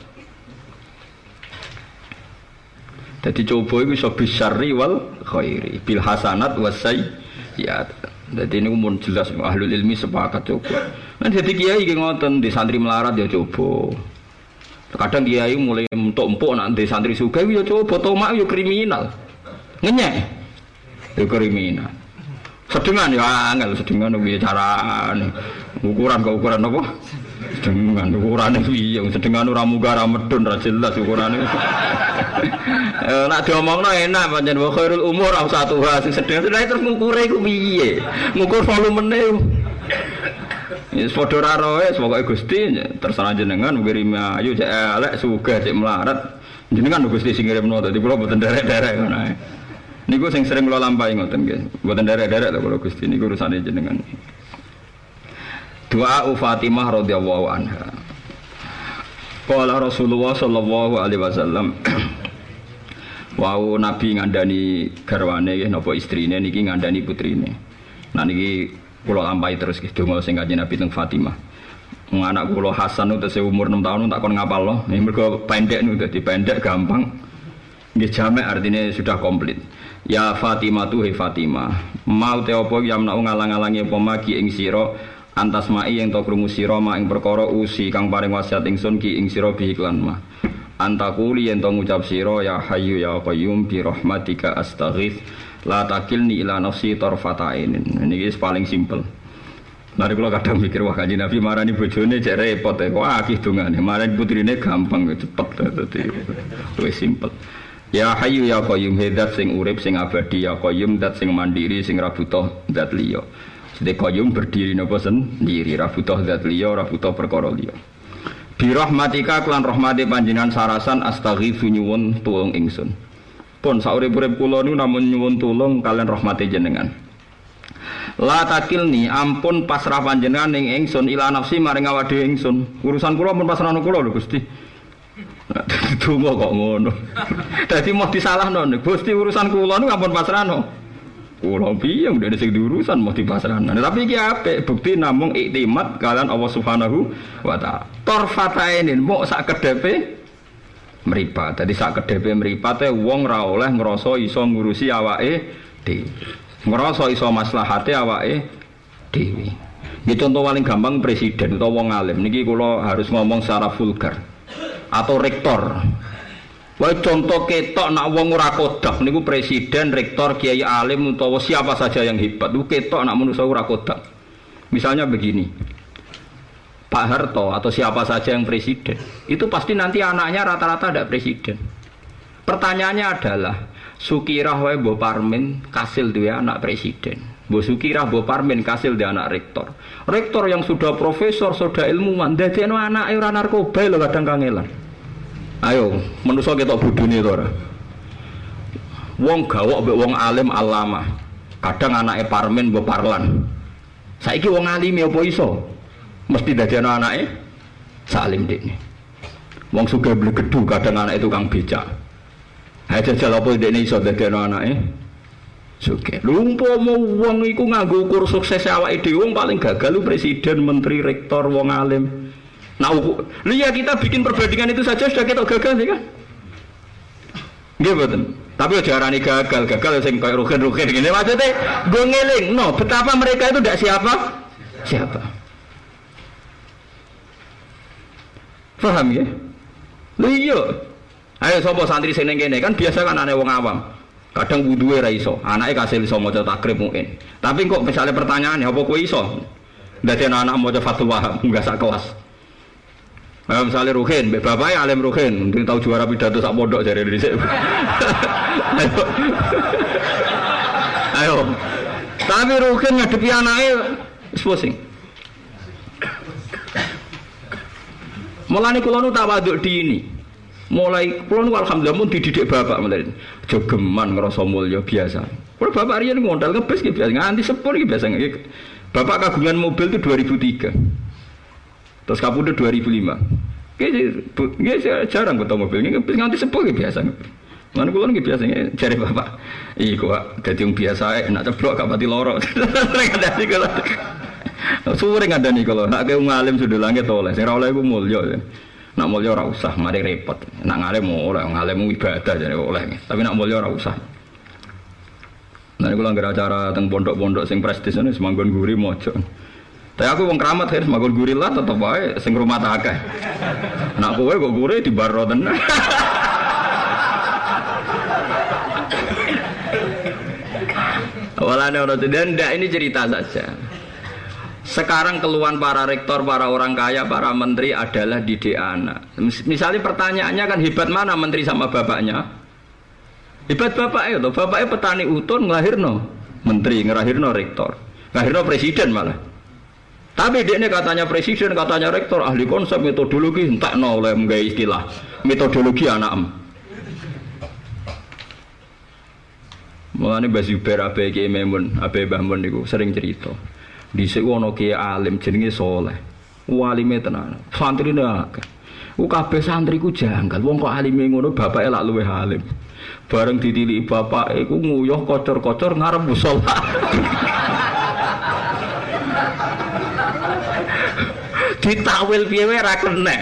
Dadi coba iku iso bisyarri wal khairi bil hasanat was sayyiat. Dadi niku mun jelas ahlul ilmi sepakat coba. Nah dadi kiai iki ngoten di santri melarat ya coba. Kadang kiai mulai empuk-empuk nak di santri sugih ya coba tomak ya kriminal. Ngenyek. Ya kriminal. Sedengan ya angel sedengan piye carane ukuran apa sedengan ukurane piye sedengan ora munggah ra medun ra jelas ukurane nek diomongno enak pancen wa khairul umur au satuha sing sedengan terus ngukure iku piye ngukur volumene wis padha ra roe pokoke Gusti terserah jenengan ngirimi ayu cek elek sugih cek melarat Jenengan lho Gusti sing ngirimno dadi kula mboten derek-derek ngono ae. Niku sing sering kula lampahi ngoten nggih. Mboten derek-derek lho kula Gusti niku urusane jenengan. Doa Fatimah radhiyallahu anha. Qala Rasulullah sallallahu alaihi wasallam wau Nabi ngandani garwane nggih napa istrine niki ngandani putrine. Nah niki kula lampahi terus nggih donga sing Kanjeng Nabi teng Fatimah. Anak kula Hasan itu umur 6 tahun tak kon ngapalno. Nggih mergo pendek niku dadi pendek gampang. Nggih jamek artinya sudah komplit. Ya Fatimah tu he Fatimah. Mau te apa yamna ngalang-alangi apa magi ing sira antas mai yang to krungu sira mak ing perkara usi kang paring wasiat ingsun ki ing sira bi iklan mah. Antakuli yang to ngucap sira ya hayyu ya qayyum bi rahmatika astaghits la takilni ila nafsi tarfata ainin. Niki paling simpel. Mari kula kadang mikir wah Kanjeng Nabi marani bojone cek repot e. Wah akeh dongane. Marani putrine gampang cepet dadi wis simpel. Ya hayyu ya qayyum zat sing urip sing abadi ya qayyum zat sing mandiri sing ra butuh zat liya. Sedek qayyum berdiri napa sendiri ra butuh zat liya ra butuh perkara liya. Bi rahmatika kelan rahmate panjenengan sarasan astaghitsu nyuwun tulung ingsun. Pun saurip-urip kula niku namung nyuwun tulung kalian rahmate jenengan. La takilni ampun pasrah panjenengan ning ingsun ila nafsi maring awak dhewe ingsun. Urusan kula pun pasrahno kula lho Gusti. Donga kok ngono. Dadi mau disalahno Gusti urusan kula niku ampun pasrahno. Kula piye ndene sing diurusan mau dipasrahno. Tapi iki apik bukti namung iktimat kalian Allah Subhanahu wa taala. Torfatainin mok sak kedhepe mripat. Dadi sak kedhepe mripate wong ra oleh ngrasa iso ngurusi awake dhewe. Ngrasa iso maslahate awake dhewe. Nggih contoh paling gampang presiden utawa wong alim niki kula harus ngomong secara vulgar. Atau rektor. Wae contoh ketok nak wong ora kodak niku presiden, rektor, kiai alim utawa siapa saja yang hebat. Niku ketok nak manusa ora kodak. Misalnya begini. Pak Harto atau siapa saja yang presiden, itu pasti nanti anaknya rata-rata ada presiden. Pertanyaannya adalah Sukirah wae Mbok Parmin kasil duwe anak presiden. Mbok Sukirah Mbok Parmin kasil duwe anak rektor. Rektor yang sudah profesor, sudah ilmuwan, dadekno anake ora narkoba lho kadang kangelan. Ayo, manusa ketok bodhone to ora. Wong gawok mbek wong alim alama. Kadang anake Parmin Mbok Parlan. Saiki wong alime apa iso? Mesti dadekno anake salim dekne. Wong sugih blegedu kadang anake tukang becak. Ha jajal apa dekne iso dadekno anake sugih. Lho umpama wong iku nganggo ukur sukses awake dhewe wong paling gagal lu presiden, menteri, rektor, wong alim. Nah, ya kita bikin perbandingan itu saja sudah kita gagal ya kan? Nggih mboten. Tapi aja arani gagal sing koyo rugen-rugen ngene maksudnya go ngeling no betapa mereka itu tidak siapa. Paham ya? Lho iya. Ayo sapa santri sing ning kene kan biasa kan ane wong awam. Kadang wuduhe ra iso, anake kasil iso maca takrib mungkin. Tapi kok misalnya pertanyaane apa kowe iso? Dadi anak maca Fathul Wahab enggak sak kelas. Misalnya Ruhin, bapaknya alim Ruhin, mungkin tahu juara pidato sak pondok dari Indonesia. Ayo. Tapi Ruhin ngadepi anaknya pusing. Mulane kula nu tawaduk dini. Mulai kula nu alhamdulillah mun dididik bapak mulai. Jogeman ngrasa mulya biasa. Kula bapak riyen ngondal ngebis ki biasa, nganti sepur ki biasa. Bapak kagungan mobil itu 2003. Terus kapundhut 2005. Nggih jarang beto mobil nganti sepuh biasa. Lan kula nggih biasane jare bapak. Iku kok dadi wong biasa enak ceblok gak pati loro. Ngandani kula. Suwe ngandani kula. Nek wong alim sudah langit oleh. Sing ora oleh iku mulya. Nak mulya ora usah, mari repot. Nak ngalim ora, ngalim ibadah jare oleh. Tapi nak mulya ora usah. Nah kula nggih acara teng pondok-pondok sing prestis niku semanggon guri mojo. Tapi aku wong keramat kan semagon gurilah tetep wae sing rumah akeh. Nak kowe kok gure di baro tenan. Walane ora dan ini cerita saja. Sekarang keluhan para rektor, para orang kaya, para menteri adalah didik anak. Misalnya pertanyaannya kan hebat mana menteri sama bapaknya? Hebat bapaknya to, bapaknya petani utun nglahirno menteri, nglahirno rektor. Nglahirno presiden malah. Tapi dia ini katanya presiden, katanya rektor, ahli konsep metodologi, entakno oleh menggawe istilah metodologi anak. Mulane Mbah Zubair abe Ki Memun, abe Mbah Mun niku sering cerita. Dhisik ana kiai alim jenenge Saleh. Walime tenan. Santrine akeh. Ku kabeh santri ku janggal. Wong kok alime ngono bapake lak luwih alim. Bareng ditiliki bapake ku nguyuh kocor-kocor ngarep musala. Ditakwil piye wae ra kena.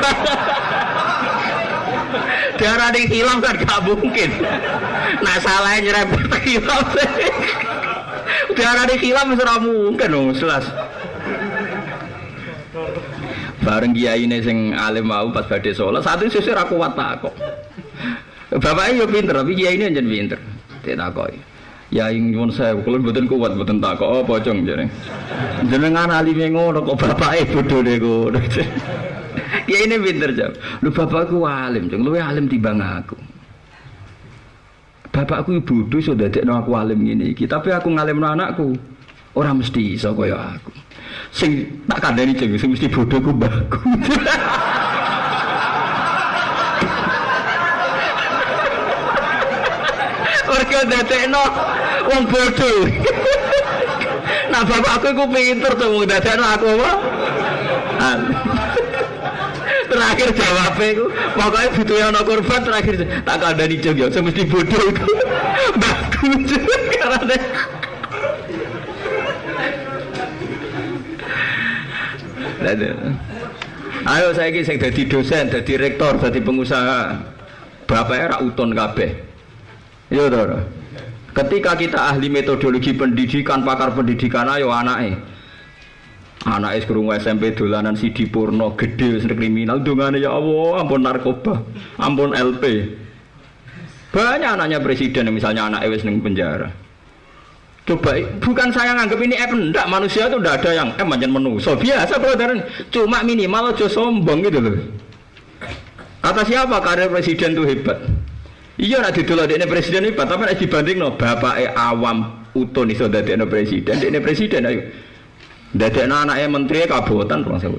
Darane hilang kan gak mungkin. Nah salahnya nyerempet hilang. Darane hilang wis ora mungkin wong jelas. Bareng kiyaine sing alim mau pas badhe salat, satu sesuk ra kuat takok. Bapake yo pinter, tapi kiyaine njen pinter. Ditakoki. Ya ing nyuwun sewu, kula mboten kuat mboten takok apa cung jare. Jenengan alime ngono kok bapake bodhone ngono. Kiyaine pinter jam. Lho bapakku alim, cung luwih alim timbang aku. Bapakku bodho iso dadekno aku alim ngene iki, tapi aku ngalimno anakku ora mesti iso kaya aku. Sing tak kandhani cung sing mesti bodho ku mbahku. Mergo dadekno wong bodho. Nah bapakku iku pinter to wong dadekno aku apa? Terakhir jawabnya itu pokoknya butuh yang ada korban terakhir tak kandani jog ya semesti bodoh itu bagus karena ayo saya ini yang jadi dosen, jadi rektor, jadi pengusaha bapaknya rak uton kabeh ya toh ketika kita ahli metodologi pendidikan pakar pendidikan ayo anaknya sekurang SMP dolanan Sidi Purno gede wis kriminal dongane ya Allah ampun narkoba ampun LP banyak anaknya presiden misalnya anaknya wis ning penjara coba bukan saya nganggap ini ndak manusia itu ndak ada yang pancen menungso biasa brother cuma minimal aja sombong gitu loh kata siapa karir presiden itu hebat iya nek didolokne presiden hebat tapi nek dibandingno bapake awam utun iso dadekno presiden dekne presiden ayo dadekno anake menteri kabotan rong sewu.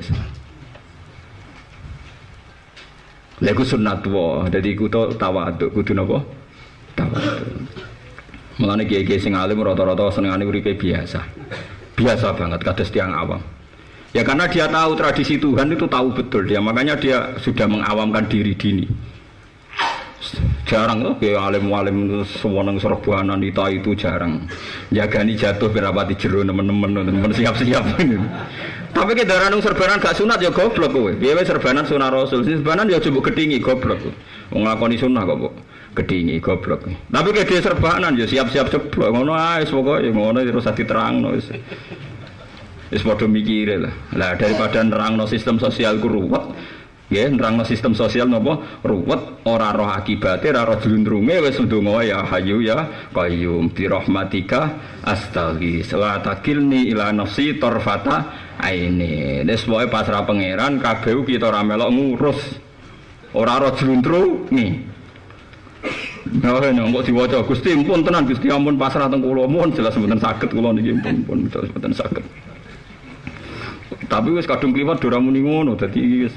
Lha iku sunnatullah, dadi kudu tawadhu, kudu napa? Tawadhu. Mulane kiai-kiai sing alim rata-rata senengane uripe biasa. Biasa banget kados tiyang awam. Ya karena dia tahu tradisi Tuhan itu tahu betul dia, makanya dia sudah mengawamkan diri dini. Jarang loh kayak alim-alim sewenang serbuanan itu jarang. Jagani jatuh berapati jero teman-teman siap-siap. Tapi kita ranung serbanan gak sunat ya goblok kowe. Piye serbanan sunah Rasul, serbanan ya coba gedhingi goblok. Wong nglakoni sunah kok kok gedhingi goblok. Tapi kayak dia serbanan ya siap-siap ceblok ngono ae pokoke ngono terus diterangno wis. Wis padha mikire lah. Lah daripada nerangno sistem sosial ku ruwet. Ya, nerangno sistem sosial napa ruwet ora roh akibate ora roh jlundrunge wis ndonga ya Hayyu ya Qayyum bi rahmatika astaghis la takilni ila nafsi tarfata aini. Wis pokoke pasrah pangeran kabeh kita ora melok ngurus ora roh jlundrunge. Nah, kok diwaca Gusti ampun tenan Gusti ampun pasrah teng kula mohon jelas mboten saged kula niki ampun jelas mboten saged. Tapi wis kadung kliwat ora muni ngono dadi wis.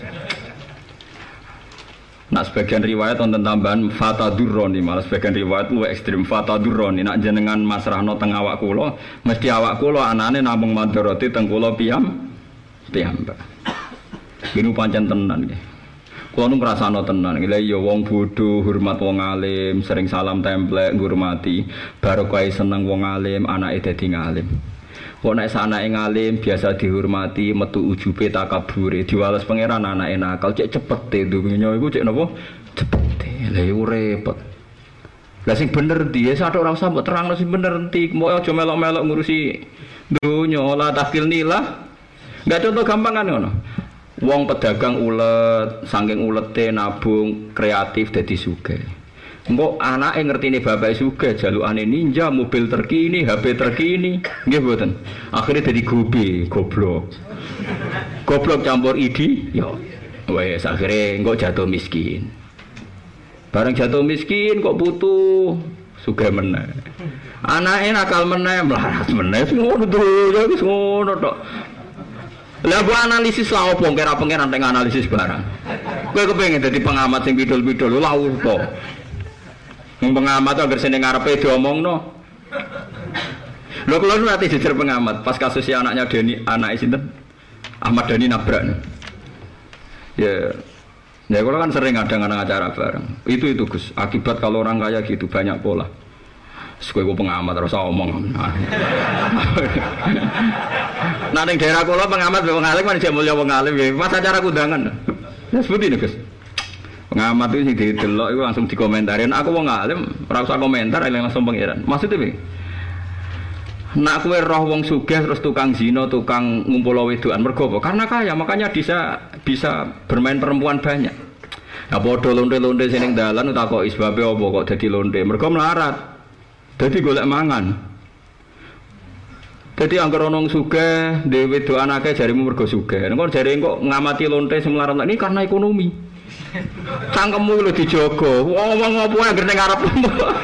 Nah sebagian riwayat wonten tambahan fatadurroni, malah sebagian riwayat lu ekstrim fatadurroni. Nak jenengan masrahno teng awak kula, mesti awak kula anane namung madharati teng kula piyambak. Gini pancen tenan nggih. Kula nu ngrasakno tenan. Lha iya wong bodho hormat wong alim, sering salam templek ngurmati, barokah seneng wong alim, anake dadi ngalim. Kok nek sanake ngalim biasa dihormati, metu ujube takabure, diwales pangeran anake nakal, cek cepete dunya iku cek napa? Cepete. Lah iku repot. Lah sing bener ndi? Sathuk ora usah mbok terangno sing bener ndi, mbok aja melok-melok ngurusi dunya, la takil nilah. Enggak contoh gampang kan ngono. Wong pedagang ulet, saking ulete nabung kreatif dadi sugih. Engko anake ngertine bapake sugih, jalukane ninja, mobil terkini, HP terkini, nggih mboten. Akhire dadi goblok. Goblok campur idi, ya wes akhire engko jatuh miskin. Bareng jatuh miskin kok butuh sugih meneh. Anake nakal meneh, melarat meneh, ngono to, wis ngono tok. Lah bu analisis lah opo kira pangeran teng analisis barang. Kowe kepengin dadi pengamat sing pidul-pidul lha opo. Wong pengamat agar sing ngarepe diomongno. Lho kula nu ati jejer pengamat pas kasus si anaknya Deni, anake sinten? Ahmad Dhani nabrak. Ya. Ya kalau kan sering ada acara bareng. Itu Gus. Akibat kalau orang kaya gitu banyak pola. Kowe pengamat terus omong. Nah ning daerah kula pengamat wong alim kan jek mulya wong alim ya. Pas acara kundangan. Ya seperti ini Gus. Pengamat itu sing didelok iku langsung dikomentarin. Aku wong alim, ora usah komentar langsung pangeran. Maksudnya piye? Nak kowe roh wong sugih terus tukang zina, tukang ngumpul wedokan mergo apa? Karena kaya, makanya bisa bermain perempuan banyak. Nah padha lonte-lonte sing ning dalan takoki sebabe apa kok dadi lonte? Mergo melarat. Dadi golek mangan. Dadi anggere wong sugih dhewe wedokan akeh jarimu mergo sugih. Engko jare kok ngamati lonte sing melarat ini karena ekonomi. Cangkemmu lho dijogo. Wong apa anggere ning ngarepmu.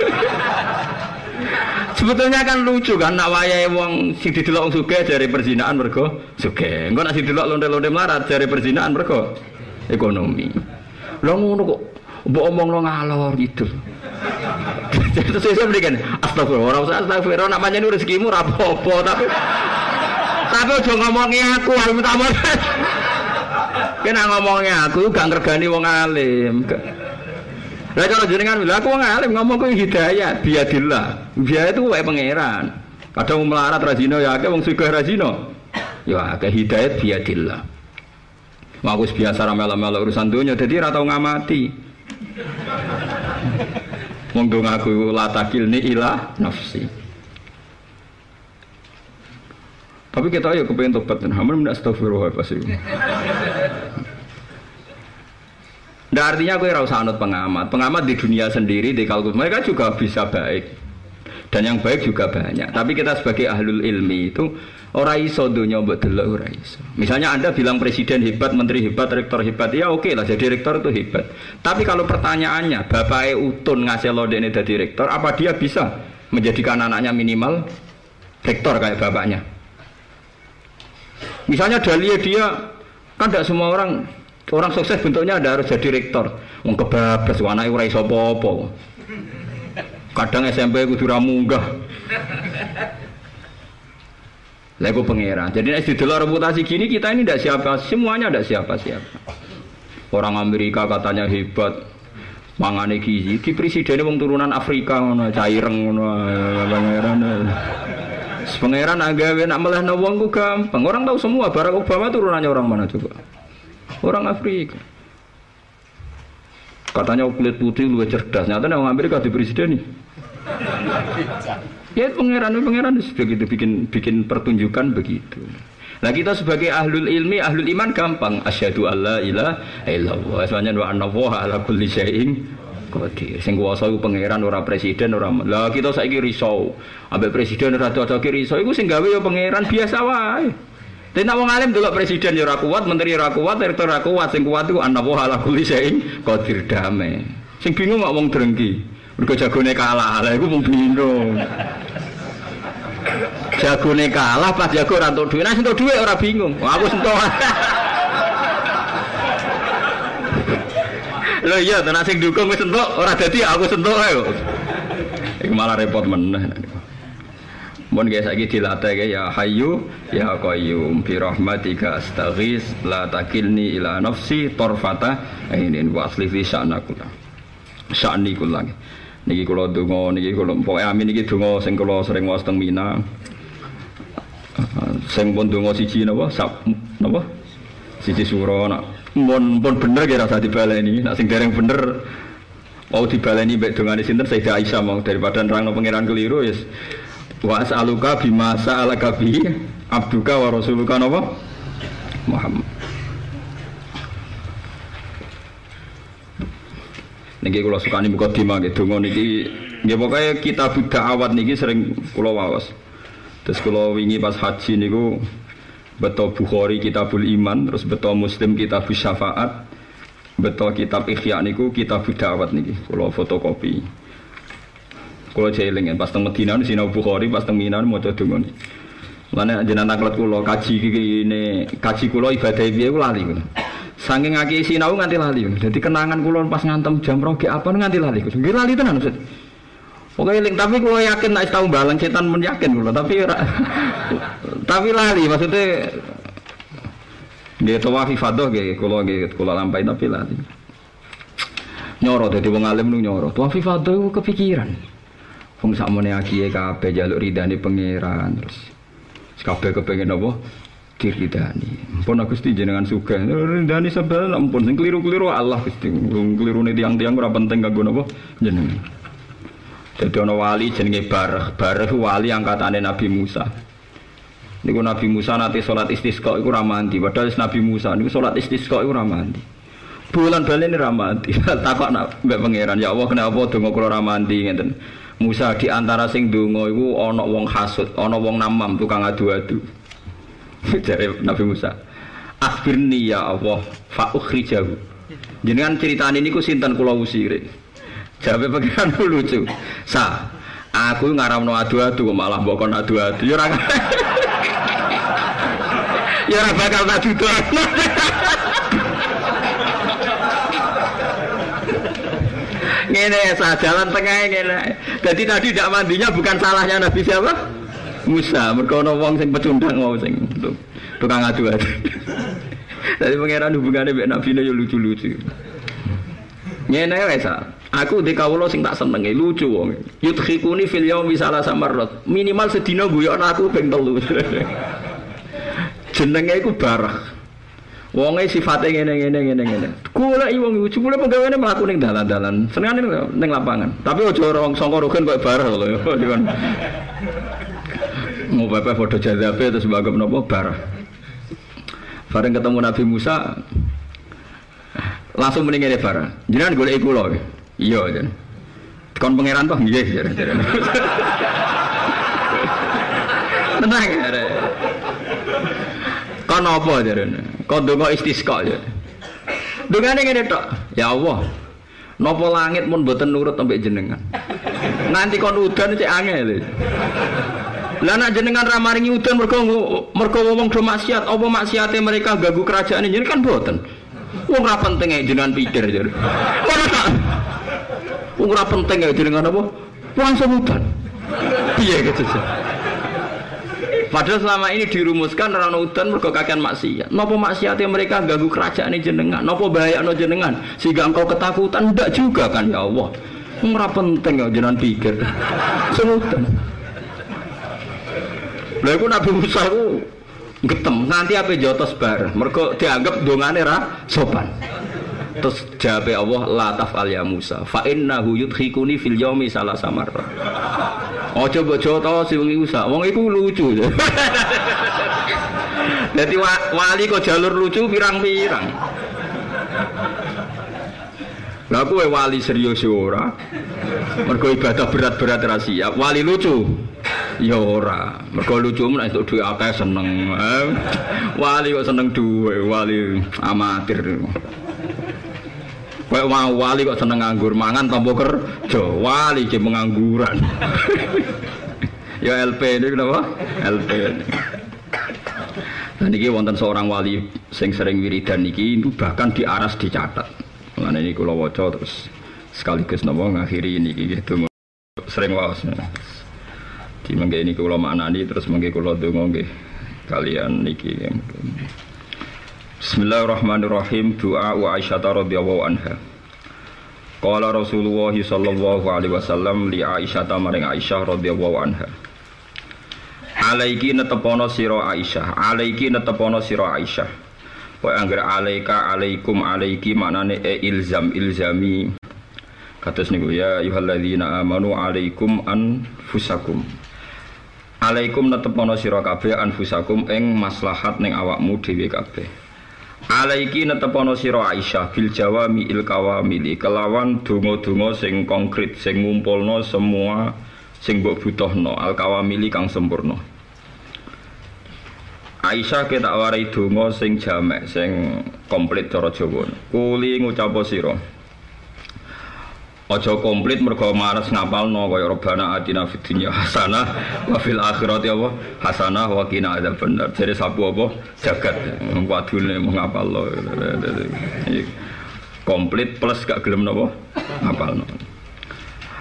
Sebetulnya kan lucu kan nak wayahe wong sing didelok wong sugih jare perzinahan mergo sugih. Engko nek didelok lonte-lonte melarat jare perzinahan mergo ekonomi. Lha ngono kok mbok omongno ngalor gitu. Terus saya berikan astagfirullah, ora usah astagfirullah nak pancen rezekimu ora apa-apa tapi aja ngomongi aku, aku minta maaf. Kena ngomongi aku gak ngregani wong alim. Lah cara jenengan lha aku wong alim ngomong ku hidayah biadillah. Biaya itu wae pangeran. Kadang melarat ra zina ya akeh wong sugih ra zina. Ya akeh hidayat biadillah. Mau wis biasa ra melo-melo urusan donya dadi ra tau ngamati. Wong dong aku la takilni ila nafsi. Tapi kita ayo kepengen tobat dan hampir mendak astagfirullah pasti. Nah, artinya aku ora usah anut pengamat. Pengamat di dunia sendiri di kalkulus mereka juga bisa baik. Dan yang baik juga banyak. Tapi kita sebagai ahlul ilmi itu ora iso donya mbok delok ora iso. Misalnya Anda bilang presiden hebat, menteri hebat, rektor hebat, ya oke lah jadi rektor itu hebat. Tapi kalau pertanyaannya bapake utun ngasih lodene dadi rektor, apa dia bisa menjadikan anaknya minimal rektor kayak bapaknya? Misalnya Dahlia dia kan tidak semua orang sukses bentuknya ada harus jadi rektor. Wong kebablas anake ora iso apa-apa. Kadang SMP kudu ra munggah. Lah iku pangeran. Jadi nek didelok reputasi gini kita ini ndak siapa, semuanya ndak siapa-siapa. Orang Amerika katanya hebat. Mangane gizi, ki presiden wong turunan Afrika ngono, caireng ngono pangeran. Pangeran agawe nak melehno wong ku gampang. Orang tahu semua Barack Obama turunannya orang mana coba? Orang Afrika. Katanya kulit putih luwih cerdas. Nyata nang Amerika di presiden nih. Ya pangeran begitu bikin pertunjukan begitu. Nah kita sebagai ahlul ilmi, ahlul iman gampang. Asyhadu alla ilaha illallah. Sebenarnya wa anna wa ala kulli syai'in qadir. Sing kuwasa iku pangeran ora presiden ora. Lah kita saiki risau. Ambek presiden ora cocoke risau iku sing gawe ya pangeran biasa wae. Tapi nak wong alim delok presiden ya ora kuat, menteri ora kuat, rektor ora kuat, sing kuat iku anna wa ala kulli syai'in qadir damai. Sing bingung kok wong drengki. Mergo jagone kalah. Lah iku wong bingung. Jagone kalah pas jago ora entuk dhuwit. Nek entuk dhuwit ora bingung. Wah, aku sentuh. Lho iya, tenan sing dukung wis entuk, ora dadi aku sentuh ae kok. Iku malah repot meneh. Mun guys saiki dilatih ya Hayyu ya Qayyum bi rahmatika astaghis la takilni ila nafsi tarfata ainin wa aslih li sya'ni kullah. Niki kula donga niki kula pokoke amin niki donga sing kula sering waos teng Mina. Sing pun donga siji napa? Napa? Siji sura nak pun bener kira rasa dibaleni. Nek sing dereng bener mau dibaleni mbek dongane sinten Sayyidah Aisyah mau daripada nerangno pangeran keliru yes. Wa as'aluka bima sa'alaka bi abduka wa rasuluka napa? Muhammad. Niki kula sukani mukadimah nggih donga niki nggih pokoke kitab da'awat niki sering kula waos. Terus kula wingi pas haji niku beto Bukhari Kitabul Iman, terus beto Muslim Kitabus Syafaat, beto kitab Ihya niku kitab da'awat niki kula fotokopi. Kula jeling pas teng Madinah sinau Bukhari pas teng Mina maca donga niki. Lan jenengan taklet kula kaji kula ibadah piye kula lali kula. Saking ngaki sinau nganti lali. Jadi kenangan kula pas ngantem jam 2 apa nganti lali. Nggih lali tenan Ustaz. Pokoknya eling, tapi kalau yakin nek tahu balang setan men yakin kula, tapi tapi lali maksudnya nggih tawaf ifadah nggih kula lampahi tapi lali. Nyoro dadi wong alim nu nyoro. Tawaf ifadah ku kepikiran. Wong sakmene akiye kabeh njaluk ridane pangeran terus kabeh kepengin apa? Diridani. Ampun Gusti jenengan sugih. Ridani sebel ampun sing kliru-kliru Allah Gusti. Klirune tiang-tiang ora penting kanggo napa jenengan. Jadi ana wali jenenge Barah. Barah wali angkatane Nabi Musa. Niku Nabi Musa nate salat istisqa iku ra mandi. Padahal Nabi Musa niku salat istisqa iku ra mandi. Bulan balene ra mandi. Takok mbek pangeran, ya Allah kenapa donga kula ra mandi ngeten. Musa di antara sing donga iku ana wong hasud, ana wong namam tukang adu-adu. Jare Nabi Musa, "Akhbirni ya Allah fa ukhrijahu." Jenengan critane niku sinten kula usire. Jawabe pangeran lucu. Aku ngaramno adu-adu kok malah mbok kon adu-adu. Ya ora. Ya ora bakal tak duduk. Ngene jalan tengah ngene. Jadi tadi tidak mandinya bukan salahnya Nabi siapa? Musa. Mergo ana wong sing pecundang mau sing tukang adu-adu. Jadi pangeran hubungane mbek Nabi yo lucu-lucu. Ngene wis aku di kawula sing tak senenge lucu wong. Yudkhikuni fil yaumi salasa marrat. Minimal sedina guyokno aku ping 3. Jenenge iku Barah. Wonge sifate ngene. Goleki wong lucu, mulai pegawene mlaku ning dalan-dalan. Senengane ning lapangan. Tapi aja ora sangka rugen kok Barah lho. Mau bapak foto jazabe terus bagap napa Barah. Bareng ketemu Nabi Musa langsung muni ngene Barah. Jenengan goleki kula. Iya jan. Kon pangeran toh nggih jan. Tenang are. Kon apa jarene? Kon donga istisqa ya. Dongane ngene tok. Ya Allah. Napa langit mun mboten nurut sampai jenengan. Nganti kon udan cek angel. Lah nek jenengan ra maringi udan mergo wong do maksiat, apa maksiate mereka ganggu kerajaan ini kan mboten. Wong ra penting ae jenengan pikir jar. Wong ora penting ya jenengan apa? Langsung udan. Piye gitu sih. Padahal selama ini dirumuskan ora ono udan mergo kakean maksiat. Napa maksiate mereka ganggu kerajaan jenengan? Napa bahayano jenengan sehingga engkau ketakutan? Ndak juga kan ya Allah. Wong ora penting ya jenengan pikir. Semutan. Lha iku Nabi Musa ku getem nganti ape jotos bar. Mergo dianggap dongane ra sopan. Terus jawab Allah la taf'al ya Musa fa innahu yudkhikuni fil yaumi salasa marra. Aja mbok joto sing Musa, wong iku lucu. Dadi wali kok jalur lucu pirang-pirang. Lah kowe wali serius ora? Mergo ibadah berat-berat ra siap, wali lucu. Ya ora, mergo lucu nek entuk dhuwit akeh seneng. Wali kok seneng dhuwit, wali amatir. Kowe wali kok seneng nganggur mangan tanpa kerja, wali ki pengangguran. Ya LP ini kenapa? LP. Dan ini wonten seorang wali sing sering wiridan niki itu bahkan diaras dicatat. Mulane ini kula waca terus sekaligus napa ngakhiri niki gitu. Sering waos. Di mangke ini kula maknani terus mangke kula donga nggih kalian niki. Bismillahirrahmanirrahim. Doa Aisyah radhiyallahu anha. Qala Rasulullah sallallahu alaihi wasallam li Aisyah maring Aisyah radhiyallahu anha. Alaiki netepono sira Aisyah. Alaiki netepono sira Aisyah. Wa anggere alaika alaikum alaiki maknane ilzami. Kados niku ya ayyuhalladzina amanu alaikum anfusakum. Alaikum netepono sira kabeh anfusakum ing maslahat ning awakmu dhewe kabeh. Alaiki netepono sira Aisyah bil jawami il kawamili kelawan donga-donga sing konkret sing ngumpulno semua sing mbok butuhno al kawamili kang sempurna. Aisyah ketak warai donga sing jamek sing komplit cara Jawa. Kuli ngucap sira. Aja komplit mergo mares ngapalno kaya Rabbana atina fid dunya hasanah wa fil akhirati apa hasanah wa qina adzabannar. Jare sapu apa jagat wadune mung ngapalno. Komplit plus gak gelem napa ngapalno.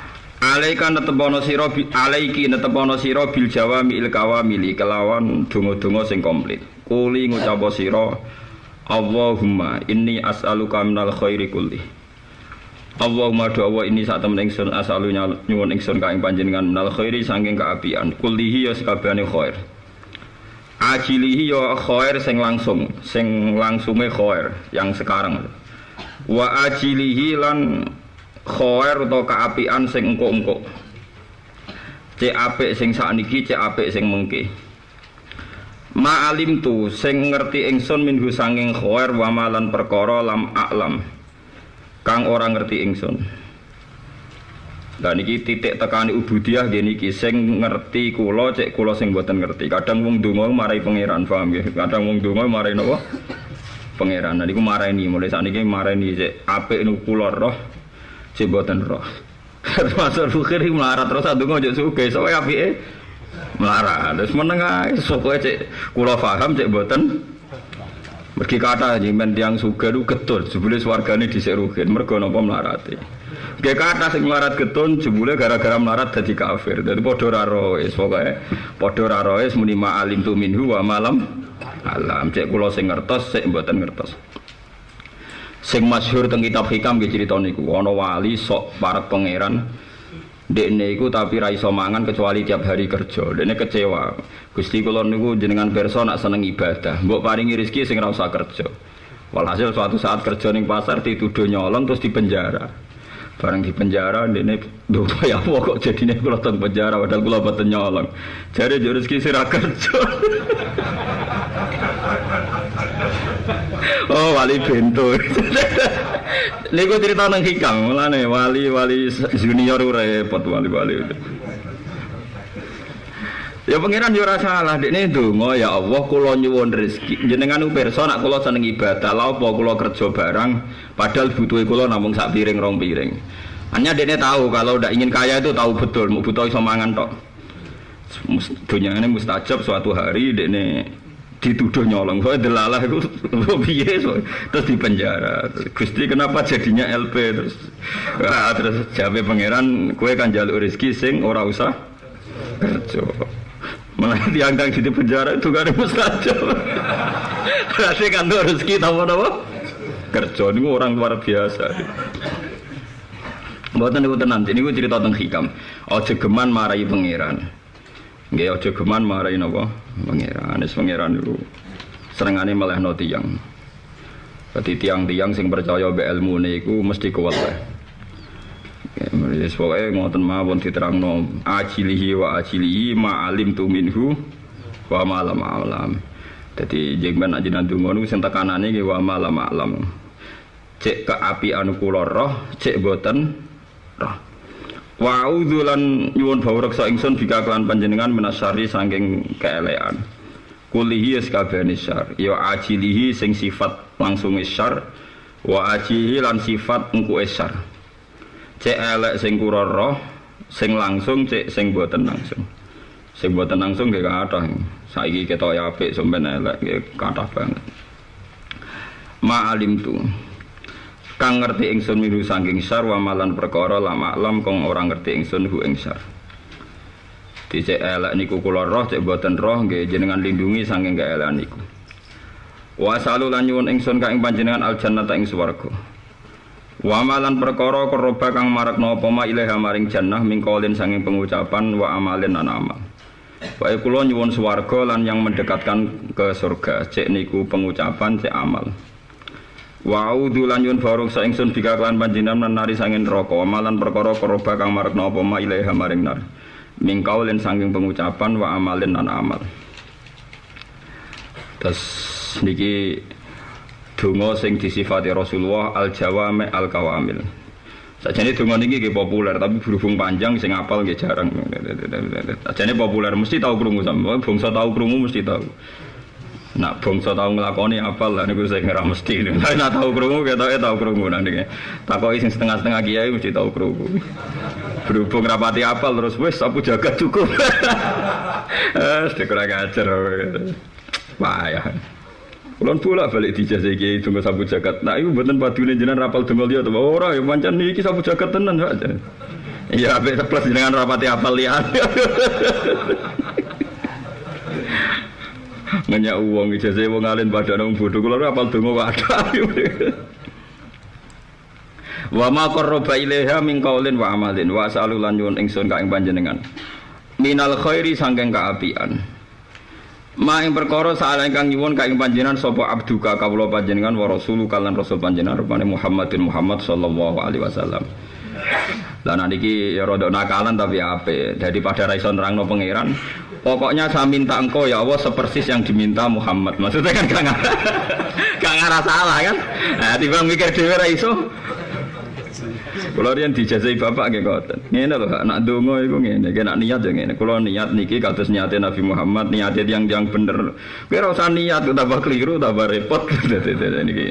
Alaika netepono sira alaiki netepono sira bil jawami il kawamili kelawan donga-donga sing komplit. Kuli ngucap sira Allahumma inni as'aluka minal khairi kulli. Allahumma doa ini sak temen ingsun as'alu nyuwun ingsun ka ing panjenengan minal khairi saking kaapian. Kullihi ya sakabehane khair. Ajilihi ya khair sing langsunge khair yang sekarang. Wa ajilihi lan khair utawa kaapian sing engko-engko. Cek apik sing sakniki, cek apik sing mengke. Ma'alim tu sing ngerti ingsun minhu sanging khair wa malan perkara lam a'lam. Kang ora ngerti ingsun. Lah niki titik tekane ubudiyah nggih niki sing ngerti kula cek kula sing mboten ngerti. Kadang wong donga marai pangeran, paham nggih? Kadang wong donga marai napa? Pangeran. Nah niku marani mulai sakniki marani cek apik niku kula roh cek mboten roh. Termasuk fikir melarat terus ndonga cek sugih sok apike melarat. Terus meneng ae sok cek kula paham cek mboten. Mergi kata jimen tiang sugih itu getun, jebule swargane dhisik rugen mergo napa melarate. Nggih kata sing melarat getun jebule gara-gara melarat dadi kafir. Dadi padha ora roes pokoke padha ora roes muni ma'alim tu minhu wa malam alam cek kula sing ngertos sik mboten ngertos. Sing masyhur teng kitab hikam nggih crita niku ana wali sok parek pangeran. Dekne iku tapi ra iso mangan kecuali tiap hari kerja. Dekne kecewa. Gusti kula niku jenengan pirsa nak seneng ibadah. Mbok paringi rezeki sing ra usah kerja. Walhasil suatu saat kerja ning pasar dituduh nyolong terus dipenjara. Bareng dipenjara dekne ndonga ya apa kok jadine kula teng penjara padahal kula boten nyolong. Jare yo rezeki sing ra kerja. Oh wali bento. Niku cerita nang hikam, mulane wali junior repot wali. Ya pangeran yo ora salah, dekne ndonga ya Allah kula nyuwun rezeki. Jenengan pirsa nek kula seneng ibadah, lha apa kula kerja barang padahal butuhe kula namung sak piring rong piring. Hanya dekne tahu kalau ndak ingin kaya itu tahu betul, mau butuh iso mangan tok. Dunyane mustajab suatu hari dekne dituduh nyolong, soalnya delalah itu piye terus dipenjara. Gusti kenapa jadinya LP terus jabe pangeran, kue kan jaluk rezeki sing ora usah kerja. Malah diangkang di penjara itu kan mustajab. Berarti kan rezeki tahu-tahu kerja ini orang luar biasa. Mboten niku tenan, niku cerita tentang hikam. Aja geman marahi pangeran. Nggih aja geman marahi napa? Pangeran. Wis pangeran niku senengane melehno tiyang. Dadi tiang-tiang sing percaya mbek ilmune iku mesti kuwat wae. Wis pokoke ngoten mawon diterangno ajilihi wa ajilihi ma alim tu minhu wa ma lam alam. Dadi jengben ajenan donga niku sing tekanane nggih wa ma lam alam. Cek keapian kula roh, cek boten roh. Wa udzulan nyuwun bawreksa ingsun bika kelan panjenengan menasyari saking keelekan. Kulihi sakabehane syar, ya ajilihi sing sifat langsung syar, wa ajilihi lan sifat engku syar. Cek elek sing kura roh, sing langsung cek sing boten langsung. Sing boten langsung nggih kathah. Saiki ketok apik sampeyan elek nggih kathah banget. Ma'alim tu kang ngerti ingsun miru saking syar wa malan perkara lama alam kang ora ngerti ingsun hu ing syar. Dicek elek niku kula roh cek boten roh nggih jenengan lindungi saking kaelekan niku. Wa salu lan nyuwun ingsun ka ing panjenengan al jannata ing swarga. Wa malan perkara koroba kang marakna apa ma ilaha maring jannah mingkolin saking pengucapan wa amalin lan amal. Wae kula nyuwun swarga lan yang mendekatkan ke surga cek niku pengucapan cek amal. Wa a'udzu lan nyuwun barokah ingsun bika kelan panjenengan nari sanging neraka amalan perkara koroba kang marekna apa ma ilaiha maring nar mingkaulin sanging pengucapan wa amalin lan amal. Terus niki donga sing disifati Rasulullah al jawami al kawamil. Sajane donga niki nggih populer tapi berhubung panjang sing apal nggih jarang. Sajane populer mesti tahu krungu sampeyan, bangsa tahu krungu mesti tahu. Nak bangsa tahu nglakoni apal lah niku sing ora mesti. Nek tahu krungu ketoke tahu krungu nang niki. Takoki sing setengah-setengah kiai mesti tahu krungu. Berhubung rapati apal terus wis sapu jagat cukup. Kurang ajar. Payah. Kulon pula balik dijazah kiai donga sapu jagat. Nah iku mboten padune jenengan rapal donga liya to. Ora ya pancen niki sapu jagat tenan aja. Iya, apik plus jenengan rapati apal liyan. Nanya uang ijazah wong alim pada nang bodho kula apal donga wadah. Wa ma qarraba ilaiha min qaulin wa amalin wa asalu lan nyuwun ingsun ka ing panjenengan. Minal khairi sangking kaapian. Ma ing perkara saala ingkang nyuwun ka ing panjenengan sapa abduka kawula panjenengan wa rasuluka lan rasul panjenengan rupane Muhammad sallallahu alaihi wasallam. Lah niki ya rada nakalan tapi apik. Daripada ra iso nerangno pangeran, pokoknya saya minta engkau ya Allah sepersis yang diminta Muhammad. Maksudnya kan gak ngarah salah kan? Nah, tiba mikir dhewe ra iso. Kula riyen dijazahi bapak nggih ngoten. Ngene lho, nak donga iku ngene, nek niat ya ngene. Kula niat niki kados niate Nabi Muhammad, niate yang bener. Kowe ora usah niat tambah keliru, tambah repot niki.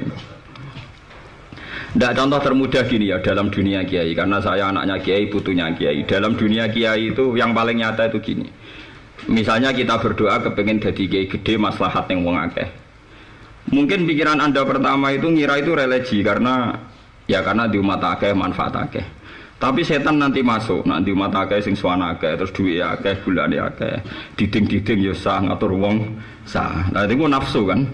Ndak contoh termudah gini ya dalam dunia kiai, karena saya anaknya kiai, putunya kiai. Dalam dunia kiai itu yang paling nyata itu gini. Misalnya kita berdoa kepengen jadi kiai gede maslahat yang wong akeh. Mungkin pikiran Anda pertama itu ngira itu religi karena di umat akeh manfaat akeh. Tapi setan nanti masuk, nanti umat akeh sing suwana akeh, terus duwe akeh, gulane akeh. Diding-diding ya sah ngatur wong sah. Nah itu nafsu kan.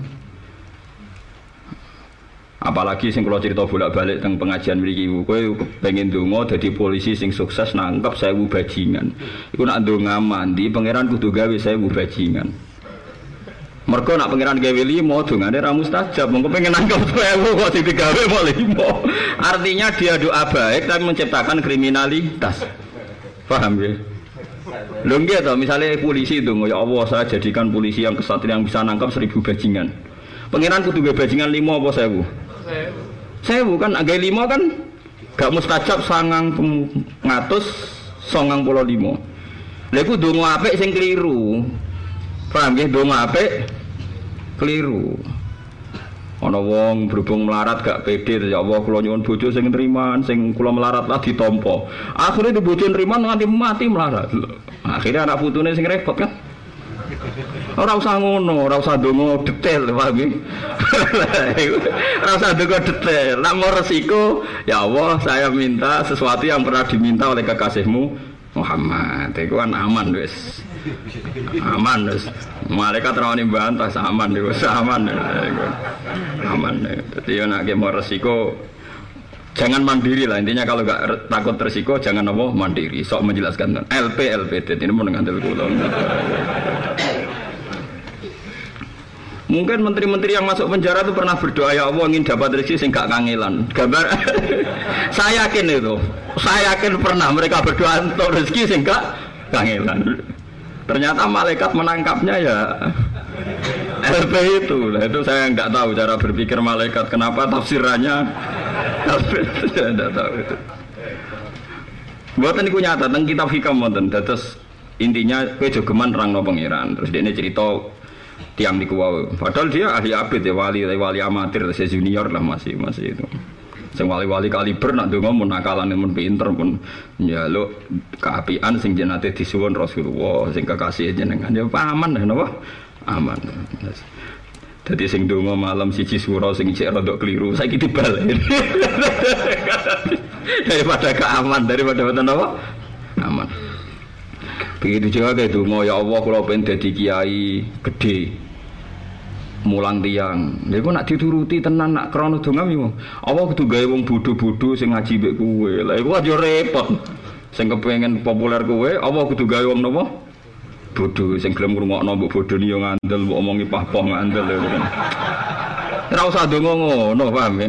Apalagi sing kula cerita bolak-balik teng pengajian mriki kowe pengen ndonga dadi polisi sing sukses nangkep 1000 bajingan. Iku nak ndonga mandi pangeran kudu gawe 1000 bajingan. Mergo nak pangeran gawe 5 dongane ra mustajab, mongko pengen nangkep 1000 kok sing digawe mau 5. Artinya dia doa baik tapi menciptakan kriminalitas. Paham ya? Lho nggih to, misale polisi ndonga ya Allah saya jadikan polisi yang kesatria yang bisa nangkep 1000 bajingan. Pangeran kudu gawe bajingan 5 apa 1000? 1000 kan agak 5 kan gak mustajab 995. Lha iku donga apik sing kliru. Paham nggih donga apik kliru. Ana wong berhubung melarat gak pede ya Allah kula nyuwun bojo sing nriman sing kula melarat lah ditampa. Akhire di bojo nriman nganti mati melarat. Akhirnya anak putune sing repot kan. Ora usah ngono, ora usah ndonga detail, paham nggih. Ora usah ndonga detail. Nek mau resiko, ya Allah, saya minta sesuatu yang pernah diminta oleh kekasihmu Muhammad. Iku kan aman wis. Aman wis. Malaikat ra oni mbantah aman wis aman. Aman. Dadi yo nek mau resiko jangan mandiri lah, intinya kalau nggak takut resiko jangan apa mandiri. Sok menjelaskan LPT ini mau ngandel kula. Mungkin menteri-menteri yang masuk penjara itu pernah berdoa ya Allah ingin dapat rezeki sing gak kangelan. Gambar saya yakin itu. Saya yakin pernah mereka berdoa untuk rezeki sing gak kangelan. Ternyata malaikat menangkapnya ya LP itu. Nah, itu saya nggak tahu cara berpikir malaikat. Kenapa tafsirannya saya tidak tahu itu. Buatan itu nyata tentang kitab hikam wonten. Terus intinya kowe jogeman nerangno pangeran. Terus dia cerita tiang niku wae. Padahal dia ahli abid ya wali amatir, saya junior lah masih itu. Sing wali-wali kaliber nak ndonga mun nakalan mun pinter pun njaluk keapian sing jenate disuwun Rasulullah sing kekasih jenengan ya aman napa? Aman. Dadi sing ndonga malam siji sura sing cek rada keliru saiki dibalik. Daripada keaman daripada mboten napa? Aman. Begitu juga kayak donga ya Allah kula pengen dadi kiai gede. Mulang tiang. Lha kok nak dituruti tenan nak krana donga mi wong. Allah kudu gawe wong bodho-bodho sing ngaji mbek kowe. Lah iku aja repot. Sing kepengin populer kowe, Allah kudu gawe wong napa? Bodho sing gelem ngrungokno mbok bodhoni yo ngandel, mbok omongi pah-pah ngandel. Ora usah donga ngono, paham ya?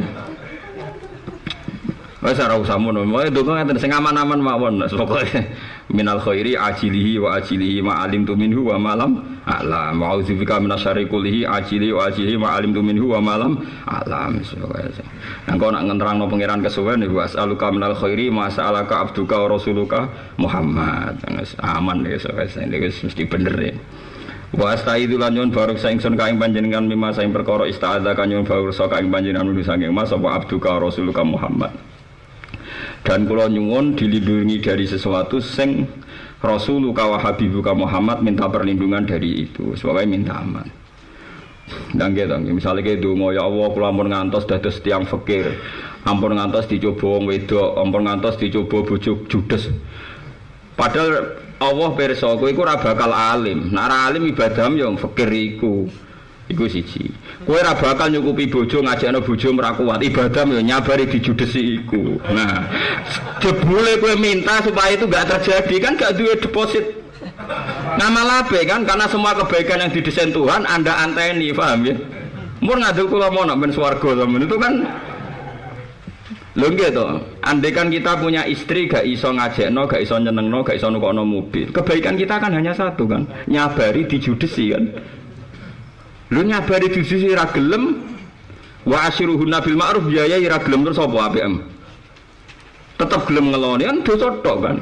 Wes ora usah ngono. Wae donga ngeten sing aman-aman mawon. Pokoke minal khairi ajilihi wa ajilihi ma alimtu minhu wa malam a'lam wa auzubika minasyarri kullihi ajili wa ajilihi ma alimtu minhu wa malam a'lam. Nang kok nak ngenterangno pangeran kesuwen niku as'aluka minal khairi ma sa'alaka abduka wa rasuluka Muhammad. Aman wis mesti bener ya. Wa astaidu lan nyuwun baruk saingsun kaing panjenengan mimma saing perkara istaadza kan nyuwun baruk kaing panjenengan nulis saking mas apa abduka wa rasuluka Muhammad. Dan kula nyuwun dilindungi dari sesuatu sing Rasulullah wa Habibuka Muhammad minta perlindungan dari itu. Sebabnya minta aman. Dan gitu, misalnya kayak donga ya Allah kula mun ngantos dados tiyang fakir. ampun ngantos dicoba wong wedok, ampun ngantos dicoba bojo judes. Padahal Allah pirsa kowe iku ora bakal alim. Nek ora alim ibadahmu yo fakir iku. Iku siji. Kowe ora bakal nyukupi bojo ngajakno bojo ora kuat. Ibadahmu yo nyabari dijudesi iku. Nah, jebule kowe minta supaya itu enggak terjadi kan enggak duwe deposit. Nama labe kan karena semua kebaikan yang didesain Tuhan Anda anteni, paham ya? Mun ngadul kula mau nak ben swarga sampean itu kan lho nggih to. Andai kan kita punya istri gak iso ngajakno, gak iso nyenengno, gak iso nukokno mobil. Kebaikan kita kan hanya satu kan, nyabari dijudesi kan. Lu nyabari dijudesi ra gelem wa asyiruhunna bil ma'ruf biayai ra gelem terus apa APM. Tetep gelem ngeloni kan dosa tok kan.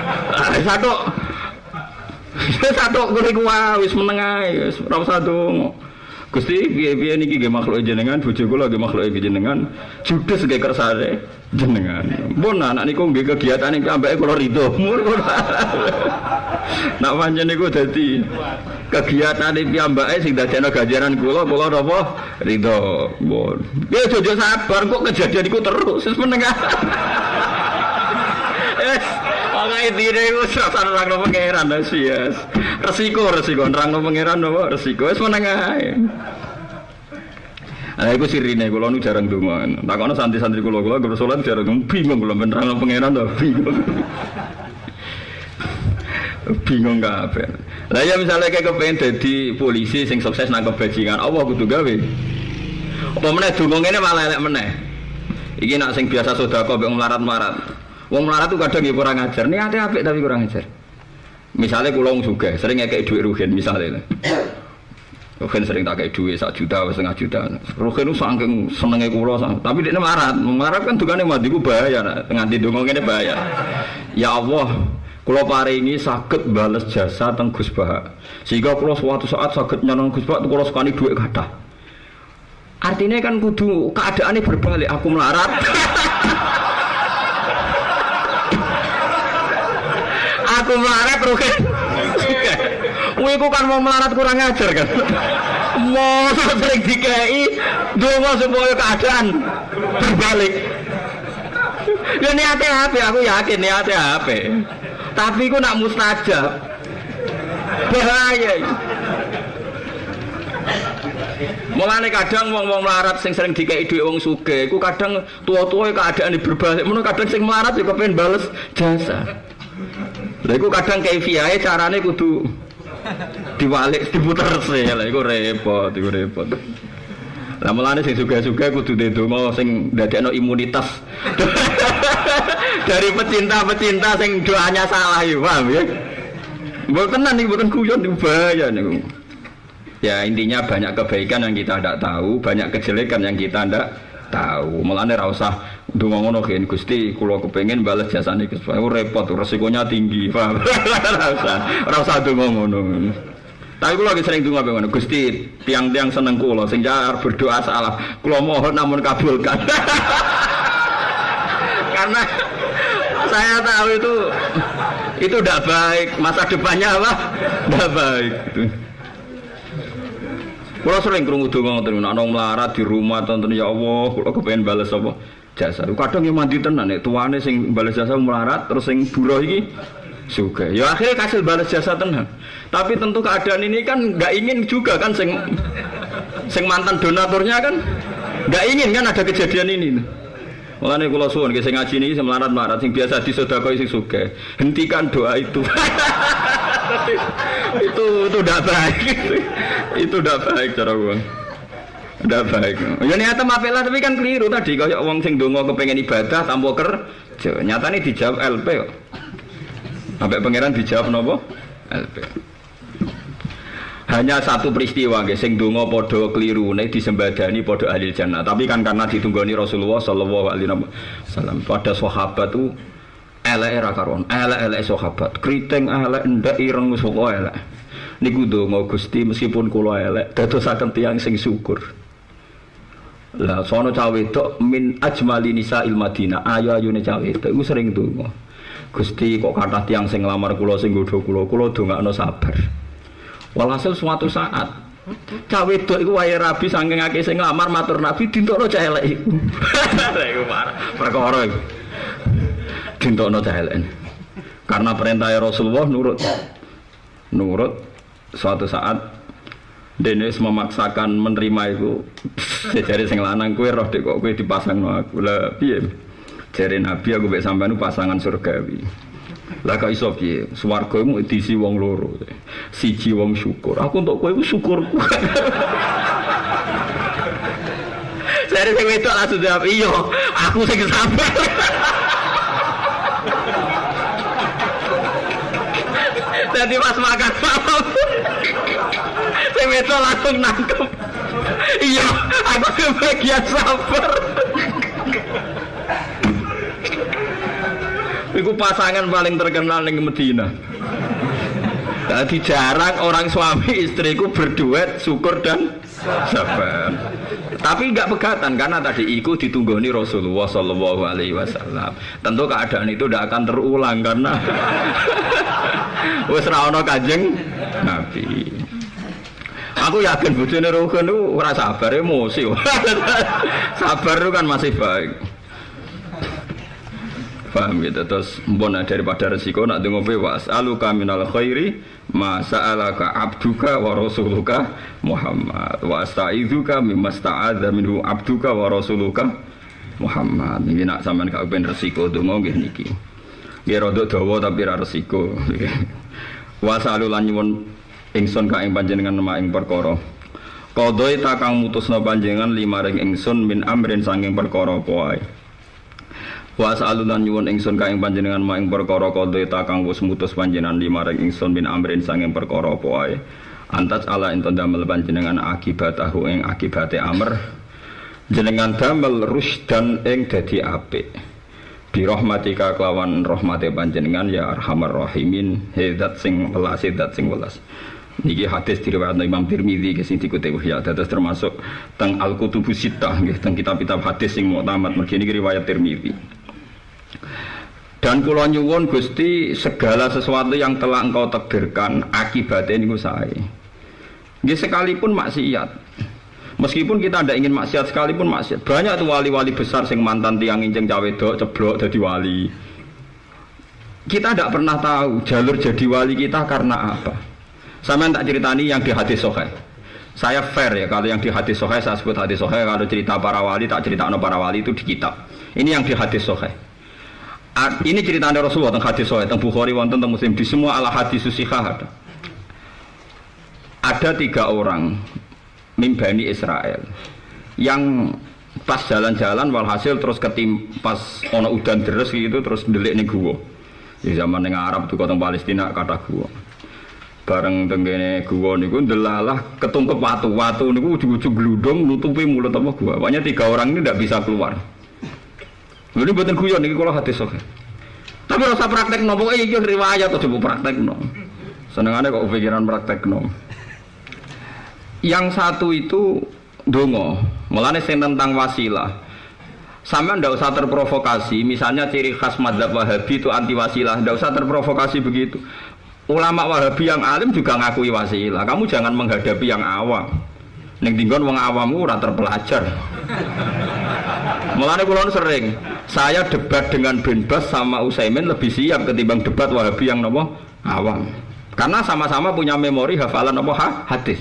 Satu kuwi wis meneng ae, wis ora usah donga. Gusti piye-piye niki nggih makhluk jenengan, bojo kula nggih makhluk jenengan, judes nggih kersane jenengan. Mun anak niku nggih kegiatane ambeke kula ridho. Nak pancen niku dadi kegiatane piyambake sing dadekno ganjaran kula napa ridho. Mun. Ya jojo sabar kok kejadian iku terus wis meneng. Pakai diri itu serasa nerangno pangeran yes. Resiko nerangno pangeran apa resiko wis meneng ae. Lah iku sirine kula nu jarang donga. Takono santri-santri kula salat jarang bingung kula ben nerangno pangeran to bingung. Bingung kabeh. Lah ya misale kayak kepengin dadi polisi sing sukses nangkep bajingan, Allah kudu gawe. Apa meneh donga ngene malah elek meneh. Iki nak sing biasa sedekah mbek melarat-melarat. Wong melarat itu kadang ya kurang ajar, niatnya apik tapi kurang ajar. Misalnya kula wong sugih, sering ngekek dhuwit Ruhin misalnya. Ruhin sering tak kei dhuwit 1 juta, 1,5 juta. Ruhin itu saking senenge kula, tapi dekne melarat kan dukane mati ku bahaya, nganti donga ngene bahaya. Ya Allah, kula paringi saged bales jasa teng Gus Bah. Sehingga kula suatu saat saged nyanong Gus Bah, kula sekani dhuwit kathah. Artinya kan kudu keadaannya berbalik, aku melarat. Aku melarat Ruhin. Kuwi ku kan mau melarat kurang ajar kan. Mau sering dikei donga supaya keadaan berbalik. Ya niate HP aku yakin niate HP. Tapi ku nak mustajab. Bahaya. Mulane kadang wong-wong melarat sing sering dikei dhuwit wong sugih, ku kadang tua-tua keadaan berbalik. Mun kadang sing melarat juga pengen bales jasa. Lha iku kadang kaifiahe carane kudu diwalik diputer sih. Lha iku repot. Lah mulane sing sugih-sugih kudu ndonga sing ndadekno imunitas. Dari pecinta-pecinta sing doanya salah ya, paham ya? Mboten tenan iki mboten guyon bahaya niku. Ya intinya banyak kebaikan yang kita tidak tahu, banyak kejelekan yang kita tidak tahu. Mulane ra usah ndonga ngono gen Gusti kula kepengin bales jasane Gus Bah. Repot resikonya tinggi, paham? Ora usah ndonga ngono. Tapi kula lagi sering ndonga ngono. Gusti, tiang-tiang seneng kula sing jar berdoa salah. Kula mohon namun kabulkan. Karena saya tahu itu tidak baik, masa depannya apa? Tidak baik. Kula sering krungu donga ngoten, nek ana melarat di rumah tonton ya Allah, kula kepengin bales apa? Jasa. Kadang yang mandi tenan nek tuane sing bales jasa melarat terus sing buruh iki sugih. Ya akhirnya kasil bales jasa tenan. Tapi tentu keadaan ini kan enggak ingin juga kan sing mantan donaturnya kan enggak ingin kan ada kejadian ini. Mulane kula suwun sing ngaji niki sing melarat-melarat sing biasa disedekah sing sugih. Hentikan doa itu. itu enggak baik. Itu enggak baik cara gua. Ndak baik. Ya niate apik lah tapi kan keliru tadi kaya wong sing ndonga kepengin ibadah tanpa kerja. Nyatane dijawab LP kok. Sampai pangeran dijawab napa? LP. Hanya satu peristiwa nggih sing ndonga padha klirune disembadani padha ahli jannah. Tapi kan karena ditunggoni Rasulullah sallallahu alaihi wasallam. Pada sahabat itu elek ra karon. Elek sahabat. Kriting elek ndak ireng saka elek. Niku ndonga Gusti meskipun kula elek dadosaken tiyang sing syukur. Lah sono cawe wedok min ajmali nisa'il Madinah. Ayu-ayune cawe wedok iku sering donga. Gusti kok kathah tiyang sing nglamar kula sing nggodha kula dongakno sabar. Walhasil suatu saat Cah wedok iku wae rabi saking akeh sing nglamar matur Nabi dintokno cah elek iku. Iku perkara iku. Dintokno cah elek. Karena perintah Rasulullah nurut. Nurut suatu saat dene memaksakan menerima itu jare sing lanang kowe roh dek kok kowe dipasangno aku. Lah piye? Jare Nabi aku mek sampean pasangan surgawi. Lah kok iso piye? Swarga mu diisi wong loro. Siji wong syukur. Aku untuk kowe iku syukurku. Jare sing wedok langsung jawab, "Iya, aku sing sabar." Jadi pas makan malam saya betul langsung nangkep. Iya, aku kebagian sabar. Itu pasangan paling terkenal di Medina. Jadi jarang orang suami istriku berduet syukur dan sabar. Tapi enggak pegatan karena tadi iku ditunggoni Rasulullah Shallallahu Alaihi Wasallam. Tentu keadaan itu tidak akan terulang karena wis ra ono Kanjeng Nabi. Aku yakin bojone Ruhin itu ora sabar emosi. Sabar itu kan masih baik. Paham gitu, terus mbon daripada resiko nak dengo was aluka minal khairi ma sa'alaka abduka wa rasuluka Muhammad wa astaizuka mimma sta'adza minhu abduka wa rasuluka Muhammad. Ini nak sampean gak ben resiko donga nggih niki. Nggih rada dawa tapi ra resiko. Wa salulan nyuwun ingsun ka ing panjenengan mak ing perkara. Qadai ta kang mutusna panjenengan limaring ingsun min amrin sanging perkara apa wae. Wa sa'alulan nyuwun ingsun ka ing panjenengan mak ing perkara qadai ta kang wis mutus panjenengan limaring ingsun min amrin sanging perkara apa wae. Antas ala ento damel panjenengan akibatahu ing akibate amr. Jenengan damel rusdan ing dadi apik. Bi rahmatika kelawan rahmate panjenengan ya arhamar rahimin. Zat sing welas, zat sing welas. Niki hadis diriwayatkan Imam Tirmidzi ke sing dikutip ya dados termasuk teng Al-Kutubus Sittah nggih teng kitab-kitab hadis sing muktamad mergi niki riwayat Tirmidzi. Dan kula nyuwun Gusti segala sesuatu yang telah engkau takdirkan akibatnya niku sae. Nggih sekalipun maksiat. Meskipun kita tidak ingin maksiat sekalipun maksiat. Banyak tuh wali-wali besar sing mantan tiang injeng cawe dok ceblok jadi wali. Kita tidak pernah tahu jalur jadi wali kita karena apa. Sama tak ceritani yang di hadis sahih. Saya fair ya kalau yang di hadis sahih saya sebut hadis sahih, kalau cerita para wali tak cerita para wali itu di kitab. Ini yang di hadis sahih. Ini ceritanya Rasulullah tentang hadis sahih, tentang Bukhari, wonten tentang Muslim, di semua ala hadis sahih ada. Ada 3 orang Bani Israel yang pas jalan-jalan walhasil terus pas ono udan deres gitu terus ndelik ning guwa. Di zaman ning Arab tuh kota Palestina kata guwa. Bareng tenggene guwa niku ndelalah ketungkep watu niku ujug-ujug gludung nutupi mulut apa guwa. Pokoknya 3 orang ini tidak bisa keluar. Ini mboten guyon niki kula hadis sahih. Tapi rasa praktekno pokoke iki riwayat aja mbok praktekno. Senengane kok pikiran praktekno. Yang satu itu dongo, mulane sing tentang wasilah. Sampeyan ndak usah terprovokasi, misalnya ciri khas mazhab Wahabi itu anti wasilah, ndak usah terprovokasi begitu. Ulama Wahabi yang alim juga ngakui wasilah. Kamu jangan menghadapi yang awam. Ning dinggon wong awammu ora terpelajar. Mulane kula sering, saya debat dengan Ben Bas sama Utsaimin lebih siap ketimbang debat Wahabi yang napa awam. Karena sama-sama punya memori hafalan apa hadis.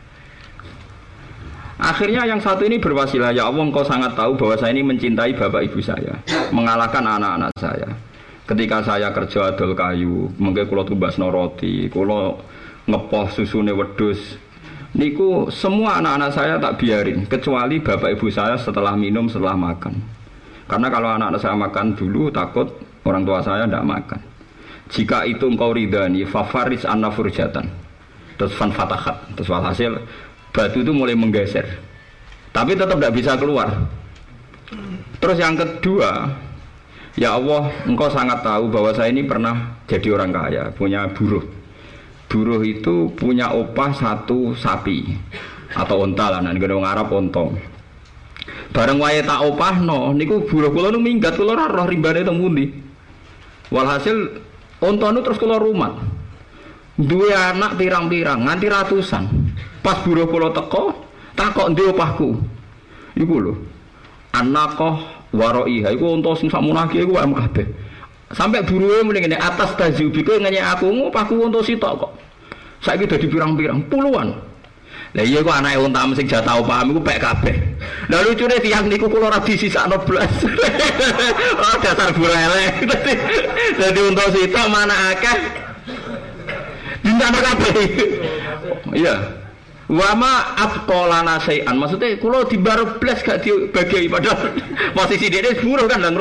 Akhirnya yang satu ini berwasilah, ya Allah engkau sangat tahu bahwa saya ini mencintai bapak ibu saya, mengalahkan anak-anak saya. Ketika saya kerja adol kayu, mungkin kulo tumbasno roti, kulo ngepoh susune wedhus. Niku semua anak-anak saya tak biarin, kecuali bapak ibu saya setelah minum, setelah makan. Karena kalau anak-anak saya makan dulu, takut orang tua saya tidak makan. Jika itu engkau ridhani, fafaris anna furjatan. Terus fan fatahat, terus walhasil batu itu mulai menggeser, tapi tetap tidak bisa keluar. Terus yang kedua, ya Allah, engkau sangat tahu bahwa saya ini pernah jadi orang kaya, punya buruh. Buruh itu punya opah 1 sapi atau onta lah, nanti orang Arab ontong. Bareng wae tak opah no, niku buruh kula nu minggat, kula ora roh rimbane teng pundi. Walhasil onta nu terus kula rumat. Duwe anak pirang-pirang, nganti ratusan. Pas buruh kula teko, takok ndi opahku. Iku lho. Anaqah waraiha iku unta sing sakmunake iku wae kabeh. Sampai buruhe muni ngene atas tajubi kowe ngenyek aku opahku unta sitok kok. Saiki dadi pirang-pirang puluhan. Lah iya kok anake unta sing jatah paham iku pek kabeh. Lah lucune tiyang niku kula ora disisakno blas. Oh dasar burele. Dadi unta sitok mana akeh. Dinten kabeh. Iya. Wa ma atqalana sayan. Maksudnya kula dibar blas gak dibagi padahal posisi dene buruh kan nang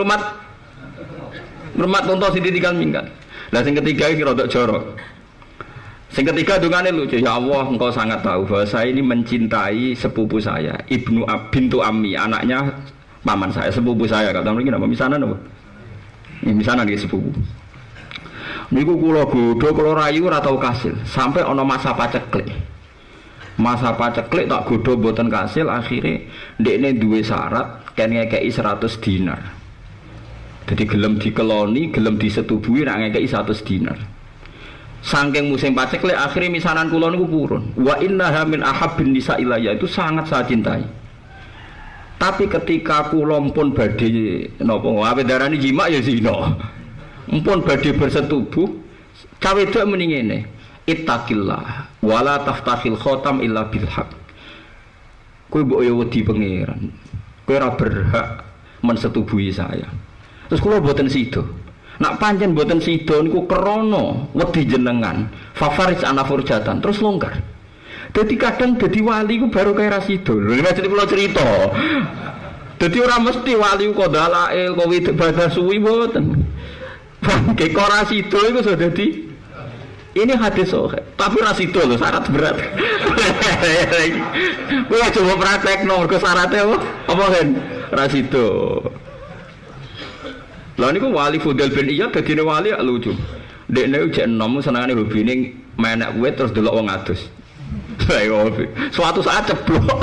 rumah unta sing ditinggal minggat. Lah sing ketiga iki rodok jorok. Sing ketiga dungane lucu, ya Allah engkau sangat tahu bahwa saya ini mencintai sepupu saya, bintu Ammi, anaknya paman saya, sepupu saya. Kata mereka apa misanan apa? Ini misanan dia sepupu. Niku kula godho kula rayu ora tau kasil, sampai ana masa paceklik. Masa paceklik tak godho mboten kasil, akhire ndekne duwe syarat kan ngekeki 100 dinar. Jadi gelem dikeloni, gelem disetubuhi nek ngekeki 100 dinar. Saking musim paceklik akhirnya misanan kula niku purun. Wa innaha min ahabbin nisa ilayya, itu sangat saya cintai. Tapi ketika kula pun badhe napa ape darani jima ya zina. Mpun badhe bersetubuh, cawe wedok muni ngene, ittaqillah wala taftahil khatam illa bil haq. Kowe mbok yo wedi pangeran. Kowe ora berhak mensetubuhi saya. Terus kula boten sida. Nak pancen boten sida niku krana wedi jenengan fafaris ana furjatan terus longgar. Dadi kadang dadi wali ku baru kaya ra sida. Lha nek kula cerita. Dadi ora mesti wali kok dalail kok ibadah suwi boten. Bangke kok ora sida iku sudah dadi ini hadis sahih. Tapi ra sida lho syarat berat. Kowe coba praktekno mergo syaratnya apa kan? Ra sida. Lah niku wali Fudel bin Iyad dadine wali ya lucu. Dekne jek enom senengane hobine menek wit terus delok wong adus. Suatu saat ceblok.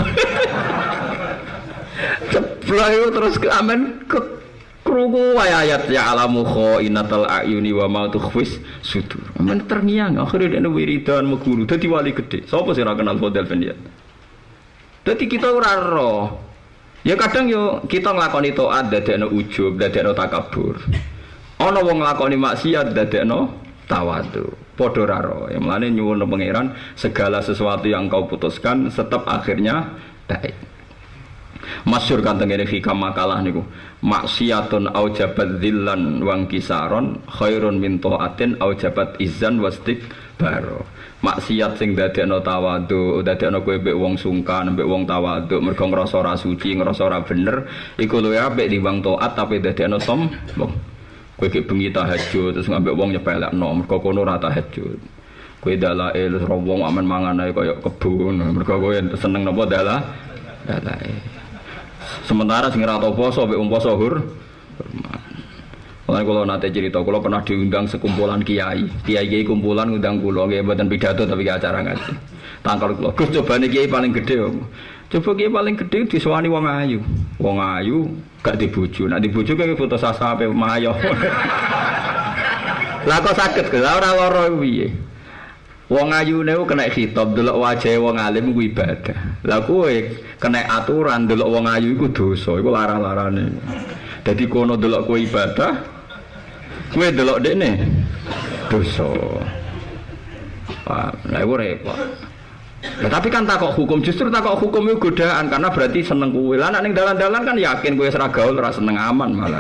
Ceblok itu terus amen ke krungu ayat ya alamu khainatal ayuni wa ma tukhfis sudur. Amen terngiang akhire dekne wiridan meguru dadi wali gede. Sapa sing ora kenal Fudel bin Iyad? Dadi kita ora roh. Ya kadang yo kita nglakoni taat dadekno ujub, dadekno takabur. Ana wong nglakoni maksiat dadekno tawadhu. Padha ora ro. Ya mlane nyuwun pangeran segala sesuatu yang kau putuskan tetap akhirnya baik. Masyhur kan tengene hikam makalah niku. Maksiatun aujabat dzillan wa kisaron khairun min taatin aujabat izzan wastikbaro. Maksiat sing dadekno tawadhu, dadekno kowe mbek wong sungkan, mbek wong tawadhu, mergo ngrasa ora suci, ngrasa ora bener, iku luwih apik timbang taat tapi dadekno sombong. Kowe iki bengi tahajud terus ngambek wong nyepelekno, mergo kono ora tahajud. Kowe dalail terus wong amen mangan ae kaya kebun, mergo kowe seneng napa dalail. Sementara sing ora tau poso mbek wong poso Mulai kalau nanti cerita, kalau pernah diundang sekumpulan kiai kumpulan undang kulo, kiai buatan pidato tapi gak acara ngaji. Tangkal kulo, Gus coba nih kiai paling gede, coba kiai paling gede disuani wong ayu gak dibuju, nak dibuju kayak foto sasa apa mayo. Lah kok sakit ke, orang loro piye? Wong ayu niku kena khitab delok wajahe wong alim ku ibadah. Lah kowe kena aturan delok wong ayu iku dosa, iku larang-larane. Dadi kono delok kowe ibadah, kowe delok dekne dosa. Wah, lha iku repot. Nah, tapi kan takok hukum, justru takok hukum itu godaan karena berarti seneng kowe. Lah nek ning dalan-dalan kan yakin kowe ora gaul, ora seneng aman malah.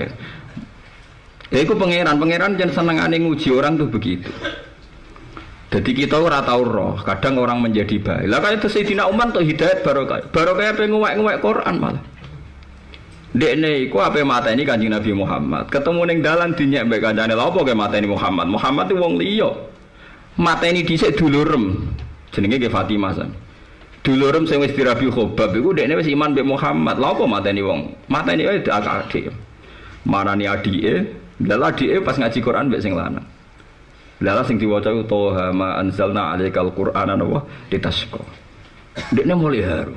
Ya iku pangeran jan senengane nguji orang tuh begitu. Jadi kita ora tau roh, kadang orang menjadi baik. Lah kaya Sayyidina Umar tuh hidayat barokah pengen nguwek-nguwek Quran malah. Dekne iku ape mateni Kanjeng Nabi Muhammad. Ketemu ning dalan dinyek mbek kancane. Lha apa kaya mateni Muhammad? Muhammad itu wong liya. Mateni dhisik dulurem. Jenenge ke Fatimah san. Dulurem sing wis dirabi khobab iku dekne wis iman mbek Muhammad. Lha apa mateni wong? Mateni wae adik. Marani adike, lha adike pas ngaji Quran mbek sing lanang. Lha sing diwaca Toha ma anzalna 'alaikal qur'ana wa litasqa. Dekne mulai haru.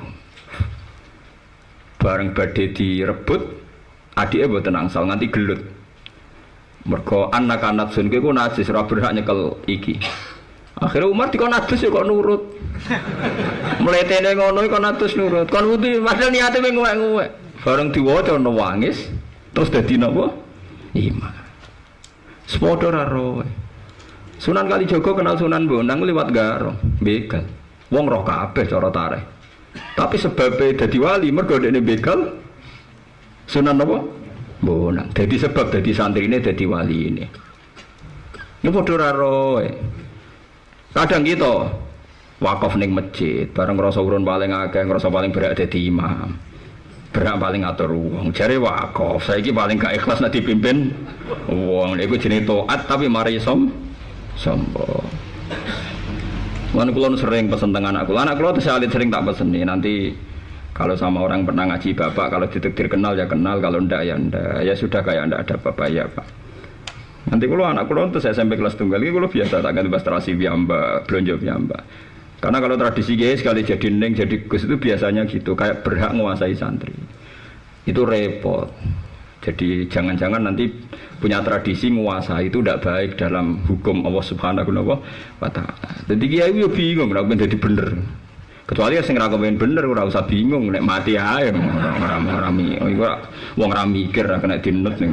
Bareng badhe direbut, adike mboten angsal nganti gelut. Mergo anak-anak sun ku najis ora berhak nyekel iki. Akhirnya Umar dikon adus ya kok nurut. Mletene ngono kok adus nurut. Kon wudu padahal niate ngewek-ngewek. Bareng diwaca nangis terus dadi napa? Imam. Sepodo ra roe. Sunan Kalijaga kenal Sunan Bonang liwat Garong, begal. Wong roh kabeh cara tareh. Tapi sebabnya dadi wali mergo dekne begal Sunan napa? Bonang. Dadi sebab dadi santrine dadi wali ini. Ini padha ra roe. Kadang kita wakaf ning masjid, bareng ngrasa urun paling akeh, ngrasa paling berhak dadi imam. Berhak paling atur wong. Jare wakaf, saiki paling gak ikhlas nek dipimpin wong. Niku jenenge taat tapi mari sombong. Mana kula sering pesen teng anak kula tersalit sering tak peseni. Nanti kalau sama orang pernah ngaji bapak, kalau ditektir kenal ya kenal, kalau ndak ya ndak. Ya sudah kayak ndak ada bapak ya pak. Nanti kalau anak kulo untuk SMP kelas tunggal ini kulo biasa tak ganti terasi biamba, belanja biamba. Karena kalau tradisi guys sekali jadi neng jadi gus itu biasanya gitu, kayak berhak menguasai santri. Itu repot. Jadi jangan-jangan nanti punya tradisi menguasai itu tidak baik dalam hukum Allah Subhanahu wa taala. Jadi kiai yo bingung nek jadi bener. Kecuali sing ra kepen bener ora usah bingung nek mati ae ora wong ra mikir ra kena dinut ning.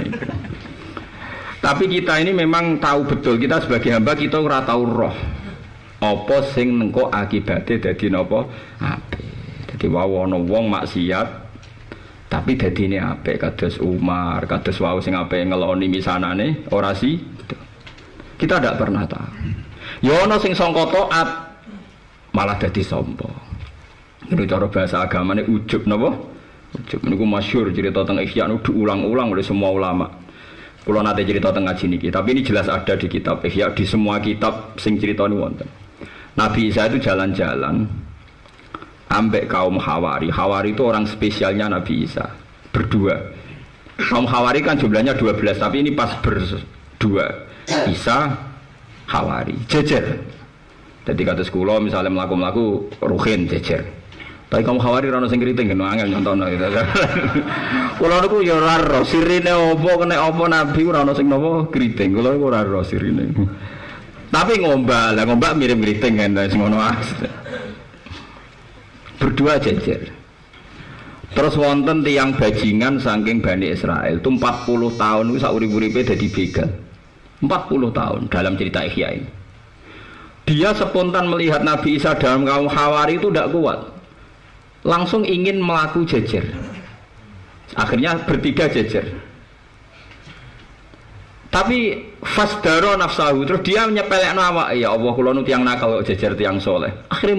Tapi kita ini memang tahu betul, kita sebagai hamba kita ora tahu roh apa sing nengko akibate dadi napa apik. Dadi wae ana wong maksiat tapi dadine apik kados Umar, kados wae sing apik ngeloni misanane ora sih. Kita ndak pernah tahu. Ya ana sing sangka taat malah dadi sombong. Niku cara bahasa agamane ujub napa? Ujub niku masyhur cerita tentang Ihya niku diulang-ulang oleh semua ulama. Kalau nanti cerita tentang ngaji niki, tapi ini jelas ada di kitab Ihya, di semua kitab sing cerita ini wonten. Nabi Isa itu jalan-jalan ambek kaum Hawari. Hawari itu orang spesialnya Nabi Isa, berdua. Kaum Hawari kan jumlahnya 12, tapi ini pas berdua. Isa, Hawari, jejer. Jadi kata sekolah misalnya melaku-melaku Ruhin jejer. Tapi kaum Hawari rano sing kriting kena angel nyontono gitu. Kula niku ya ora ro sirine apa kena apa nabi ora ono sing napa kriting. Kula niku ora ro sirine. Tapi ngombak mirip kriting kan sing ngono berdua jejer. Terus wonten tiyang bajingan saking Bani Israel itu 40 tahun itu sak urip-uripe dadi begal. 40 tahun dalam cerita Ihya ini. Dia spontan melihat Nabi Isa dalam kaum Hawari itu tidak kuat. Langsung ingin melaku jejer. Akhirnya bertiga jejer. Tapi fasdaro nafsahu, terus dia nyepelekno awak, ya Allah kula nu tiyang nakal kok jejer tiyang soleh. Akhirnya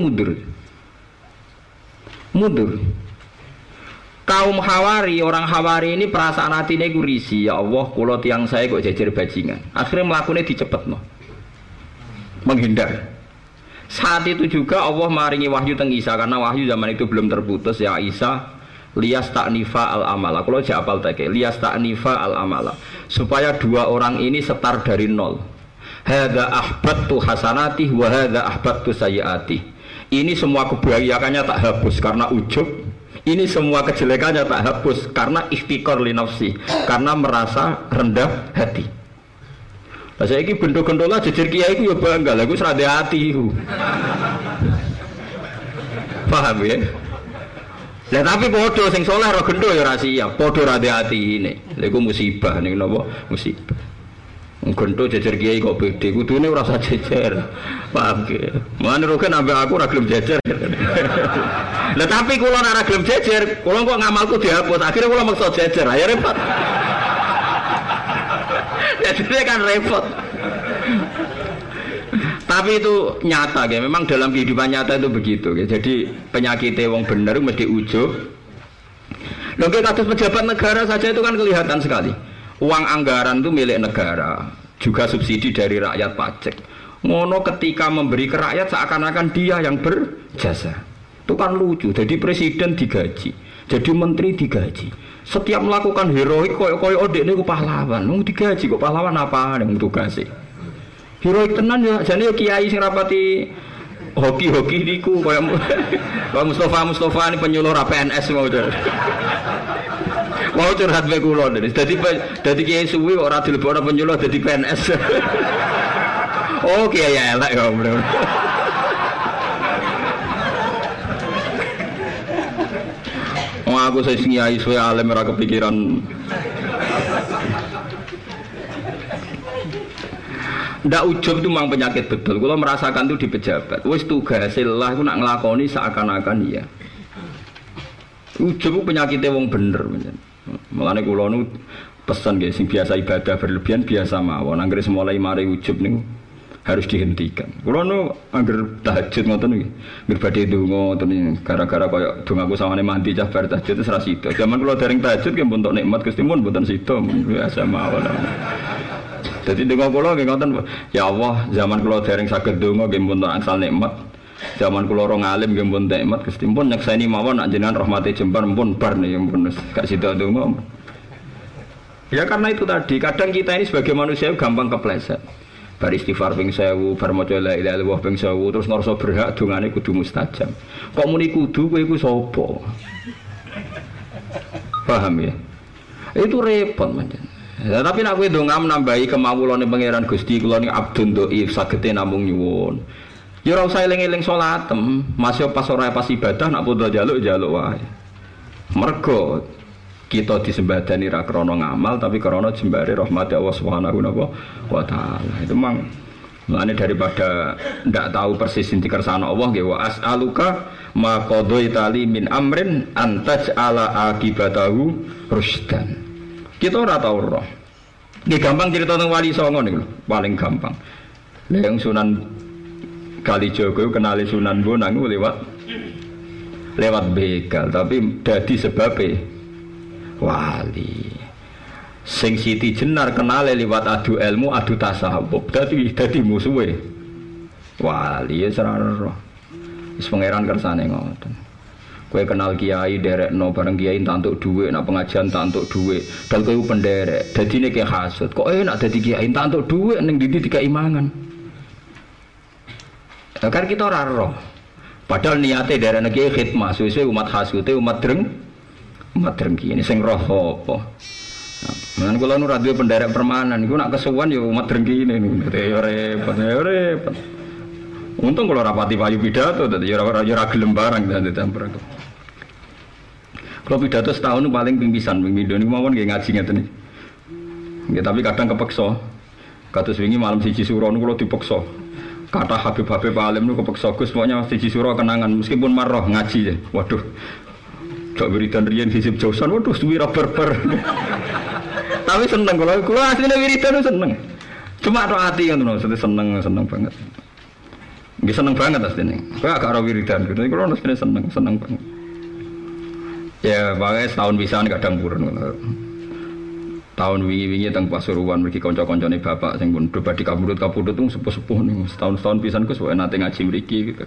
mundur. Kaum Hawari, orang Hawari ini perasaan hatine iku risi, ya Allah kula tiyang saya kok jejer bajingan. Akhirnya mlakune dicepetno. Menghindar. Saat itu juga Allah maringi wahyu teng Isa, karena wahyu zaman itu belum terputus. Ya Isa liyas ta'nifa al-amala. Kalau jak apal teke liyas ta'nifa al-amala, supaya dua orang ini setar dari nol. Hadza ahbattu hasanati wa hadza ahbattu sayyiati. Ini semua kebahagiaannya tak hapus karena ujub. Ini semua kejelekannya tak hapus karena ikhtikar li nafsi, karena merasa rendah hati. Lah saiki bendo-gendola jejer kiai iku ya bangga, lha iku serade ati iku. Paham ya? Lah tapi padha sing saleh ora gendho ya ora siap, padha rade atine. Lha iku musibah niku napa? Musibah. Gendho jejer kiai kok bede, kudune ora usah jejer. Paham ya? Mane roken ambek aku ora gelem jejer. Lah tapi kula ora gelem jejer, kula kok ngamalku dihapus. Akhire kula maksa jejer, ya repot. Jadi kan repot. Tapi itu nyata ya, memang dalam kehidupan nyata itu begitu ya. Jadi penyakitnya wong bener mesti ujub. Lho kados pejabat negara saja itu kan kelihatan sekali. Uang anggaran itu milik negara, juga subsidi dari rakyat pajak. Ngono ketika memberi ke rakyat seakan-akan dia yang berjasa. Itu kan lucu. Jadi presiden digaji, jadi menteri digaji. Setiap melakukan heroik koyo odek niku pahlawan. Wong digaji kok pahlawan apa ning tugase. Heroik tenan ya jane kiai sing rapati hoki-hoki niku koyo Pak Mustofa ini penyuluh PNS mau der. Mau curhat be kula. Dadi kiai suwi ora dilebokno penyuluh dadi PNS. Oh kiai elek ya bro. Oh aku saya kiai suwe alim ora kepikiran. Ndak ujub itu memang penyakit betul. Kalau merasakan itu di pejabat. Wis tugasé lah aku nak nglakoni seakan-akan iya. Ujub itu penyakitnya wong bener. Mulane kula nu pesan nggih sing biasa ibadah berlebihan biasa mawon. Anggere mulai mari ujub niku harus dihentikan. Kula nu angger tahajud ngoten nggih. Nggih badhe donga ngoten gara-gara kaya dongaku samane mandi cah bar tahajud wis ra sida. Zaman kula dereng tahajud nggih pun entuk nikmat Gusti mun mboten sida biasa mawon. Jadi dengan kula nggih ngoten, ya Allah, zaman kula dereng saged donga nggih pun angsal nikmat. Zaman kula ora ngalim nggih pun nikmat Gusti pun nyekseni mawon jenengan rahmate jembar pun bar nih pun gak sida donga. Ya karena itu tadi, kadang kita ini sebagai manusia gampang kepleset. Bar istighfar ping 1000, bar maca la ilaha illallah ping 1000 terus ngrasa berhak dongane kudu mustajab. Kok muni kudu kowe iku sapa? Paham ya? Itu repot pancen. Ya, tapi nak kowe ndonga nambahi kemawulane pangeran Gusti kula ni abdun dhaif sagete namung nyuwun. Ya ora usah eling-eling salatem, masih pas ora pas ibadah nak padha njaluk wae. Mergo kita disembadani ra krana ngamal tapi krana jembare rahmat Allah Subhanahu wa taala. Itu mang mulane daripada ndak tahu persis inti kersane Allah nggih wa as'aluka ma qadaita li min amrin antaj'ala akibatahu rusdan. Kita ora tau roh. Nggih gampang cerita tentang Wali Songo niku paling gampang. Yang Sunan Kalijaga kenali Sunan Bonang lewat begal tapi dadi sebabe wali. Sing Siti Jenar kenale liwat adu ilmu, adu tasawuf. Dadi musuhe wali ya serara. Wis pangeran kersane ngoten. Kowe kenal kiai derekno bareng kiai entuk dhuwit, nak pengajian entuk dhuwit. Dal kowe penderek, dadine ki hasud. Kok enak dadi kiai entuk dhuwit ning ndi dikai mangan. Kan kita ora roh. Padahal niate derekno kiai khidmah, suwe-suwe umat hasute umat drengki ini sing roh apa. Nah, kula nu radio penderek permanen iku nak kesuwen ya umat drengki ini ya repot. Untung kalau rapati payu pidato, tadi ora gelem barang dan campur. Kalau pidato setahun paling pingpisan, pingpido ini mawon nggih ngaji ngeten iki. Nggih tapi kadang kepeksa. Kados wingi malam siji suro niku kula dipeksa. Kata Habib alim niku kepeksa Gus pokoknya siji suro kenangan meskipun marah ngaji ya. Waduh. Cok wiridan riyen hisib jausan, waduh suwi ra berber. Tapi seneng kula asline wiridan seneng. Cuma tok ati ngono, seneng banget. Nggih seneng banget asline. Kowe agak ora wiridan gitu. Kula asline seneng banget. Ya, pakai setahun pisan kadang purun. Tahun wingi-wingi teng Pasuruan mriki kanca-kancane bapak sing pun badhe kapundhut teng sepuh-sepuh niku. Setahun pisan Gus wae nate ngaji mriki gitu.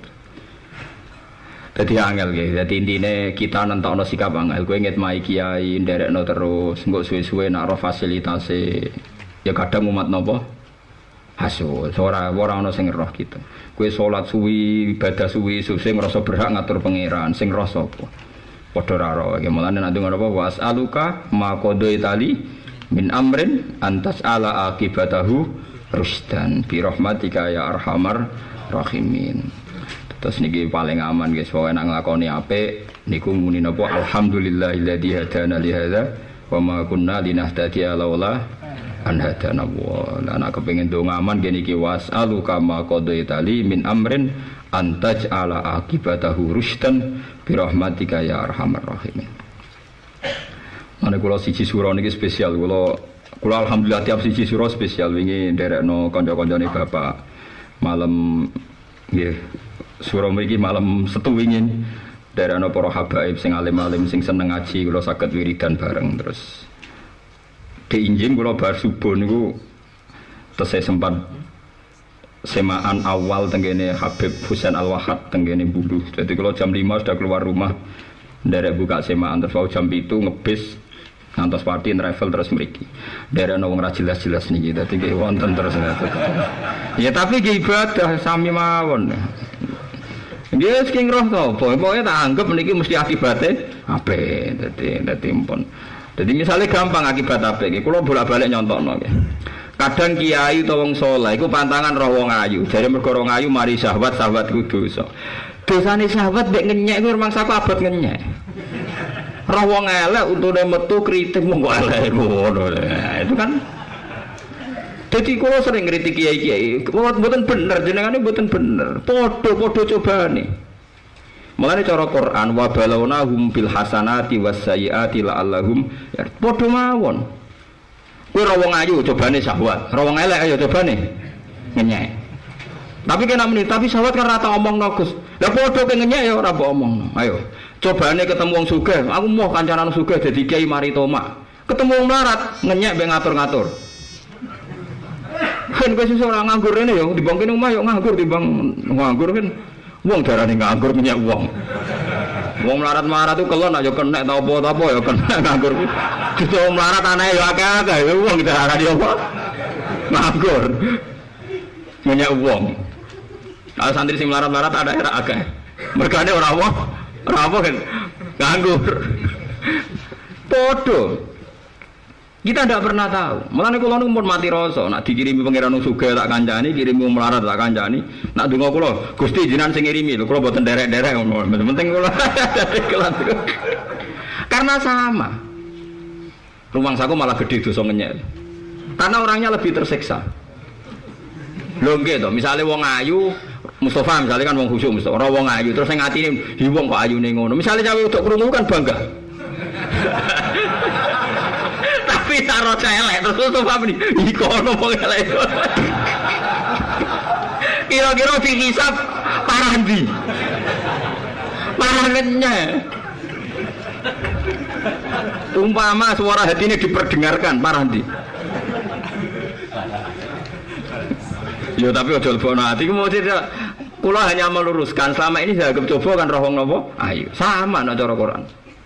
Dadi angel nggih. Dadi intine kita nentokno sikap angel. Kowe ngitmai kiai nderekno terus, engko suwe-suwe nak ro fasilitase. Ya kadang umat napa? Hasil, ora ana sing roh kita. Kowe salat suwi, ibadah suwi, sing ngrasa berhak ngatur pangeran, sing roh sapa? Padha ra roh. Iki mulane nek ngono apa was'aluka ma qadaitali min amrin antas ala akibatahu rusdan bi rahmatika ya arhamar rahimin. Terus niki paling aman guys, pokoke nek nglakoni apik niku muni napa alhamdulillahilladzi hadana li hadza wa ma kunna linahtadiya laula an hadana wa. Lah nek kepengin donga aman nggih niki was'aluka ma qadaitali min amrin antaj ala akibatahu rusdan bi rahmatika ya arhamar rahimin. Ana kula siji sura niki spesial kula alhamdulillah tiap siji sura spesial wingi nderekno kanca-kancane bapak malam nggih sura mriki malam Setu wingi nderekno para habaib sing alim-alim sing seneng ngaji kula saged wiridan bareng terus diinjing kula bar subuh niku tesih sempat semaan awal tenggene Habib Husain Al-Wahhab tenggene Bulu. Jadi kalau jam 5 sudah keluar rumah nderek buka semaan terus jam 7 ngebis ngantos party travel terus mriki. Nderek wong ra jelas-jelas niki. Dadi nggih wonten terus ngaten. Ya tapi nggih ibadah sami mawon. Nggih sing roh sapa? Pokoke tak anggap niki mesti akibate apik. Dadi pun. Jadi misalnya gampang akibat apik iki kula bolak-balik nyontokno nggih. Kadang kiai utawa wong saleh iku pantangan roh wong ayu. Jare mergo wong ayu mari sahabat ku dosa. Dosane sahabat mek ngenyek kuwi rumangsa abot ngenyek. Roh wong elek untune metu kritik mung kok elek ngono. Itu kan jadi kalau sering kritik kiai-kiai, mboten bener jenengane mboten bener. Padha-padha cobane. Mulane cara Quran wa balawnahum bil hasanati was sayyiati la'allahum padha mawon. Kowe ora wong ayu cobane syahwat, ora wong elek ayo cobane ngenyek. Tapi kena menit, tapi syahwat kan rata omongno Gus. Lah padha ke ngenyek ya ora mbok omongno. Ayo, cobane ketemu wong sugih, aku mau kancanan sugih dadi kiai mari tomak. Ketemu wong melarat, ngenyek mbek ngatur-ngatur. Kan kowe sesuk ora nganggur rene ya, dibang kene omah yo nganggur timbang nganggur kan. Wong darane nganggur ngenyek wong. Wong melarat-melarat itu kelon aja kena ta apa-apa ya kena nganggur. Justru wong melarat anake ya akeh-akeh wong darane apa? Nganggur. Ngenyek wong. Kalau santri sing melarat-melarat ada era akeh. Mergane ora apa kan nganggur. Podo. Kita tidak pernah tahu. Mulane kula niku pun mati rasa, nak dikirimi pangeran sugih tak kancani, kirimi melarat tak kancani. Nak donga kula, Gusti jenengan sing ngirimi lho, kula mboten derek-derek ngono. Penting kula. Karena sama. Rumangsaku malah gede dosa ngenyek. Karena orangnya lebih tersiksa. Lho nggih to, misale wong ayu, Mustafa misalnya kan wong khusyuk Mustafa, ora wong ayu terus sing atine hi wong kok ayune ngono. Misale cawe uduk krungu kan bangga. Tapi taruh celek terus Mustafa meni, ikono wong elek. Kira-kira dihisab parah ndi? Parah ngenyek. Umpama suara hati ini diperdengarkan parah ndi? Ya tapi ojo lebokno ati ku tidak. Kula hanya meluruskan selama ini saya coba kan roh wong napa? Ayo, sama nek cara Quran.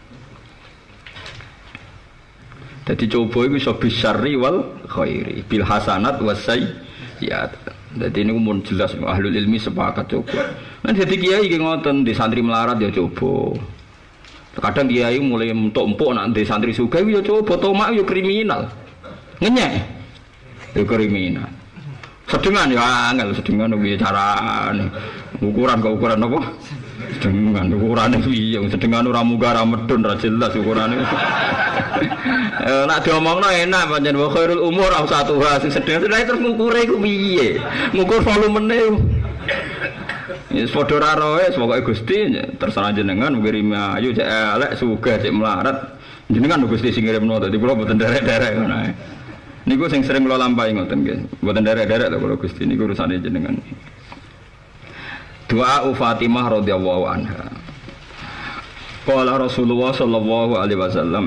Dadi coba iku iso bisyarri wal khairi, bil hasanat was sayyiat. Dadi niku mun jelas ahlul ilmi sepakat coba. Lan dadi kiai ki ngoten di santri melarat ya coba. Kadang kiai mulai empuk-empuk nak di santri sugih ya coba tomak ya kriminal. Ngenyek. Ya kriminal. Sedengan ya angel, sedengan piye carane. Ukuran apa? Sedengan ukurane piye? Sedengan ora munggah ra medun ra jelas ukurane. Nek diomongno enak pancen wa khairul umur au satuha sing sedengan terus ngukure iku piye? Ngukur volumene. Wis padha ra roe pokoke Gusti terserah jenengan ngirim ayu cek elek sugih cek melarat. Jenengan Gusti sing ngirimno dadi kula mboten derek-derek ngono ae. Niku sing sering kula lampahi ngoten nggih. Mboten derek-derek lho kula Gusti niku urusane jenengan. Doa Fatimah radhiyallahu anha. Qala Rasulullah sallallahu alaihi wasallam.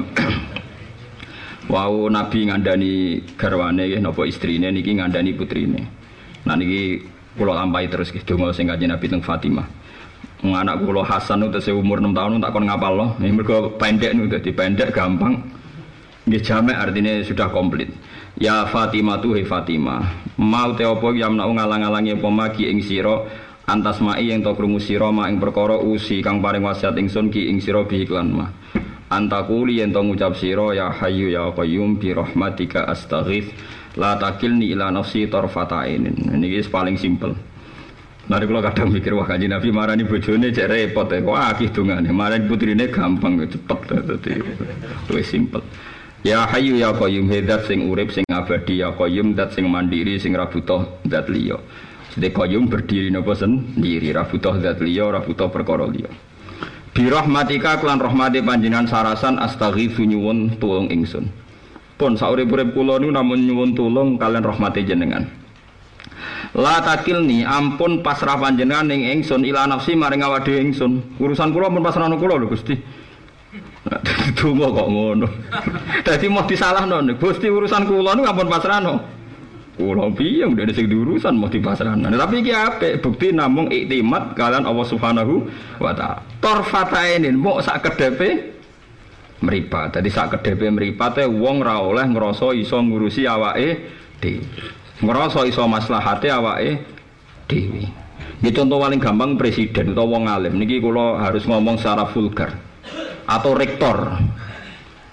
Wau Nabi ngandani garwane nggih napa istrine niki ngandani putrine. Nah niki kula lampahi terus nggih donga sing Kanjeng Nabi teng Fatimah. Anak kula Hasan itu umur 6 tahun tak kon ngapalno. Mergo pendek niku dadi pendek gampang. Nggih jamek artinya sudah komplit. Ya Fatimah tu he Fatimah. Mau te apa yamna ngalang-alangi apa magi ing sira antas mai ing to krungu sira mak ing perkara usi kang paring wasiat ingsun ki ing sira bi iklan mah. Antakuli yen to ngucap sira ya hayyu ya qayyum bi rahmatika astaghits la takilni ila nafsi tarfata ainin. Niki paling simpel. Mari kula kadang mikir wah Kanjeng Nabi marani bojone cek repot e. Wah akeh dongane. Marani putrine gampang cepet dadi wis simpel. Ya hayyu ya qayyum zat sing urip sing abadi ya qayyum zat sing mandiri sing ra butuh zat liya. Sedhe qayyum berdiri napa sendiri ra butuh zat liya ra butuh perkara liya. Bi rahmatika lan rahmate panjenengan sarasan astaghitsu nyuwun tulung ingsun. Pun saurip-urip kula niku namung nyuwun tulung kalian rahmate jenengan. La takilni ampun pasrah panjenengan ning ingsun ila nafsi maring awak dhewe ingsun. Urusan kula pun pasrahno kula lho Gusti. Donga kok ngono. Dadi mau disalahno Gusti urusan kula niku ampun pasrahno. Kula piye ndek sing diurusan mau dipasrahno. Tapi iki apik bukti namung iktimat kalian Allah Subhanahu wa taala. Torfatainin mok sak kedepe mripat. Dadi sak kedepe mripate wong ra oleh ngrasa iso ngurusi awake dhewe. Ngrasa iso maslahate awake dhewe. Nggih contoh paling gampang presiden utawa wong alim niki kula harus ngomong secara vulgar. Atau rektor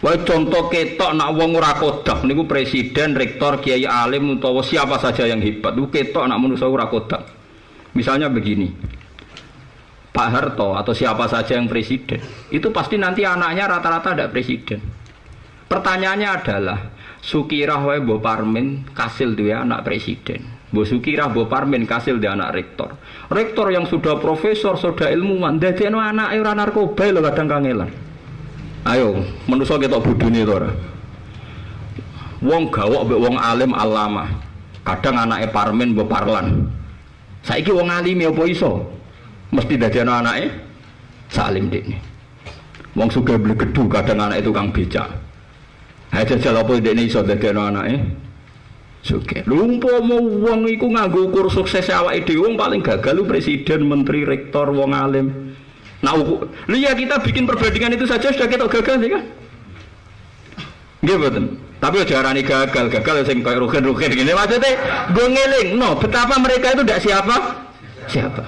Wae contoh ketok nak wong ora kodak niku presiden, rektor, kiai alim utawa siapa saja yang hebat. Itu ketok nak manusa ora kodak. Misalnya begini. Pak Harto atau siapa saja yang presiden, itu pasti nanti anaknya rata-rata ada presiden. Pertanyaannya adalah, Sukirah wae Mbok Parmin kasil duwe anak presiden. Mbok Sukirah Mbok Parmin kasil duwe anak rektor. Rektor yang sudah profesor, sudah ilmuwan, dadekno anake ora narkoba lho kadang kangelan. Ayo, manusa ketok bodhone to ora. Wong gawok mbek wong alim alama. Kadang anake Parmin Mbok Parlan. Saiki wong alime apa iso? Mesti dadekno anake salim dekne. Wong sugih blegedu kadang anake tukang becak. Ha jajal apa dekne iso dadekno anake sugih. Lha umpama wong iku nganggo ukur sukses awake dhewe wong paling gagal lu presiden, menteri, rektor, wong alim. Nah, lihat kita bikin perbandingan itu saja sudah kita gagal ya kan? Nggih mboten. Tapi aja arani gagal sing koyo rugen-rugen ngene maksudnya go ngeling no betapa mereka itu tidak siapa.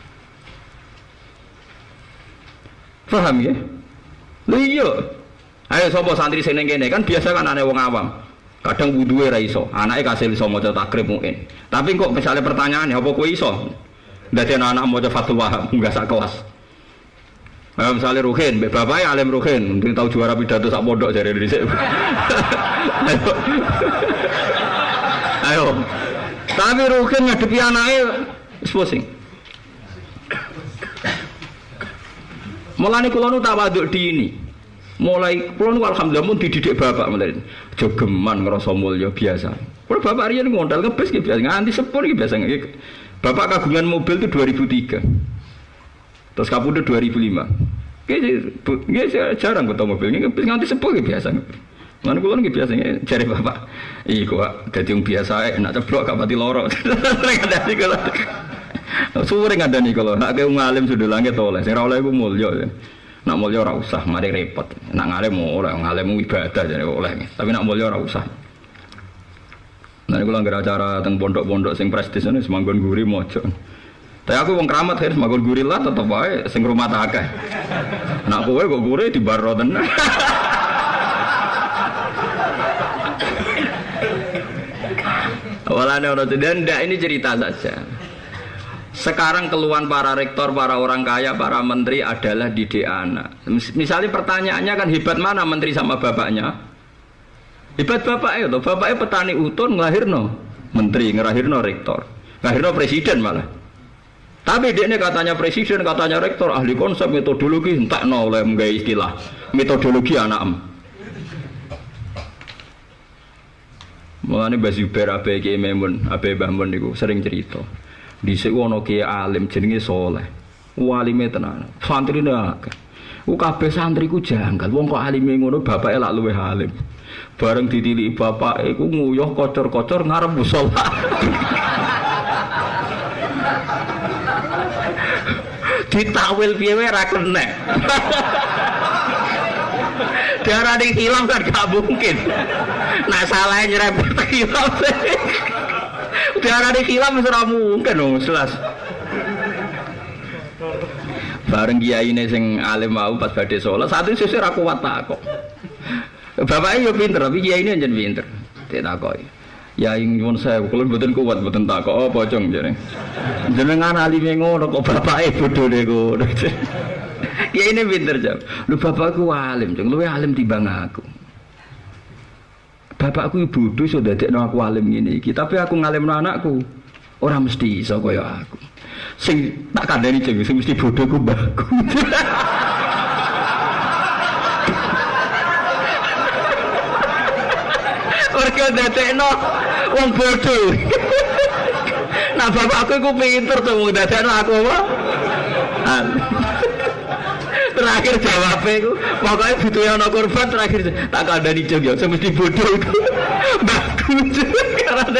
Paham ya? Lha iya. Ayo sapa santri sing ning kene kan biasa kan aneh wong awam. Kadang wuduhe ra iso, anake kasil iso maca takrib mungkin. Tapi kok misalnya pertanyaannya apa kowe iso? Dadi anak maca Fathul Wahab enggak sak kelas. Misalnya Ruhin, bapaknya alim Ruhin, mungkin tahu juara pidato sak pondok dari Indonesia. Ayo. Tapi Ruhin ngadepi anaknya pusing. Mulane kula nu tawaduk dini. Mulai kula nu alhamdulillah mun dididik bapak mulai. Jogeman ngrasa mulya biasa. Kula bapak riyen ngondal ngebis ki biasa, nganti sepur ki biasa. Bapak kagungan mobil itu 2003. Terus kapundhut 2005. Nggih jarang ketemu mobil ngebis nganti sepur ki biasa. Mana kula nggih biasa jare bapak. Iku kok dadi wong biasa enak ceblok gak pati loro. Dadi kula. Suwe ngandani kalau nak ke ngalim sudah langit oleh, sing ora oleh iku mulya. Nak mulya ora usah, mari repot. Nak ngalim ora, ngalim ibadah jane oleh. Tapi nak mulya ora usah. Nah kula ngger acara teng pondok-pondok sing prestis niku semanggon guri mojo. Tapi aku wong keramat kan semanggon guri lah tetep wae sing rumah akeh. Nak kowe kok guri di baro tenan. Walane ora ndak ini cerita saja. Sekarang keluhan para rektor, para orang kaya, para menteri adalah didik anak. Misalnya pertanyaannya kan hebat mana menteri sama bapaknya? Hebat bapaknya itu, bapaknya petani utun ngelahirno menteri, ngelahirno rektor, ngelahirno presiden malah. Tapi dia ini katanya presiden, katanya rektor, ahli konsep metodologi, entah no oleh menggai istilah metodologi anak em. Mulane Mbah Zubair abe Ki Memun, abe Mbah Mun niku sering cerita. Dhisik ana kiai alim jenenge Saleh. Walime tenan. Santrine akeh. Ku kabeh santri ku janggal. Wong kok alime ngono bapake lak luwih alim. Bareng ditiliki bapake ku nguyuh kocor-kocor ngarep musala. Ditawil piye wae ra kenek. Diarani hilang kan gak mungkin. Nah salah nyerempet hilang. Diarani hilang wis ora mungkin dong jelas. Bareng kiyaine sing alim mau pas badhe salat, satu sesuk ora kuat takok. Bapake yo pinter, tapi kiyaine njen pinter. Ditakoki. Ya nyuwun sewu, kula mboten kuat mboten takok apa cung jare. Jenengan alime ngono kok bapake bodhone ngono. Kiyaine pinter jam. Lho bapakku alim, cung luwih alim timbang aku. Bapakku bodho iso dadekno aku alim ngene iki, tapi aku ngalimno anakku ora mesti iso kaya aku. Sing tak kandhani jeng sing mesti bodho ku mbahku. Mergo dadekno wong bodho. Nah bapakku iku pinter to wong dadekno aku apa? Terakhir jawabnya itu pokoknya butuhnya ada korban terakhir tak kandani jeng ya saya mesti bodoh itu bagus karena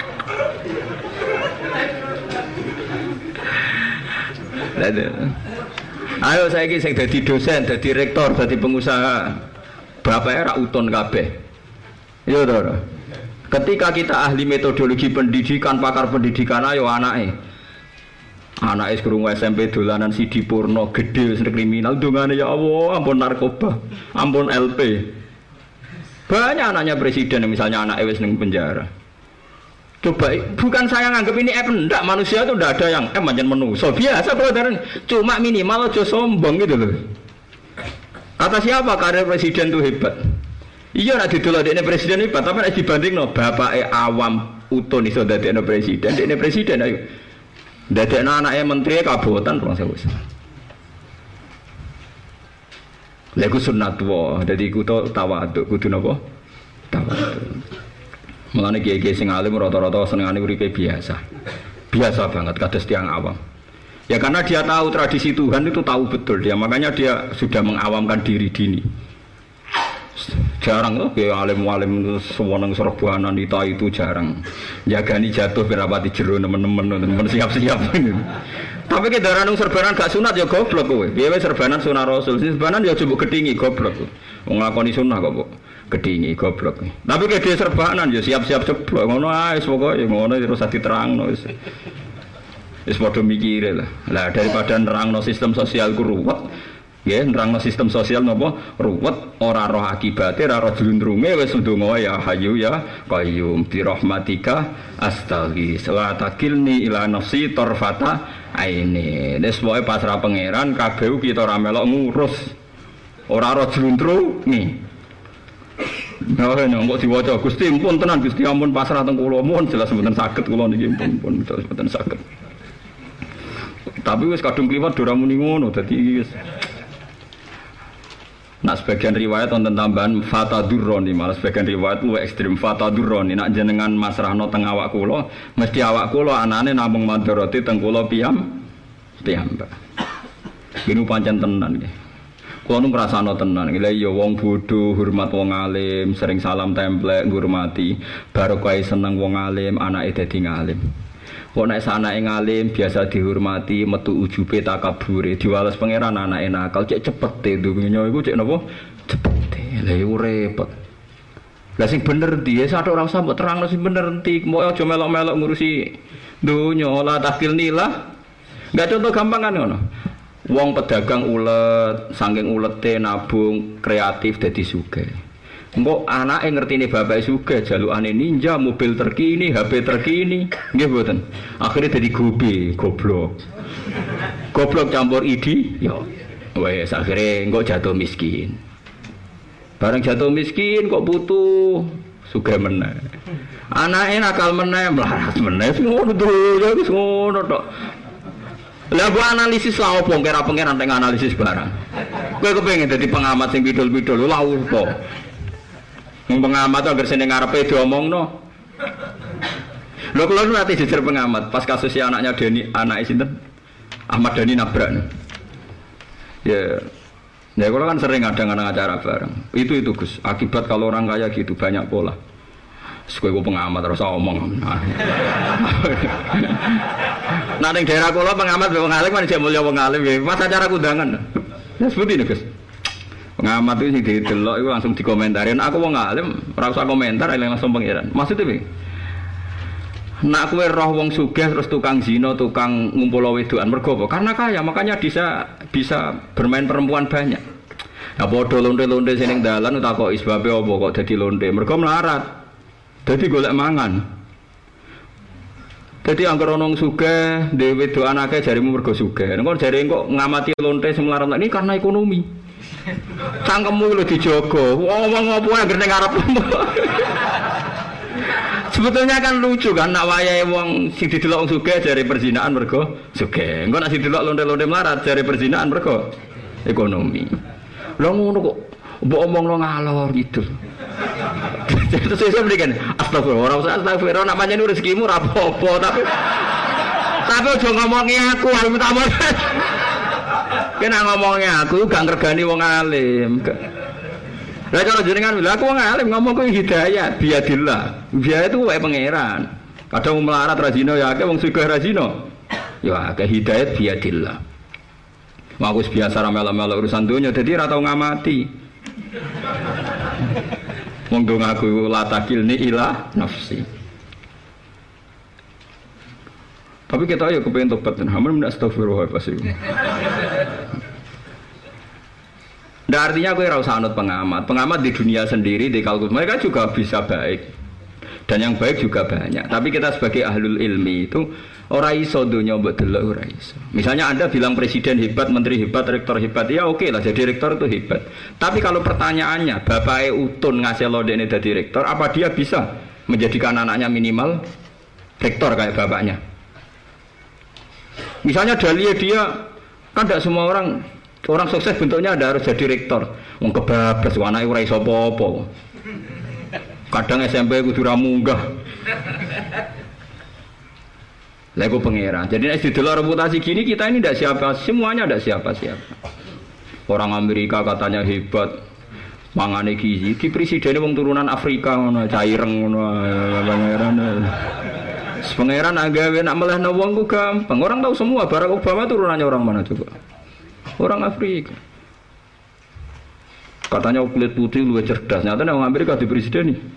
ayo saya ini saya jadi dosen, jadi rektor, jadi pengusaha bapaknya rautun kabeh ya udah ketika kita ahli metodologi pendidikan, pakar pendidikan ayo anaknya anak krungu SMP dolanan Sidi Purno gede wis kriminal dongane ya Allah ampun narkoba ampun LP Banyak anaknya presiden yang misalnya anak wis ning penjara. Coba, bukan saya nganggap ini enggak, manusia itu enggak ada yang manjan manusia biasa brother, cuma minimal aja sombong gitu loh. Kata siapa karir presiden itu hebat? Iya nak didelok dekne presiden hebat, tapi nek dibandingno bapake awam utun iso dadekno presiden, dekne presiden ayo. Dadekno anake menteri kabotan rong sewu. Lha iku sunat wae, dadi kudu tawadhu, kudu napa? Tawadhu. Mulane kiai-kiai sing alim rata-rata senengane uripe biasa. Biasa banget kados tiyang awam. Ya karena dia tahu tradisi Tuhan itu tahu betul dia, makanya dia sudah mengawamkan diri dini. Jarang loh kayak alim-alim sewenang serbuanan itu jarang. Jagani jatuh berapati jero teman-teman siap-siap. Tapi kita ranung serbanan gak sunat ya goblok kowe. Piye serbanan sunah Rasul, serbanan ya coba gedingi goblok. Wong nglakoni sunah kok kok gedingi goblok. Tapi kayak dia serbanan ya siap-siap ceblok ngono ae pokoke ngono terus diterangno wis. Wis padha mikire lah. Lah daripada nerangno sistem sosial ku ruwet, nggih nerangno sistem sosial napa ruwet, ora roh akibate, ora roh jlundrunge wis ndonga ya Hayyu ya Qayyum bi rahmatika astaghis la takilni ila nafsi tarfata aini. Wis wae pasrah pangeran kabeh kita ora melok ngurus. Ora roh jlundrunge. Nah, kok diwaca Gusti ampun tenan Gusti ampun pasrah teng kula mohon jelas mboten saged kula niki ampun mboten saged. Tapi wis kadung kliwat ora muni ngono dadi wis. Nak sebagian riwayat wonten tambahan fatadurroni, malah sebagian riwayat luwih ekstrem fatadurroni. Nak jenengan masrahno teng awak kula, mesti awak kula anane namung madharati teng kula piyambak. Ginu pancen tenan nggih. Kula nu ngrasakno tenan, lha iya wong bodho hormat wong alim, sering salam templek ngurmati, barokah seneng wong alim, anake dadi ngalim. Kok nek sanake ngalim biasa dihormati, metu ujube takabure, diwales pangeran anake nakal, cek cepete dunya iku cek napa? Cepete. Lha iku repot. Lah sing bener ndi? Sak ora usah mbok terangno sing bener ndi, mbok aja melok-melok ngurusi dunya, la takil nilah. Enggak contoh gampang kan ngono. Wong pedagang ulet, saking ulete nabung kreatif dadi sugih. Engko anake ngertine bapake sugih, jalukane ninja, mobil terkini, HP terkini, nggih mboten. Akhire dadi goblok. Goblok campur idi, ya wes akhire engko jatuh miskin. Bareng jatuh miskin kok butuh sugih meneh. Anake nakal meneh, melarat meneh, ngono lho, wis ngono tok. Lah gua analisis lah opo kira pangeran teng analisis barang. Kowe kepengin dadi pengamat sing pidul-pidul lha opo? Wong pengamat anggere sing ngarepe diomongno. Lho kula nu ati jejer pengamat pas kasus si anaknya Deni, anake sinten? Ahmad Dhani nabrak. Ya. Ya kula kan sering kadang-kadang acara bareng. Itu Gus, akibat kalau orang kaya gitu banyak pola. Kowe ku pengamat terus omong. Nah ning daerah kula pengamat wong alim kan jek mulya wong alim ya. Pas acara kundangan. Ya seperti ini Gus. Pengamat itu sing didelok iku langsung dikomentarin. Aku wong alim, ora usah komentar langsung pangeran. Maksudnya piye? Nak kowe roh wong sugih terus tukang zina, tukang ngumpul wedokan mergo apa? Karena kaya, makanya bisa bermain perempuan banyak. Nah padha lonte-lonte sing ning dalan takoki sebabe apa kok dadi lonte? Mergo melarat. Dadi golek mangan. Dadi anggere wong sugih, dhewe wedokan akeh jarimu mergo sugih. Engko jare kok ngamati lonte sing melarat ini karena ekonomi. Cangkemmu lho dijogo. Ngomong apa anggere ning ngarep. Sebetulnya kan lucu kan nak wayahe wong sing didelok wong sugih jare perzinaan mergo sugih. Engko nek didelok lonte-lonte melarat jare perzinaan mergo ekonomi. Lha ngono kok mbok omongno ngalor gitu. Terus saya berikan astagfirullah, ora usah astagfirullah, nak pancen rezekimu ora apa-apa, tapi aja ngomongi aku, aku minta maaf. Kena ngomongi aku gak ngregani wong alim. Lah kalau jenengan bilang aku wong alim ngomong ku hidayah, biadillah. Biaya itu wae pangeran. Kadang wong melarat ra zina ya akeh, wong sugih ra zina. Ya akeh hidayat biadillah. Aku biasa ra melok-melok urusan dunya, dadi ra tau ngamati. Wong dong aku latakilni ila nafsi. Tapi kita ayo kepengen tobat dan hampir tidak astagfirullah pasti. Ndak artinya kowe ora usah anut pengamat. Pengamat di dunia sendiri di kalkulus mereka juga bisa baik. Dan yang baik juga banyak. Tapi kita sebagai ahlul ilmi itu ora iso donya mbok delok ora iso. Misalnya Anda bilang presiden hebat, menteri hebat, rektor hebat, ya oke lah jadi rektor itu hebat. Tapi kalau pertanyaannya, bapaknya Utun ngasih lo dene dadi rektor, apa dia bisa menjadikan anaknya minimal rektor kayak bapaknya? Misalnya Dahlia dia kan tidak semua orang sukses bentuknya ada harus jadi rektor. Wong kebablas anake ora iso apa-apa. Kadang SMP kudu ra munggah. Lah iku pangeran. Jadi nek didelok reputasi gini kita ini tidak siapa, semuanya tidak siapa-siapa. Orang Amerika katanya hebat. Mangane gizi, di presiden wong turunan Afrika ngono, caireng ngono pangeran. Pangeran agawe nak melehno wong ku gampang. Orang tahu semua Barack Obama turunannya orang mana coba? Orang Afrika. Katanya kulit putih lu cerdas. Nyata orang Amerika di presiden nih.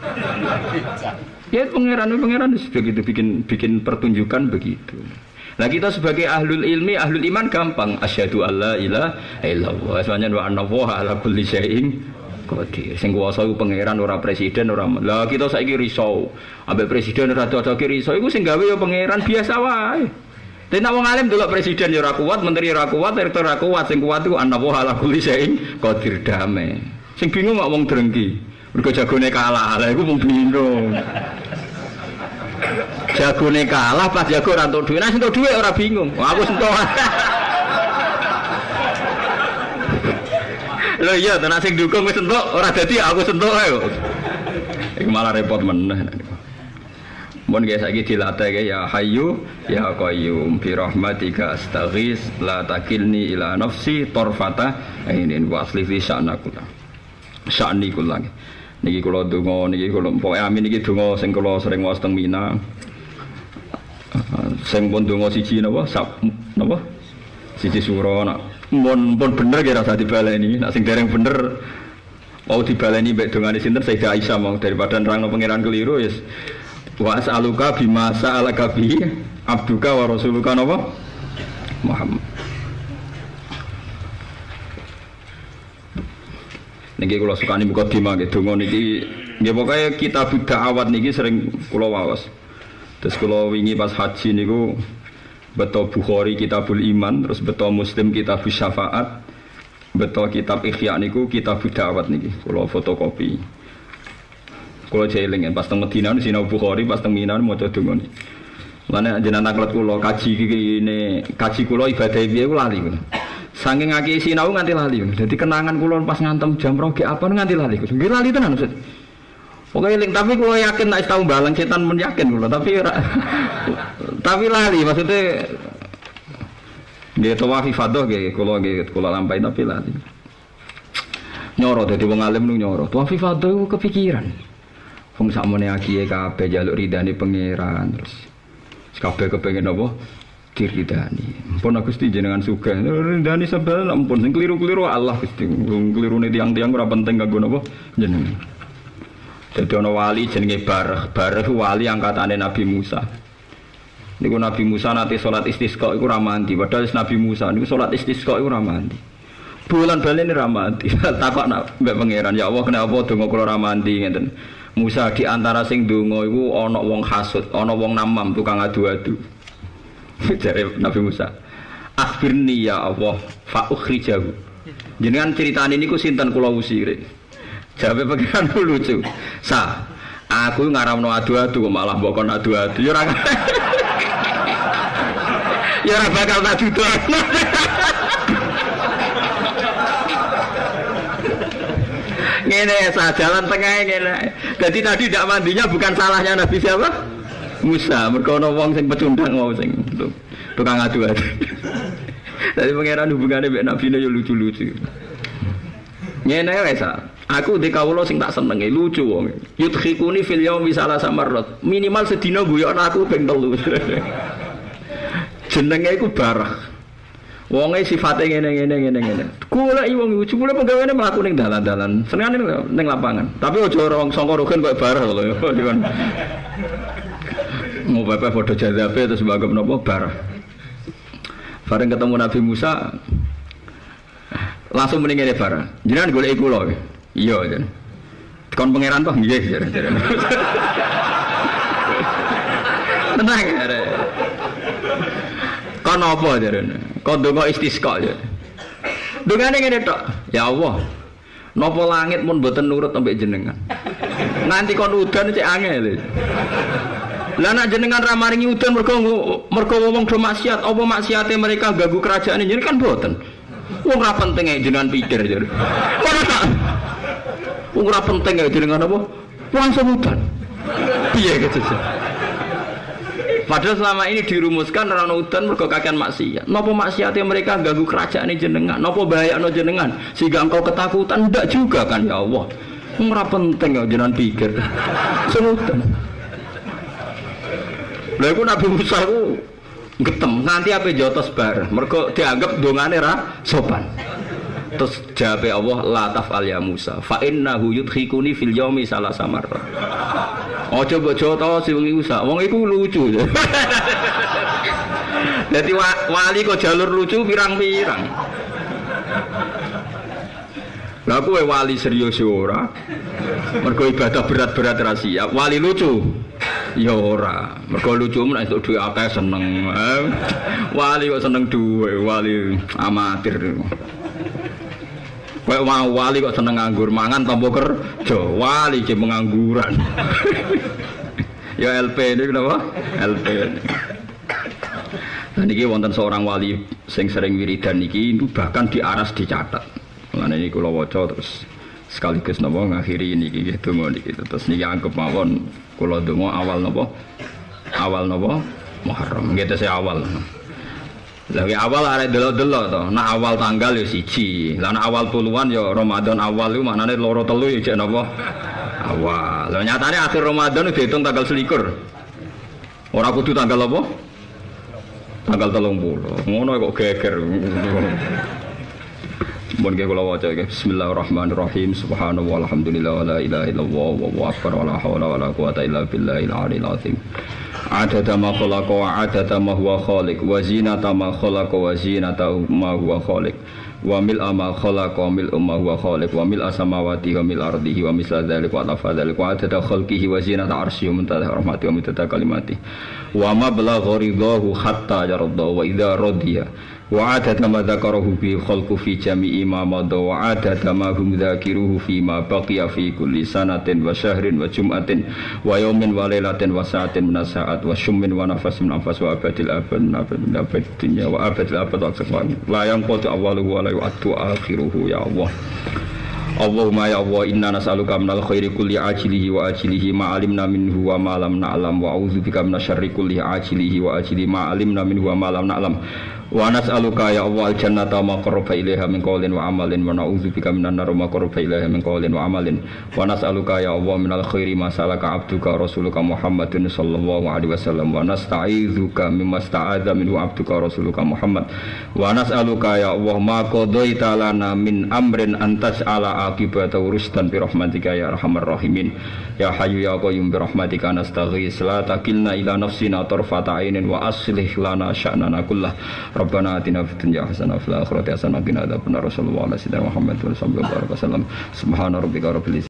Ya pangeran begitu bikin pertunjukan begitu. Nah kita sebagai ahlul ilmi, ahlul iman gampang. Asyhadu alla ilaha illallah. Semuanya wa anna Allaha ala kulli syai'in qadir. Sing kuwasa iku pangeran ora presiden ora. Lah kita saiki risau. Ambek presiden ora cocoke risau iku sing gawe ya pangeran biasa wae. Tapi nak wong alim delok presiden ya ora kuat, menteri ora kuat, direktur ora kuat, sing kuat iku ana wa ala kulli syai'in qadir damai. Sing bingung kok wong drengki. Mergo jagone kalah. Lah iku wong bingung. Jagone kalah pas jago ora entuk dhuwit. Nek entuk dhuwit ora bingung. Wah, aku sentuh. Lho iya, tenan sing dukung wis entuk, ora dadi aku sentuh ae kok. Iku malah repot meneh. Mun guys saiki dilatih ya Hayyu ya Qayyum bi rahmatika astaghis la takilni ila nafsi tarfata ainin wa asli fi sya'nakum. Sya'ni kula. Niki kula donga niki kula pokoke amin niki donga sing kula sering waos teng Mina. Sing pun donga siji napa? Napa? Siji sura nak mun bener kira usah dibaleni. Nek sing dereng bener mau dibaleni mbek dongane sinten Sayyidah Aisyah mau daripada nerangno pangeran keliru ya. Wa as'aluka bima sa'alaka bi abduka wa rasuluka napa? Muhammad. Niki kula sukani mukadimah nggih donga niki nggih pokoke kitab da'awat niki sering kula waos. Terus kula wingi pas haji niku beto Bukhari Kitabul Iman, terus beto Muslim Kitabus Syafaat, beto kitab Ikhya niku Kitab Da'awat niki kula fotokopi. Kula jeling pas teng Madinah sinau Bukhari, pas teng Mina maca donga niki. Lan jenengan akhlak kula kaji kene, kaji kula ibadah piye kula lali. Saking akeh sinau nganti lali. Dadi kenangan kula pas ngantem jam 2 apa nganti lali. Nggih lali tenan Ustaz. Pokoke eling tapi kula yakin nek tau balang setan men yakin kula tapi ora tapi lali maksudnya nggih tawaf ifadah nggih kula lampahi tapi lali. Nyoro dadi wong alim nu nyoro. Tawaf ifadah ku kepikiran. Wong sakmene akiye kabeh njaluk ridane pangeran terus kabeh kepengin apa? Diridani. Ampun Gusti jenengan sugih. Ridani sebel ampun sing kliru-kliru Allah Gusti. Klirune tiang-tiang ora penting kanggo napa jenengan. Dadi ana wali jenenge Barah. Barah wali angkatane Nabi Musa. Niku Nabi Musa nate salat istisqa iku ora mandi. Padahal Nabi Musa niku salat istisqa iku ora mandi. Bulan balene ora mandi. Takok mbek pangeran, ya Allah kenapa donga kula ora mandi ngeten. Musa di antara sing donga iku ana wong hasud, ana wong namam tukang adu-adu. Jare Nabi Musa. Akhirni ya Allah fa ukhrijahu. Jenengan critane niku sinten kula usire. Jawabe pangeran lucu. Sa, aku ngaramno adu-adu kok malah mbok kon adu-adu. Ya ora. Ya ora bakal tak duduk. Ngene sa jalan tengah ngene. Jadi tadi tidak mandinya bukan salahnya Nabi siapa? Musa. Mergo ana wong sing pecundang mau sing tukang adu-adu. Dadi pangeran hubungane mek Nabi yo lucu-lucu. Ngene wae sa. Aku di kawula sing tak senenge lucu wong. Yudkhikuni fil yaumi salasa marrat. Minimal sedina guyokno aku ping 3. Jenenge iku Barah. Wonge sifate ngene. Goleki wong iku jebule pegawene mlaku ning dalan-dalan. Senengane ning lapangan. Tapi aja ora wong sangka rogen koyo Barah lho. Mau bapak foto jazabe terus banggap napa Barah. Bareng ketemu Nabi Musa Langsung mending ngene barang. Jenengan golek kula. Iya, jan. Kon pangeran toh nggih, jan. Tenang jare. Kon apa jarene? Kon donga istisqa ya. Dongane ngene tok. Ya Allah. Napa langit mun mboten nurut ambek jenengan. Nanti kon udan cek angel. Lah nek jenengan ra maringi udan mergo wong do maksiat, apa maksiate mereka ganggu kerajaan jenengan kan mboten. Wong ra penting ae jenengan pikir jare. Ora tak. Wong ra penting ae jenengan apa? Langsung udan. Piye gitu sih. Padahal selama ini dirumuskan rana udan mergo kakean maksiat. Napa maksiate mereka ganggu kerajaan jenengan? Napa bahayano jenengan sehingga engkau ketakutan? Ndak juga kan ya Allah. Ora penting ya jenengan pikir. Semutan. Lha iku Nabi Musa ku getem nganti ape jotos bar. Mergo dianggap dongane ra sopan. Terus jawabe Allah la taf'al ya Musa fa innahu yudkhikuni fil yaumi salasa marra. Ojo bojo to sing Musa. Wong iku lucu. Dadi wali kok jalur lucu pirang-pirang. Lah kowe wali serius ora? Mergo ibadah berat-berat ra siap. Wali lucu. Ya ora. Mergo lucu men entuk dhuwit akeh seneng. Wali kok seneng dhuwit, wali amatir. Kowe mau wali kok seneng nganggur mangan tanpa kerja. Wali ki pengangguran. Ya LP ini kenapa? LP. Nah niki wonten seorang wali sing sering wiridan niki bahkan diaras dicatat. Lan ini kula waca terus sekaligus napa ngakhiri niki nggih donga niki terus niki anggap mawon kula donga awal napa? Awal napa? Muharram. Nggih tese awal. Lagi awal arek delok-delok to. Nak awal tanggal ya siji. Lah nak awal puluhan ya Ramadan awal iku maknane loro telu ya jek napa? Awal. Lah nyatane akhir Ramadan dihitung tanggal 21. Ora kudu tanggal apa? Tanggal 30. Ngono kok geger. Mun ge kula waca iki bismillahirrahmanirrahim subhanallah walhamdulillah wala ilaha illallah wallahu akbar wala haula wala quwata illa billahil aliyil azim. Adada ma khalaqa wa adada ma huwa khaliq wa zinata ma khalaqa wa zinata ma huwa khaliq wa mil'a ma khalaqa mil'a ma huwa khaliq wa mil'a samawati wa mil'a ardihi wa misla dzalika wa lafadzalika wa adada khalqihi wa zinata arsyihi wa muntaha rahmati wa muntaha kalimati wa ma balagha ridahu hatta yarda wa idza radiya wa adada ma dzakarahu bi khalqu fi jami'i ma madha wa adada ma hum dzakiruhu fi ma baqiya fi kulli sanatin wa syahrin wa jum'atin wa yawmin wa lailatin wa sa'atin min sa'at wa shummin wa nafasin min anfas wa abadil abad abad dunya wa abadil abad wa aksafan la yanqatu awwaluhu wa la yu'addu akhiruhu ya Allah. Allahumma ya Allah inna nas'aluka minal khairi kulli ajilihi wa ajilihi ma alimna minhu wa ma lam na'lam wa a'udzubika minasyarri kulli ajilihi wa ajilihi ma alimna minhu wa ma lam na'lam wa nas'aluka ya Allah al-jannata ma qarraba ilaiha min qawlin wa amalin wa na'udzubika minan nar ma qarraba ilaiha min qawlin wa amalin wa nas'aluka ya Allah minal khairi ma salaka abduka rasuluka Muhammadin sallallahu alaihi wasallam wa nasta'idzuka mimma sta'adza minhu abduka rasuluka Muhammad wa nas'aluka ya Allah ma qadaita lana min amrin antas'ala akibata urustan bi rahmatika ya arhamar rahimin ya hayyu ya qayyum bi rahmatika nastaghis la takilna ila nafsina tarfata ainin wa aslih lana sya'nana kullah Rabbana atina fid dunya hasanah wa fil akhirati hasanah wa qina adzabannar. Sallallahu alaihi wa sallam Muhammad wa sallallahu alaihi wasallam. Subhana rabbika rabbil